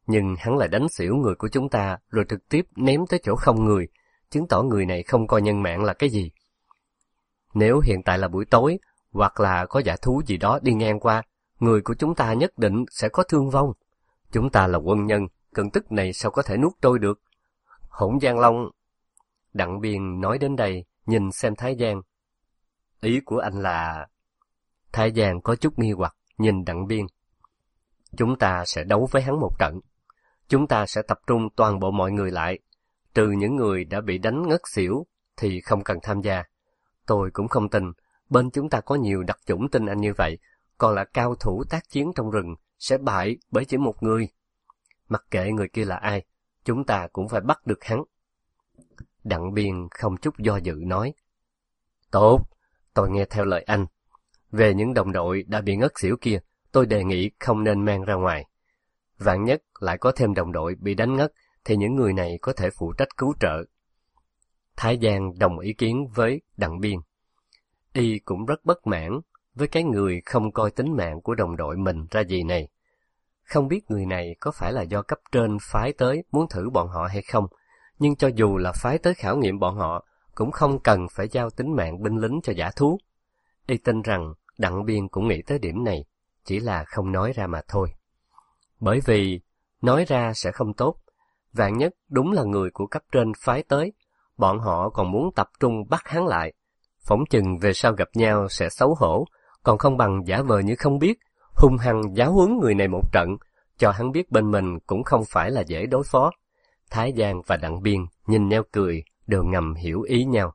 nhưng hắn lại đánh xỉu người của chúng ta rồi trực tiếp ném tới chỗ không người, chứng tỏ người này không coi nhân mạng là cái gì. Nếu hiện tại là buổi tối, hoặc là có dã thú gì đó đi ngang qua, người của chúng ta nhất định sẽ có thương vong. Chúng ta là quân nhân, cơn tức này sao có thể nuốt trôi được? Hỗn Giang Long... Đặng Biên nói đến đây, nhìn xem Thái Giang. Ý của anh là... Thái Giang có chút nghi hoặc, nhìn Đặng Biên. Chúng ta sẽ đấu với hắn một trận. Chúng ta sẽ tập trung toàn bộ mọi người lại. Trừ những người đã bị đánh ngất xỉu thì không cần tham gia. Tôi cũng không tin, bên chúng ta có nhiều đặc chủng tinh anh như vậy, còn là cao thủ tác chiến trong rừng, sẽ bại bởi chỉ một người. Mặc kệ người kia là ai, chúng ta cũng phải bắt được hắn. Đặng Biên không chút do dự nói. Tốt, tôi nghe theo lời anh. Về những đồng đội đã bị ngất xỉu kia, tôi đề nghị không nên mang ra ngoài. Vạn nhất lại có thêm đồng đội bị đánh ngất, thì những người này có thể phụ trách cứu trợ. Thái Giang đồng ý kiến với Đặng Biên. Y cũng rất bất mãn với cái người không coi tính mạng của đồng đội mình ra gì này. Không biết người này có phải là do cấp trên phái tới muốn thử bọn họ hay không, nhưng cho dù là phái tới khảo nghiệm bọn họ, cũng không cần phải giao tính mạng binh lính cho dã thú. Y tin rằng Đặng Biên cũng nghĩ tới điểm này, chỉ là không nói ra mà thôi. Bởi vì nói ra sẽ không tốt, vạn nhất đúng là người của cấp trên phái tới, bọn họ còn muốn tập trung bắt hắn lại. Phỏng chừng về sau gặp nhau sẽ xấu hổ, còn không bằng giả vờ như không biết, hung hăng giáo huấn người này một trận, cho hắn biết bên mình cũng không phải là dễ đối phó. Thái Giang và Đặng Biên nhìn nhau cười, đều ngầm hiểu ý nhau.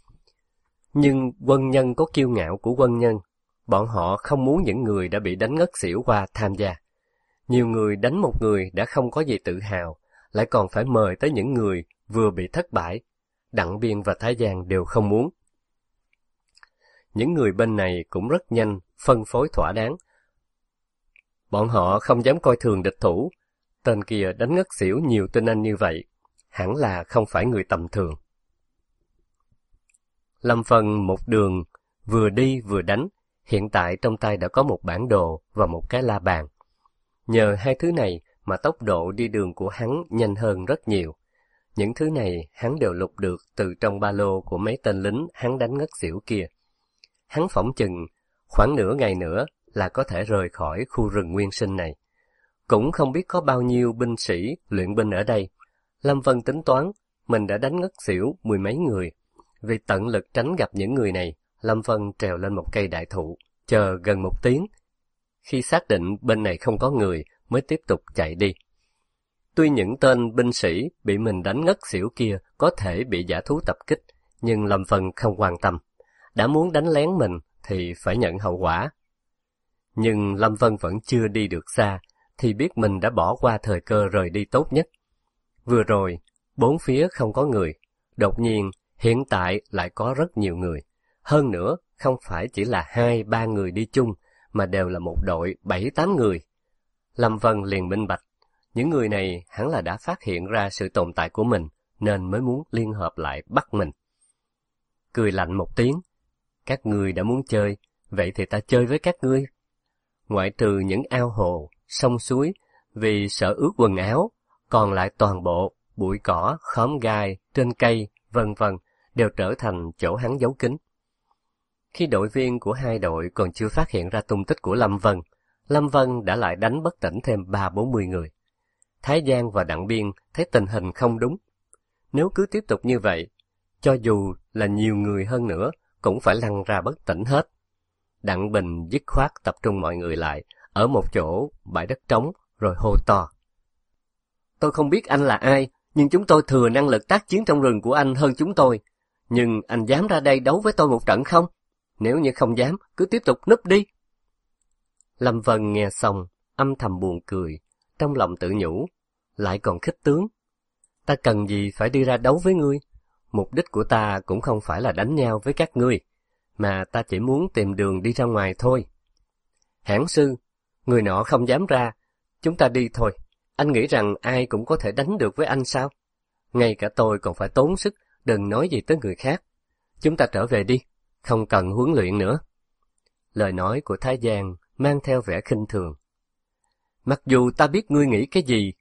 Nhưng quân nhân có kiêu ngạo của quân nhân, bọn họ không muốn những người đã bị đánh ngất xỉu qua tham gia. Nhiều người đánh một người đã không có gì tự hào, lại còn phải mời tới những người vừa bị thất bại. Đặng Biên và Thái Giang đều không muốn. Những người bên này cũng rất nhanh, phân phối thỏa đáng. Bọn họ không dám coi thường địch thủ. Tên kia đánh ngất xỉu nhiều tinh anh như vậy, hẳn là không phải người tầm thường. Lâm Vân một đường, vừa đi vừa đánh, hiện tại trong tay đã có một bản đồ và một cái la bàn. Nhờ hai thứ này mà tốc độ đi đường của hắn nhanh hơn rất nhiều. Những thứ này hắn đều lục được từ trong ba lô của mấy tên lính hắn đánh ngất xỉu kia. Hắn phỏng chừng khoảng nửa ngày nữa là có thể rời khỏi khu rừng nguyên sinh này. Cũng không biết có bao nhiêu binh sĩ luyện binh ở đây. Lâm Vân tính toán, mình đã đánh ngất xỉu 10 mấy người. Vì tận lực tránh gặp những người này, Lâm Vân trèo lên một cây đại thụ, chờ gần 1 tiếng. Khi xác định bên này không có người, mới tiếp tục chạy đi. Tuy những tên binh sĩ bị mình đánh ngất xỉu kia có thể bị dã thú tập kích, nhưng Lâm Vân không quan tâm. Đã muốn đánh lén mình thì phải nhận hậu quả. Nhưng Lâm Vân vẫn chưa đi được xa, thì biết mình đã bỏ qua thời cơ rời đi tốt nhất. Vừa rồi, 4 phía không có người. Đột nhiên, hiện tại lại có rất nhiều người. Hơn nữa, không phải chỉ là 2-3 người đi chung, mà đều là một đội 7-8 người. Lâm Vân liền minh bạch, những người này hẳn là đã phát hiện ra sự tồn tại của mình, nên mới muốn liên hợp lại bắt mình. Cười lạnh một tiếng, các ngươi đã muốn chơi, vậy thì ta chơi với các ngươi. Ngoại trừ những ao hồ, sông suối, vì sợ ướt quần áo, còn lại toàn bộ, bụi cỏ, khóm gai, trên cây, vân vân, đều trở thành chỗ hắn giấu kín. Khi đội viên của hai đội còn chưa phát hiện ra tung tích của Lâm Vân đã lại đánh bất tỉnh thêm 30-40 người. Thái Giang và Đặng Biên thấy tình hình không đúng. Nếu cứ tiếp tục như vậy, cho dù là nhiều người hơn nữa, cũng phải lăn ra bất tỉnh hết. Đặng Bình dứt khoát tập trung mọi người lại, ở một chỗ, bãi đất trống, rồi hô to. Tôi không biết anh là ai, nhưng chúng tôi thừa năng lực tác chiến trong rừng của anh hơn chúng tôi. Nhưng anh dám ra đây đấu với tôi một trận không? Nếu như không dám, cứ tiếp tục núp đi. Lâm Vân nghe xong, âm thầm buồn cười, trong lòng tự nhủ, lại còn khích tướng. Ta cần gì phải đi ra đấu với ngươi? Mục đích của ta cũng không phải là đánh nhau với các ngươi, mà ta chỉ muốn tìm đường đi ra ngoài thôi. Hãn sư, người nọ không dám ra, chúng ta đi thôi. Anh nghĩ rằng ai cũng có thể đánh được với anh sao? Ngay cả tôi còn phải tốn sức, đừng nói gì tới người khác. Chúng ta trở về đi, không cần huấn luyện nữa. Lời nói của Thái Giang mang theo vẻ khinh thường. Mặc dù ta biết ngươi nghĩ cái gì,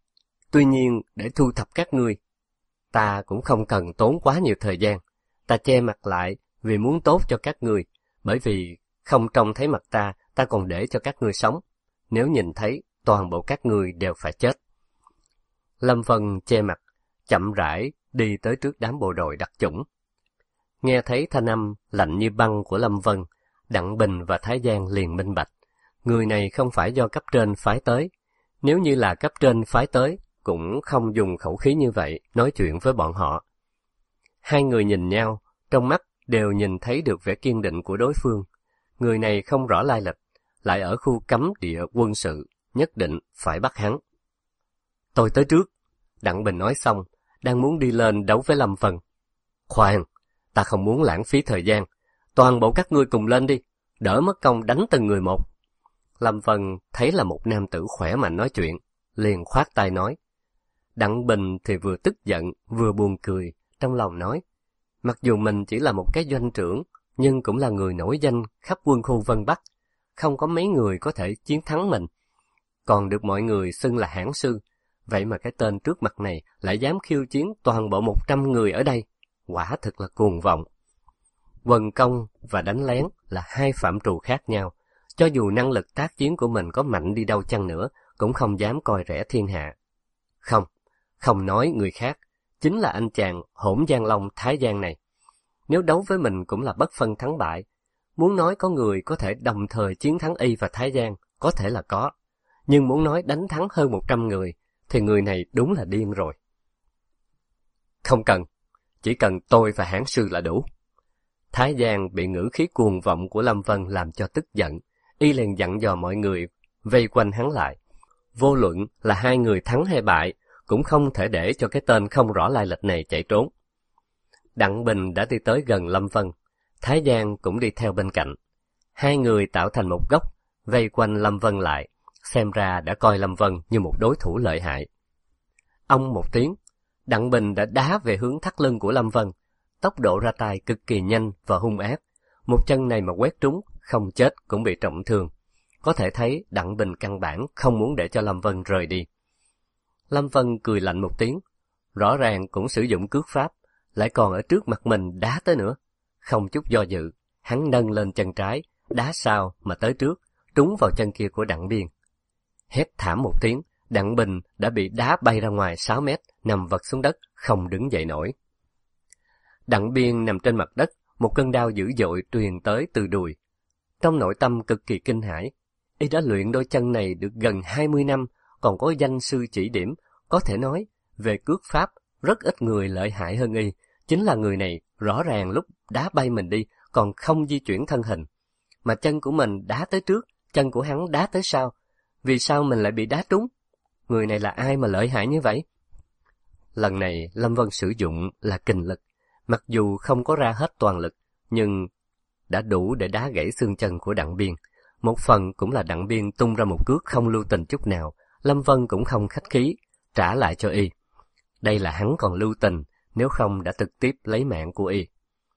Tuy nhiên, để thu thập các ngươi, ta cũng không cần tốn quá nhiều thời gian. Ta che mặt lại vì muốn tốt cho các ngươi, bởi vì không trông thấy mặt ta còn để cho các ngươi sống. Nếu nhìn thấy, toàn bộ các ngươi đều phải chết. Lâm Vân che mặt, chậm rãi đi tới trước đám bộ đội đặc chủng. Nghe thấy thanh âm lạnh như băng của Lâm Vân, Đặng Bình và Thái Giang liền minh bạch. Người này không phải do cấp trên phái tới. Nếu như là cấp trên phái tới, cũng không dùng khẩu khí như vậy nói chuyện với bọn họ. Hai người nhìn nhau, trong mắt đều nhìn thấy được vẻ kiên định của đối phương. Người này không rõ lai lịch, lại ở khu cấm địa quân sự, nhất định phải bắt hắn. Tôi tới trước, Đặng Bình nói xong, đang muốn đi lên đấu với Lâm Vân. Khoan, ta không muốn lãng phí thời gian, toàn bộ các ngươi cùng lên đi, đỡ mất công đánh từng người một. Lâm Vân thấy là một nam tử khỏe mạnh nói chuyện, liền khoát tay nói. Đặng Bình thì vừa tức giận, vừa buồn cười, trong lòng nói. Mặc dù mình chỉ là một cái doanh trưởng, nhưng cũng là người nổi danh khắp quân khu Vân Bắc, không có mấy người có thể chiến thắng mình. Còn được mọi người xưng là hãn sư, vậy mà cái tên trước mặt này lại dám khiêu chiến toàn bộ 100 người ở đây, quả thực là cuồng vọng. Quần công và đánh lén là hai phạm trù khác nhau, cho dù năng lực tác chiến của mình có mạnh đi đâu chăng nữa, cũng không dám coi rẻ thiên hạ. Không nói người khác, chính là anh chàng Hỗn Giang Long Thái Giang này. Nếu đấu với mình cũng là bất phân thắng bại. Muốn nói có người có thể đồng thời chiến thắng y và Thái Giang, có thể là có. Nhưng muốn nói đánh thắng hơn 100 người, thì người này đúng là điên rồi. Không cần, chỉ cần tôi và hãn sư là đủ. Thái Giang bị ngữ khí cuồng vọng của Lâm Vân làm cho tức giận, y liền dặn dò mọi người vây quanh hắn lại. Vô luận là hai người thắng hay bại, cũng không thể để cho cái tên không rõ lai lịch này chạy trốn. Đặng Bình đã đi tới gần Lâm Vân, Thái Giang cũng đi theo bên cạnh. Hai người tạo thành một góc, vây quanh Lâm Vân lại, xem ra đã coi Lâm Vân như một đối thủ lợi hại. Ông một tiếng, Đặng Bình đã đá về hướng thắt lưng của Lâm Vân, tốc độ ra tay cực kỳ nhanh và hung ác. Một chân này mà quét trúng, không chết cũng bị trọng thương. Có thể thấy Đặng Bình căn bản không muốn để cho Lâm Vân rời đi. Lâm Vân cười lạnh một tiếng, rõ ràng cũng sử dụng cước pháp, lại còn ở trước mặt mình đá tới nữa. Không chút do dự, hắn nâng lên chân trái, đá sao mà tới trước, trúng vào chân kia của Đặng Biên. Hét thảm một tiếng, Đặng Bình đã bị đá bay ra ngoài 6 mét, nằm vật xuống đất, không đứng dậy nổi. Đặng Biên nằm trên mặt đất, một cơn đau dữ dội truyền tới từ đùi. Trong nội tâm cực kỳ kinh hãi, y đã luyện đôi chân này được gần 20 năm, còn có danh sư chỉ điểm, có thể nói, về cước pháp, rất ít người lợi hại hơn y. Chính là người này, rõ ràng lúc đá bay mình đi, còn không di chuyển thân hình. Mà chân của mình đá tới trước, chân của hắn đá tới sau. Vì sao mình lại bị đá trúng? Người này là ai mà lợi hại như vậy? Lần này, Lâm Vân sử dụng là kình lực. Mặc dù không có ra hết toàn lực, nhưng đã đủ để đá gãy xương chân của Đặng Biên. Một phần cũng là Đặng Biên tung ra một cước không lưu tình chút nào, Lâm Vân cũng không khách khí, trả lại cho y. Đây là hắn còn lưu tình, nếu không đã trực tiếp lấy mạng của y.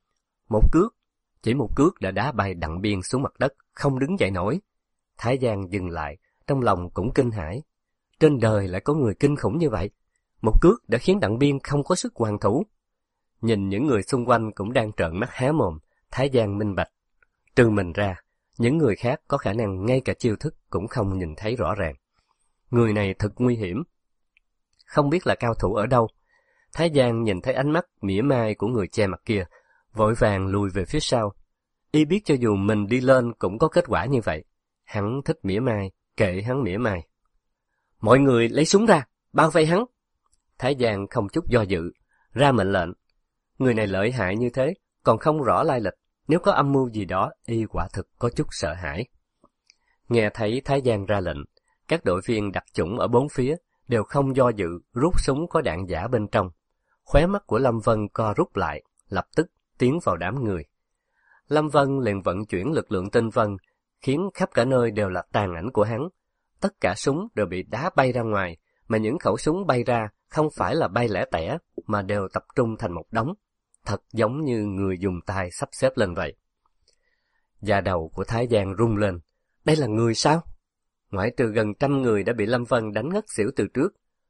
Chỉ một cước đã đá bay Đặng Biên xuống mặt đất, không đứng dậy nổi. Thái Giang dừng lại, trong lòng cũng kinh hãi. Trên đời lại có người kinh khủng như vậy. Một cước đã khiến Đặng Biên không có sức hoàn thủ. Nhìn những người xung quanh cũng đang trợn mắt há mồm, Thái Giang minh bạch. Trừ mình ra, những người khác có khả năng ngay cả chiêu thức cũng không nhìn thấy rõ ràng. Người này thật nguy hiểm. Không biết là cao thủ ở đâu. Thái Giang nhìn thấy ánh mắt mỉa mai của người che mặt kia, vội vàng lùi về phía sau. Y biết cho dù mình đi lên cũng có kết quả như vậy. Hắn thích mỉa mai, kệ hắn mỉa mai. Mọi người lấy súng ra, bao vây hắn. Thái Giang không chút do dự, ra mệnh lệnh. Người này lợi hại như thế, còn không rõ lai lịch. Nếu có âm mưu gì đó, y quả thực có chút sợ hãi. Nghe thấy Thái Giang ra lệnh, các đội viên đặc chủng ở bốn phía đều không do dự rút súng có đạn giả bên trong. Khóe mắt của Lâm Vân co rút lại, lập tức tiến vào đám người. Lâm Vân liền vận chuyển lực lượng tinh vân, khiến khắp cả nơi đều là tàn ảnh của hắn. Tất cả súng đều bị đá bay ra ngoài, mà những khẩu súng bay ra không phải là bay lẻ tẻ, mà đều tập trung thành một đống. Thật giống như người dùng tay sắp xếp lên vậy. Da đầu của Thái Giang rung lên. Đây là người sao? Ngoại trừ gần 100 người đã bị Lâm Vân đánh ngất xỉu từ trước,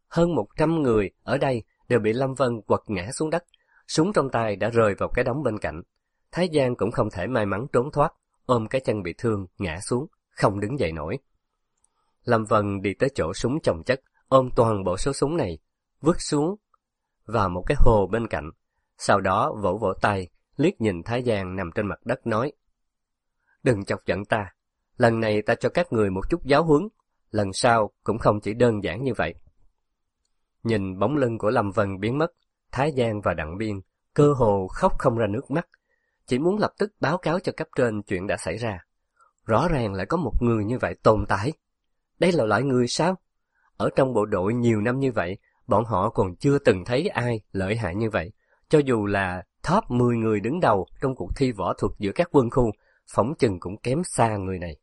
Hơn 100 người ở đây đều bị Lâm Vân quật ngã xuống đất, súng trong tay đã rơi vào cái đống bên cạnh. Thái Giang cũng không thể may mắn trốn thoát, ôm cái chân bị thương, ngã xuống, không đứng dậy nổi. Lâm Vân đi tới chỗ súng chồng chất, ôm toàn bộ số súng này, vứt xuống vào một cái hồ bên cạnh. Sau đó vỗ vỗ tay, liếc nhìn Thái Giang nằm trên mặt đất nói: "Đừng chọc giận ta, lần này ta cho các người một chút giáo huấn, lần sau cũng không chỉ đơn giản như vậy." Nhìn bóng lưng của Lâm Vân biến mất, Thái Giang và Đặng Biên cơ hồ khóc không ra nước mắt, chỉ muốn lập tức báo cáo cho cấp trên chuyện đã xảy ra. Rõ ràng lại có một người như vậy tồn tại. Đây là loại người sao? Ở trong bộ đội nhiều năm như vậy, bọn họ còn chưa từng thấy ai lợi hại như vậy. Cho dù là top 10 người đứng đầu trong cuộc thi võ thuật giữa các quân khu, phỏng chừng cũng kém xa người này.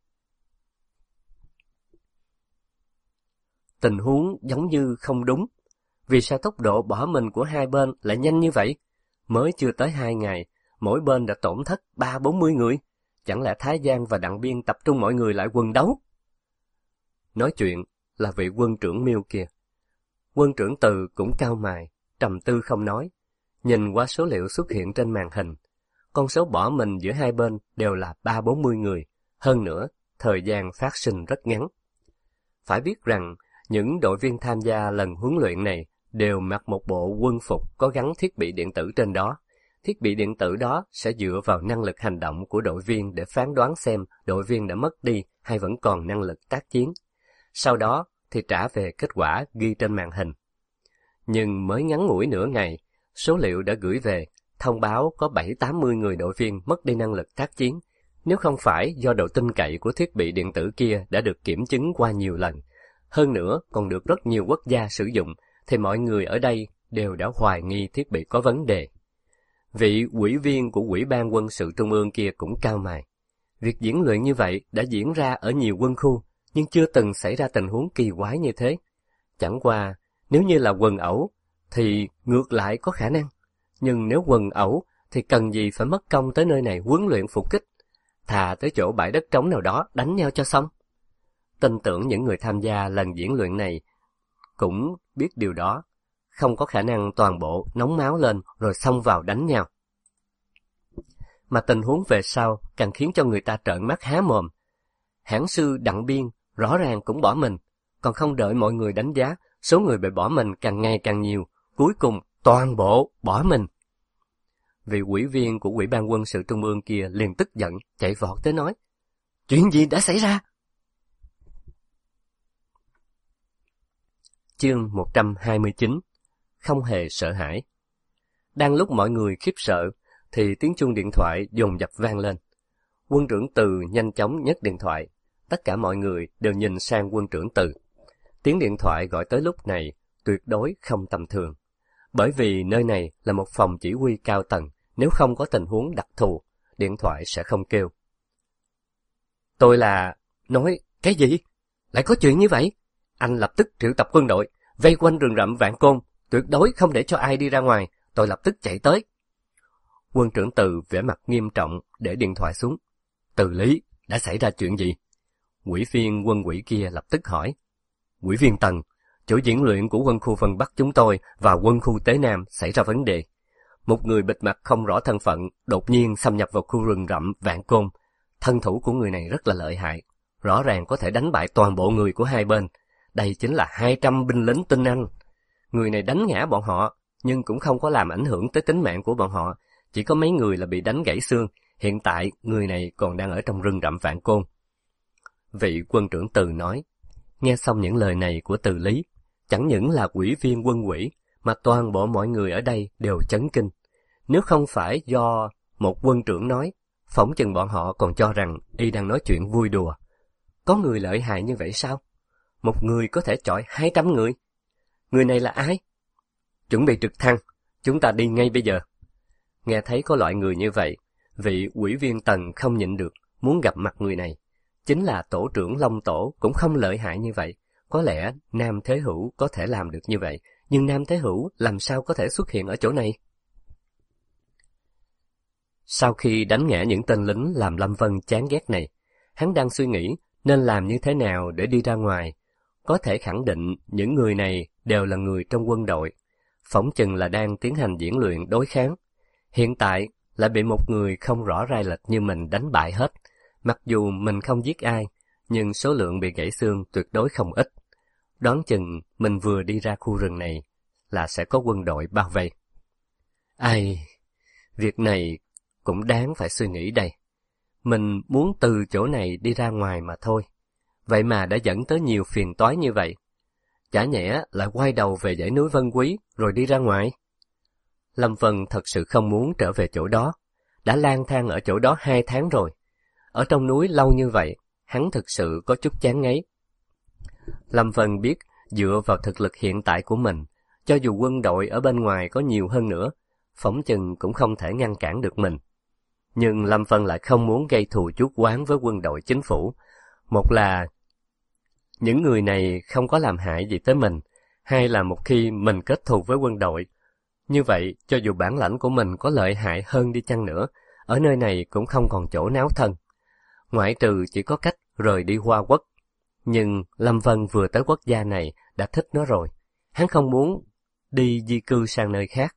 Tình huống giống như không đúng. Vì sao tốc độ bỏ mình của hai bên lại nhanh như vậy? Mới chưa tới 2 ngày, mỗi bên đã tổn thất 30-40 người. Chẳng lẽ Thái Giang và Đặng Biên tập trung mọi người lại quần đấu? Nói chuyện là vị quân trưởng Miêu kia. Quân trưởng Từ cũng cau mày, trầm tư không nói. Nhìn qua số liệu xuất hiện trên màn hình, con số bỏ mình giữa hai bên đều là 30-40 người. Hơn nữa, thời gian phát sinh rất ngắn. Phải biết rằng, những đội viên tham gia lần huấn luyện này đều mặc một bộ quân phục có gắn thiết bị điện tử trên đó. Thiết bị điện tử đó sẽ dựa vào năng lực hành động của đội viên để phán đoán xem đội viên đã mất đi hay vẫn còn năng lực tác chiến. Sau đó thì trả về kết quả ghi trên màn hình. Nhưng mới ngắn ngủi nửa ngày, số liệu đã gửi về, thông báo có 70-80 người đội viên mất đi năng lực tác chiến. Nếu không phải do độ tin cậy của thiết bị điện tử kia đã được kiểm chứng qua nhiều lần, hơn nữa còn được rất nhiều quốc gia sử dụng, thì mọi người ở đây đều đã hoài nghi thiết bị có vấn đề. Vị ủy viên của Ủy ban quân sự Trung ương kia cũng cau mày. Việc diễn luyện như vậy đã diễn ra ở nhiều quân khu, nhưng chưa từng xảy ra tình huống kỳ quái như thế. Chẳng qua, nếu như là quần ẩu, thì ngược lại có khả năng. Nhưng nếu quần ẩu, thì cần gì phải mất công tới nơi này huấn luyện phục kích. Thà tới chỗ bãi đất trống nào đó đánh nhau cho xong. Tin tưởng những người tham gia lần diễn luyện này cũng biết điều đó. Không có khả năng toàn bộ nóng máu lên rồi xông vào đánh nhau. Mà tình huống về sau càng khiến cho người ta trợn mắt há mồm. Hãng sư Đặng Biên rõ ràng cũng bỏ mình, còn không đợi mọi người đánh giá, số người bị bỏ mình càng ngày càng nhiều, cuối cùng toàn bộ bỏ mình. Vị ủy viên của Ủy ban quân sự Trung ương kia liền tức giận chạy vọt tới nói: "Chuyện gì đã xảy ra?" Chương 129. Không hề sợ hãi. Đang lúc mọi người khiếp sợ, thì tiếng chuông điện thoại dồn dập vang lên. Quân trưởng Từ nhanh chóng nhấc điện thoại. Tất cả mọi người đều nhìn sang quân trưởng Từ. Tiếng điện thoại gọi tới lúc này tuyệt đối không tầm thường. Bởi vì nơi này là một phòng chỉ huy cao tầng, nếu không có tình huống đặc thù, điện thoại sẽ không kêu. Tôi là... Nói cái gì? Lại có chuyện như vậy? Anh lập tức triệu tập quân đội, vây quanh rừng rậm Vạn Côn, tuyệt đối không để cho ai đi ra ngoài, tôi lập tức chạy tới. Quân trưởng Từ vẻ mặt nghiêm trọng để điện thoại xuống. Từ Lý, đã xảy ra chuyện gì? Ủy viên quân ủy kia lập tức hỏi. Ủy viên Tần, chỗ diễn luyện của quân khu phần Bắc chúng tôi và quân khu Tế Nam xảy ra vấn đề. Một người bịt mặt không rõ thân phận đột nhiên xâm nhập vào khu rừng rậm Vạn Côn. Thân thủ của người này rất là lợi hại, rõ ràng có thể đánh bại toàn bộ người của hai bên. Đây chính là 200 binh lính tinh Anh. Người này đánh ngã bọn họ, nhưng cũng không có làm ảnh hưởng tới tính mạng của bọn họ. Chỉ có mấy người là bị đánh gãy xương. Hiện tại, người này còn đang ở trong rừng rậm Vạn Côn. Vị quân trưởng Từ nói. Nghe xong những lời này của Từ Lý, chẳng những là ủy viên quân ủy, mà toàn bộ mọi người ở đây đều chấn kinh. Nếu không phải do một quân trưởng nói, phỏng chừng bọn họ còn cho rằng y đang nói chuyện vui đùa. Có người lợi hại như vậy sao? Một người có thể chọi 200 người? Người này là ai? Chuẩn bị trực thăng, chúng ta đi ngay bây giờ. Nghe thấy có loại người như vậy, vị ủy viên Tần không nhịn được, muốn gặp mặt người này. Chính là tổ trưởng Long Tổ cũng không lợi hại như vậy. Có lẽ Nam Thế Hữu có thể làm được như vậy, nhưng Nam Thế Hữu làm sao có thể xuất hiện ở chỗ này? Sau khi đánh ngã những tên lính làm Lâm Vân chán ghét này, hắn đang suy nghĩ nên làm như thế nào để đi ra ngoài. Có thể khẳng định những người này đều là người trong quân đội, phỏng chừng là đang tiến hành diễn luyện đối kháng. Hiện tại lại bị một người không rõ lai lịch như mình đánh bại hết. Mặc dù mình không giết ai, nhưng số lượng bị gãy xương tuyệt đối không ít. Đoán chừng mình vừa đi ra khu rừng này là sẽ có quân đội bao vây. Ai, việc này cũng đáng phải suy nghĩ đây. Mình muốn từ chỗ này đi ra ngoài mà thôi. Vậy mà đã dẫn tới nhiều phiền toái như vậy. Chả nhẽ lại quay đầu về dãy núi Vân Quý rồi đi ra ngoài. Lâm Vân thật sự không muốn trở về chỗ đó. Đã lang thang ở chỗ đó 2 tháng rồi. Ở trong núi lâu như vậy, hắn thực sự có chút chán ngấy. Lâm Vân biết dựa vào thực lực hiện tại của mình, cho dù quân đội ở bên ngoài có nhiều hơn nữa, phỏng chừng cũng không thể ngăn cản được mình. Nhưng Lâm Vân lại không muốn gây thù chuốc oán với quân đội chính phủ. Một là những người này không có làm hại gì tới mình, hai là một khi mình kết thù với quân đội, như vậy cho dù bản lãnh của mình có lợi hại hơn đi chăng nữa, ở nơi này cũng không còn chỗ náo thân. Ngoại trừ chỉ có cách rời đi Hoa Quốc. Nhưng Lâm Vân vừa tới quốc gia này đã thích nó rồi, hắn không muốn đi di cư sang nơi khác.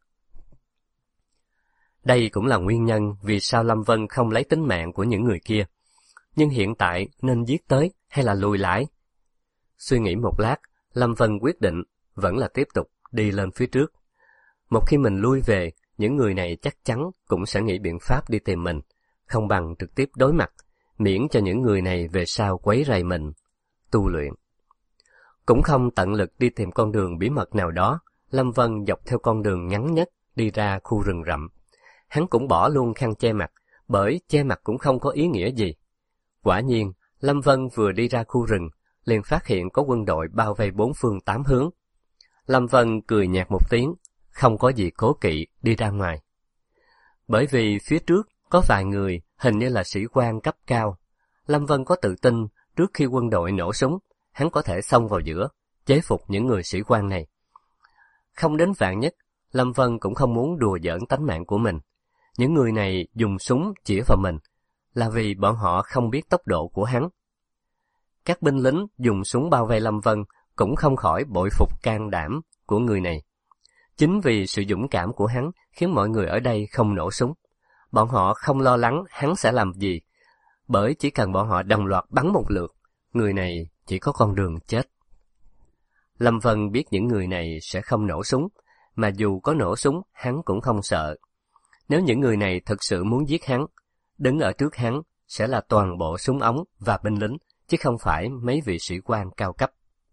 Đây cũng là nguyên nhân vì sao Lâm Vân không lấy tính mạng của những người kia. Nhưng hiện tại nên giết tới hay là lùi lại? Suy nghĩ một lát, Lâm Vân quyết định vẫn là tiếp tục đi lên phía trước. Một khi mình lui về, những người này chắc chắn cũng sẽ nghĩ biện pháp đi tìm mình, không bằng trực tiếp đối mặt, miễn cho những người này về sau quấy rầy mình, tu luyện. Cũng không tận lực đi tìm con đường bí mật nào đó, Lâm Vân dọc theo con đường ngắn nhất đi ra khu rừng rậm. Hắn cũng bỏ luôn khăn che mặt, bởi che mặt cũng không có ý nghĩa gì. Quả nhiên, Lâm Vân vừa đi ra khu rừng, liền phát hiện có quân đội bao vây 4 phương 8 hướng. Lâm Vân cười nhạt một tiếng, không có gì cố kỵ đi ra ngoài. Bởi vì phía trước có vài người hình như là sĩ quan cấp cao. Lâm Vân có tự tin trước khi quân đội nổ súng, hắn có thể xông vào giữa, chế phục những người sĩ quan này. Không đến vạn nhất, Lâm Vân cũng không muốn đùa giỡn tánh mạng của mình. Những người này dùng súng chĩa vào mình, là vì bọn họ không biết tốc độ của hắn. Các binh lính dùng súng bao vây Lâm Vân cũng không khỏi bội phục can đảm của người này. Chính vì sự dũng cảm của hắn khiến mọi người ở đây không nổ súng. Bọn họ không lo lắng hắn sẽ làm gì, bởi chỉ cần bọn họ đồng loạt bắn một lượt, người này chỉ có con đường chết. Lâm Vân biết những người này sẽ không nổ súng, mà dù có nổ súng, hắn cũng không sợ. Nếu những người này thực sự muốn giết hắn, đứng ở trước hắn sẽ là toàn bộ súng ống và binh lính, chứ không phải mấy vị sĩ quan cao cấp.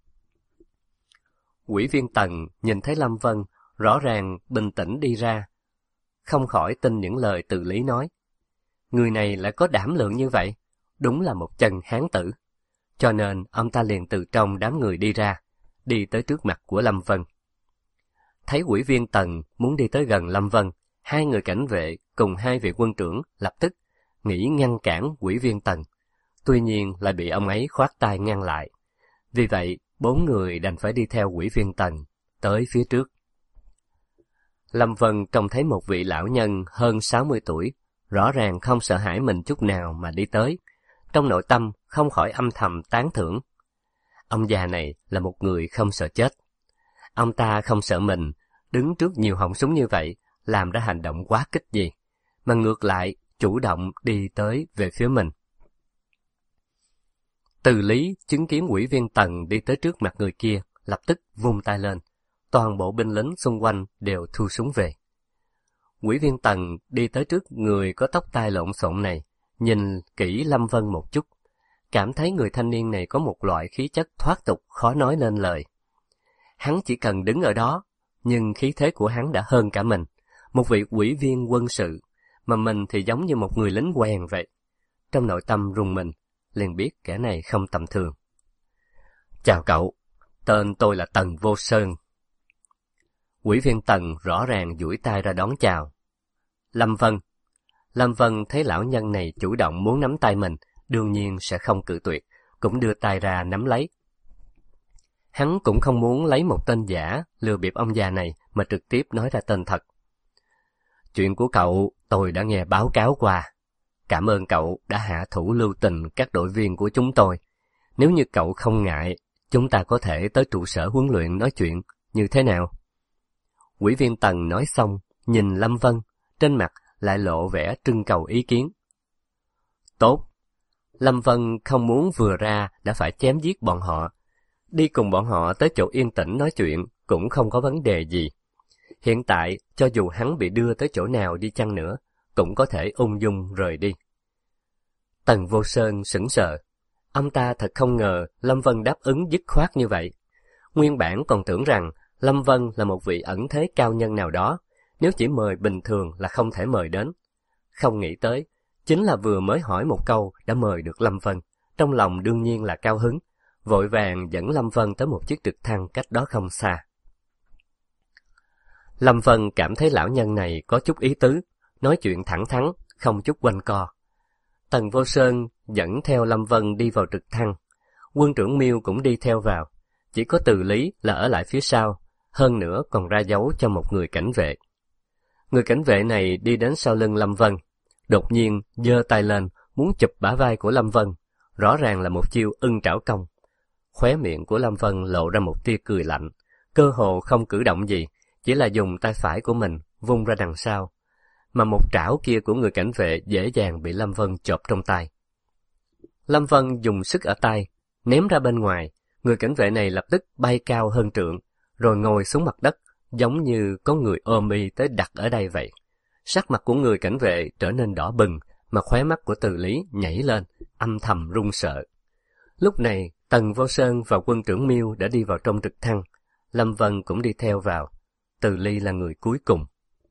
Ủy viên Tần nhìn thấy Lâm Vân rõ ràng bình tĩnh đi ra, không khỏi tin những lời Từ Lý nói. Người này lại có đảm lượng như vậy, đúng là một chân hán tử. Cho nên ông ta liền từ trong đám người đi ra, đi tới trước mặt của Lâm Vân. Thấy ủy viên Tần muốn đi tới gần Lâm Vân, hai người cảnh vệ cùng hai vị quân trưởng lập tức nghĩ ngăn cản ủy viên Tần. Tuy nhiên lại bị ông ấy khoát tay ngăn lại. Vì vậy, 4 người đành phải đi theo ủy viên Tần tới phía trước. Lâm Vân trông thấy một vị lão nhân hơn 60 tuổi, rõ ràng không sợ hãi mình chút nào mà đi tới. Trong nội tâm không khỏi âm thầm tán thưởng. Ông già này là một người không sợ chết. Ông ta không sợ mình, đứng trước nhiều họng súng như vậy, làm ra hành động quá kích gì, mà ngược lại chủ động đi tới về phía mình. Từ Lý chứng kiến ủy viên Tần đi tới trước mặt người kia, lập tức vung tay lên. Toàn bộ binh lính xung quanh đều thu súng về. Ủy viên Tần đi tới trước người có tóc tai lộn xộn này, nhìn kỹ Lâm Vân một chút, cảm thấy người thanh niên này có một loại khí chất thoát tục khó nói nên lời. Hắn chỉ cần đứng ở đó, nhưng khí thế của hắn đã hơn cả mình, một vị ủy viên quân sự, mà mình thì giống như một người lính quèn vậy. Trong nội tâm rùng mình, liền biết kẻ này không tầm thường. Chào cậu, tên tôi là Tần Vô Sơn. Ủy viên Tần rõ ràng duỗi tay ra đón chào. Lâm Vân. Lâm Vân thấy lão nhân này chủ động muốn nắm tay mình, đương nhiên sẽ không cự tuyệt, cũng đưa tay ra nắm lấy. Hắn cũng không muốn lấy một tên giả lừa bịp ông già này mà trực tiếp nói ra tên thật. Chuyện của cậu tôi đã nghe báo cáo qua. Cảm ơn cậu đã hạ thủ lưu tình các đội viên của chúng tôi. Nếu như cậu không ngại, chúng ta có thể tới trụ sở huấn luyện nói chuyện, như thế nào? Ủy viên Tần nói xong, nhìn Lâm Vân, trên mặt lại lộ vẻ trưng cầu ý kiến. Tốt. Lâm Vân không muốn vừa ra đã phải chém giết bọn họ. Đi cùng bọn họ tới chỗ yên tĩnh nói chuyện cũng không có vấn đề gì. Hiện tại, cho dù hắn bị đưa tới chỗ nào đi chăng nữa, cũng có thể ung dung rời đi. Tần Vô Sơn sững sờ. Ông ta thật không ngờ Lâm Vân đáp ứng dứt khoát như vậy. Nguyên bản còn tưởng rằng Lâm Vân là một vị ẩn thế cao nhân nào đó, nếu chỉ mời bình thường là không thể mời đến. Không nghĩ tới, chính là vừa mới hỏi một câu đã mời được Lâm Vân, trong lòng đương nhiên là cao hứng, vội vàng dẫn Lâm Vân tới một chiếc trực thăng cách đó không xa. Lâm Vân cảm thấy lão nhân này có chút ý tứ, nói chuyện thẳng thắn, không chút quanh co. Tần Vô Sơn dẫn theo Lâm Vân đi vào trực thăng, quân trưởng Miêu cũng đi theo vào, chỉ có Từ Lý là ở lại phía sau, hơn nữa còn ra dấu cho một người cảnh vệ. Người cảnh vệ này đi đến sau lưng Lâm Vân, đột nhiên giơ tay lên muốn chụp bả vai của Lâm Vân, rõ ràng là một chiêu ưng trảo công. Khóe miệng của Lâm Vân lộ ra một tia cười lạnh, cơ hồ không cử động gì, chỉ là dùng tay phải của mình vung ra đằng sau, mà một trảo kia của người cảnh vệ dễ dàng bị Lâm Vân chộp trong tay. Lâm Vân dùng sức ở tay, ném ra bên ngoài, người cảnh vệ này lập tức bay cao hơn trượng, rồi ngồi xuống mặt đất, giống như có người ôm y tới đặt ở đây vậy. Sắc mặt của người cảnh vệ trở nên đỏ bừng, mà khóe mắt của Từ Lý nhảy lên, âm thầm run sợ. Lúc này, Tần Vô Sơn và quân trưởng Miêu đã đi vào trong trực thăng, Lâm Vân cũng đi theo vào, Từ Ly là người cuối cùng.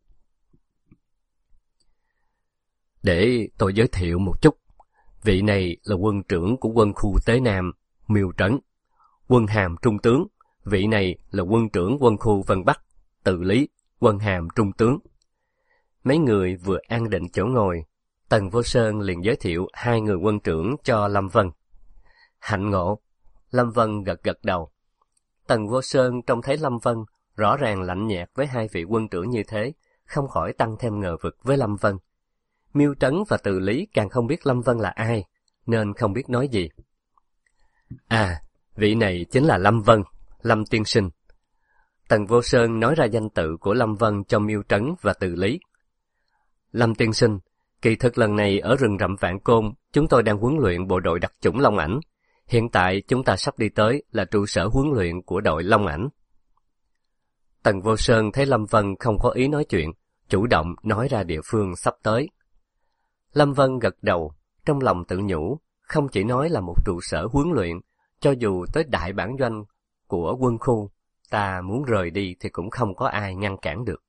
Để tôi giới thiệu một chút, vị này là quân trưởng của quân khu Tế Nam, Miêu Trấn, quân hàm trung tướng, vị này là quân trưởng quân khu Vân Bắc, Từ Lý, quân hàm trung tướng. Mấy người vừa an định chỗ ngồi, Tần Vô Sơn liền giới thiệu hai người quân trưởng cho Lâm Vân. Hạnh ngộ. Lâm Vân gật gật đầu. Tần Vô Sơn trông thấy Lâm Vân rõ ràng lạnh nhạt với hai vị quân trưởng như thế, không khỏi tăng thêm ngờ vực với Lâm Vân. Miêu Trấn và Từ Lý càng không biết Lâm Vân là ai, nên không biết nói gì. À, vị này chính là Lâm Vân, Lâm tiên sinh. Tần Vô Sơn nói ra danh tự của Lâm Vân cho Miêu Trấn và Từ Lý. Lâm tiên sinh, kỳ thực lần này ở rừng rậm Vạn Côn, chúng tôi đang huấn luyện bộ đội đặc chủng Long Ảnh. Hiện tại chúng ta sắp đi tới là trụ sở huấn luyện của đội Long Ảnh. Tần Vô Sơn thấy Lâm Vân không có ý nói chuyện, chủ động nói ra địa phương sắp tới. Lâm Vân gật đầu, trong lòng tự nhủ, không chỉ nói là một trụ sở huấn luyện, cho dù tới đại bản doanh của quân khu, ta muốn rời đi thì cũng không có ai ngăn cản được.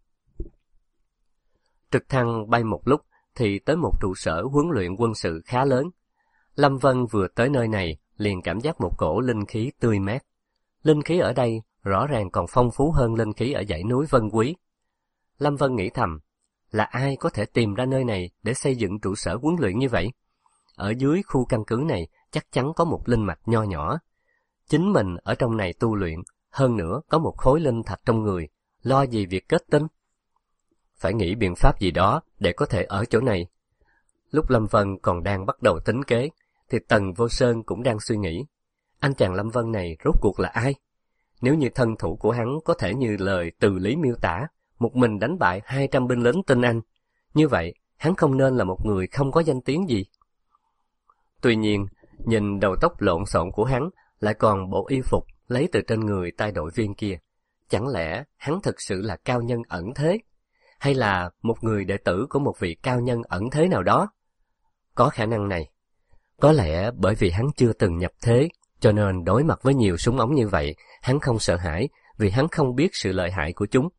Trực thăng bay một lúc thì tới một trụ sở huấn luyện quân sự khá lớn. Lâm Vân vừa tới nơi này liền cảm giác một cổ linh khí tươi mát. Linh khí ở đây rõ ràng còn phong phú hơn linh khí ở dãy núi Vân Quý. Lâm Vân nghĩ thầm, là ai có thể tìm ra nơi này để xây dựng trụ sở huấn luyện như vậy? Ở dưới khu căn cứ này chắc chắn có một linh mạch nho nhỏ. Chính mình ở trong này tu luyện, hơn nữa có một khối linh thạch trong người, lo gì việc kết tinh? Phải nghĩ biện pháp gì đó để có thể ở chỗ này. Lúc Lâm Vân còn đang bắt đầu tính kế, thì Tần Vô Sơn cũng đang suy nghĩ, anh chàng Lâm Vân này rốt cuộc là ai? Nếu như thân thủ của hắn có thể như lời Từ Lý miêu tả, một mình đánh bại 200 binh lính tinh Anh, như vậy hắn không nên là một người không có danh tiếng gì. Tuy nhiên, nhìn đầu tóc lộn xộn của hắn, lại còn bộ y phục lấy từ trên người tay đội viên kia, chẳng lẽ hắn thực sự là cao nhân ẩn thế? Hay là một người đệ tử của một vị cao nhân ẩn thế nào đó? Có khả năng này. Có lẽ bởi vì hắn chưa từng nhập thế, cho nên đối mặt với nhiều súng ống như vậy, hắn không sợ hãi vì hắn không biết sự lợi hại của chúng.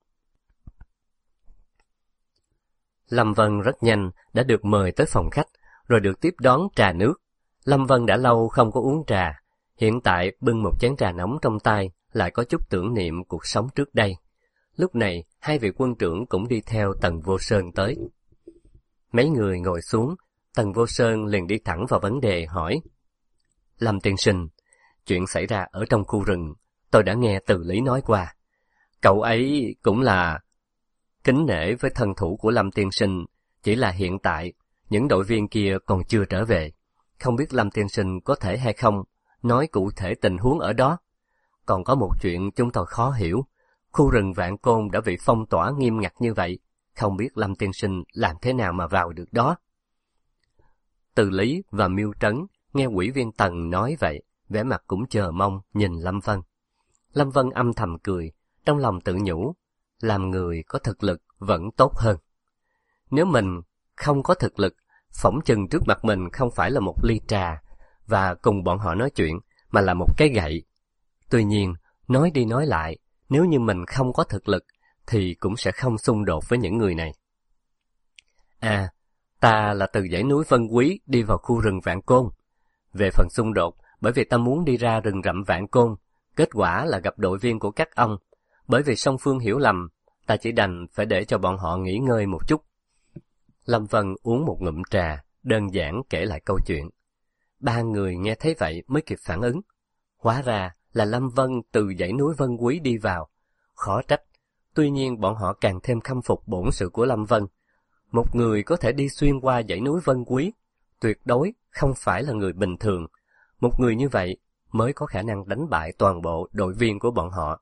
Lâm Vân rất nhanh đã được mời tới phòng khách, rồi được tiếp đón trà nước. Lâm Vân đã lâu không có uống trà, hiện tại bưng một chén trà nóng trong tay, lại có chút tưởng niệm cuộc sống trước đây. Lúc này, hai vị quân trưởng cũng đi theo Tần Vô Sơn tới. Mấy người ngồi xuống, Tần Vô Sơn liền đi thẳng vào vấn đề hỏi. Lâm tiên sinh, chuyện xảy ra ở trong khu rừng, tôi đã nghe Từ Lý nói qua. Cậu ấy cũng là kính nể với thân thủ của Lâm tiên sinh, chỉ là hiện tại, những đội viên kia còn chưa trở về. Không biết Lâm tiên sinh có thể hay không nói cụ thể tình huống ở đó. Còn có một chuyện chúng tôi khó hiểu. Khu rừng Vạn Côn đã bị phong tỏa nghiêm ngặt như vậy, không biết Lâm tiên sinh làm thế nào mà vào được đó. Từ Lý và Miêu Trấn nghe ủy viên Tần nói vậy, vẻ mặt cũng chờ mong nhìn Lâm Vân. Lâm Vân âm thầm cười, trong lòng tự nhủ, làm người có thực lực vẫn tốt hơn. Nếu mình không có thực lực, phỏng chừng trước mặt mình không phải là một ly trà và cùng bọn họ nói chuyện, mà là một cái gậy. Tuy nhiên, nói đi nói lại, nếu như mình không có thực lực, thì cũng sẽ không xung đột với những người này. À, ta là từ dãy núi Vân Quý đi vào khu rừng Vạn Côn. Về phần xung đột, bởi vì ta muốn đi ra rừng rậm Vạn Côn, kết quả là gặp đội viên của các ông. Bởi vì song phương hiểu lầm, ta chỉ đành phải để cho bọn họ nghỉ ngơi một chút. Lâm Vân uống một ngụm trà, đơn giản kể lại câu chuyện. Ba người nghe thấy vậy mới kịp phản ứng. Hóa ra là Lâm Vân từ dãy núi Vân Quý đi vào. Khó trách, tuy nhiên bọn họ càng thêm khâm phục bổn sự của Lâm Vân. Một người có thể đi xuyên qua dãy núi Vân Quý, tuyệt đối không phải là người bình thường. Một người như vậy mới có khả năng đánh bại toàn bộ đội viên của bọn họ.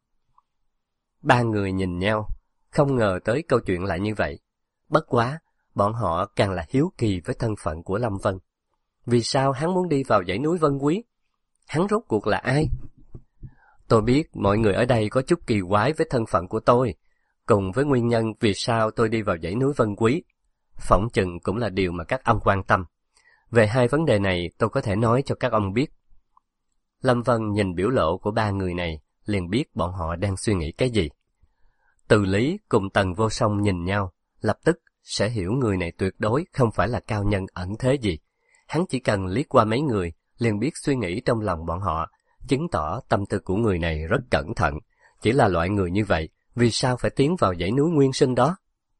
Ba người nhìn nhau, không ngờ tới câu chuyện lại như vậy. Bất quá, bọn họ càng là hiếu kỳ với thân phận của Lâm Vân. Vì sao hắn muốn đi vào dãy núi Vân Quý? Hắn rốt cuộc là ai? Tôi biết mọi người ở đây có chút kỳ quái với thân phận của tôi, cùng với nguyên nhân vì sao tôi đi vào dãy núi Vân Quý. Phỏng chừng cũng là điều mà các ông quan tâm. Về hai vấn đề này tôi có thể nói cho các ông biết. Lâm Vân nhìn biểu lộ của ba người này, liền biết bọn họ đang suy nghĩ cái gì. Từ Lý cùng Tần Vô Song nhìn nhau, lập tức sẽ hiểu người này tuyệt đối không phải là cao nhân ẩn thế gì. Hắn chỉ cần liếc qua mấy người, liền biết suy nghĩ trong lòng bọn họ, chứng tỏ tâm tư của người này rất cẩn thận. Chỉ là loại người như vậy, vì sao phải tiến vào dãy núi Nguyên Sinh đó?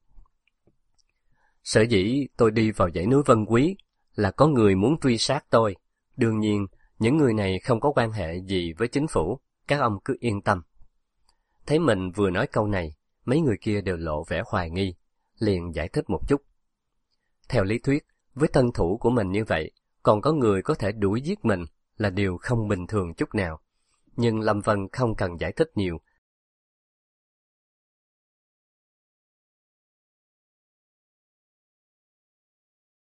Sở dĩ tôi đi vào dãy núi Vân Quý là có người muốn truy sát tôi. Đương nhiên, những người này không có quan hệ gì với chính phủ, các ông cứ yên tâm. Thấy mình vừa nói câu này, mấy người kia đều lộ vẻ hoài nghi, liền giải thích một chút. Theo lý thuyết, với thân thủ của mình như vậy, còn có người có thể đuổi giết mình là điều không bình thường chút nào. Nhưng Lâm Vân không cần giải thích nhiều,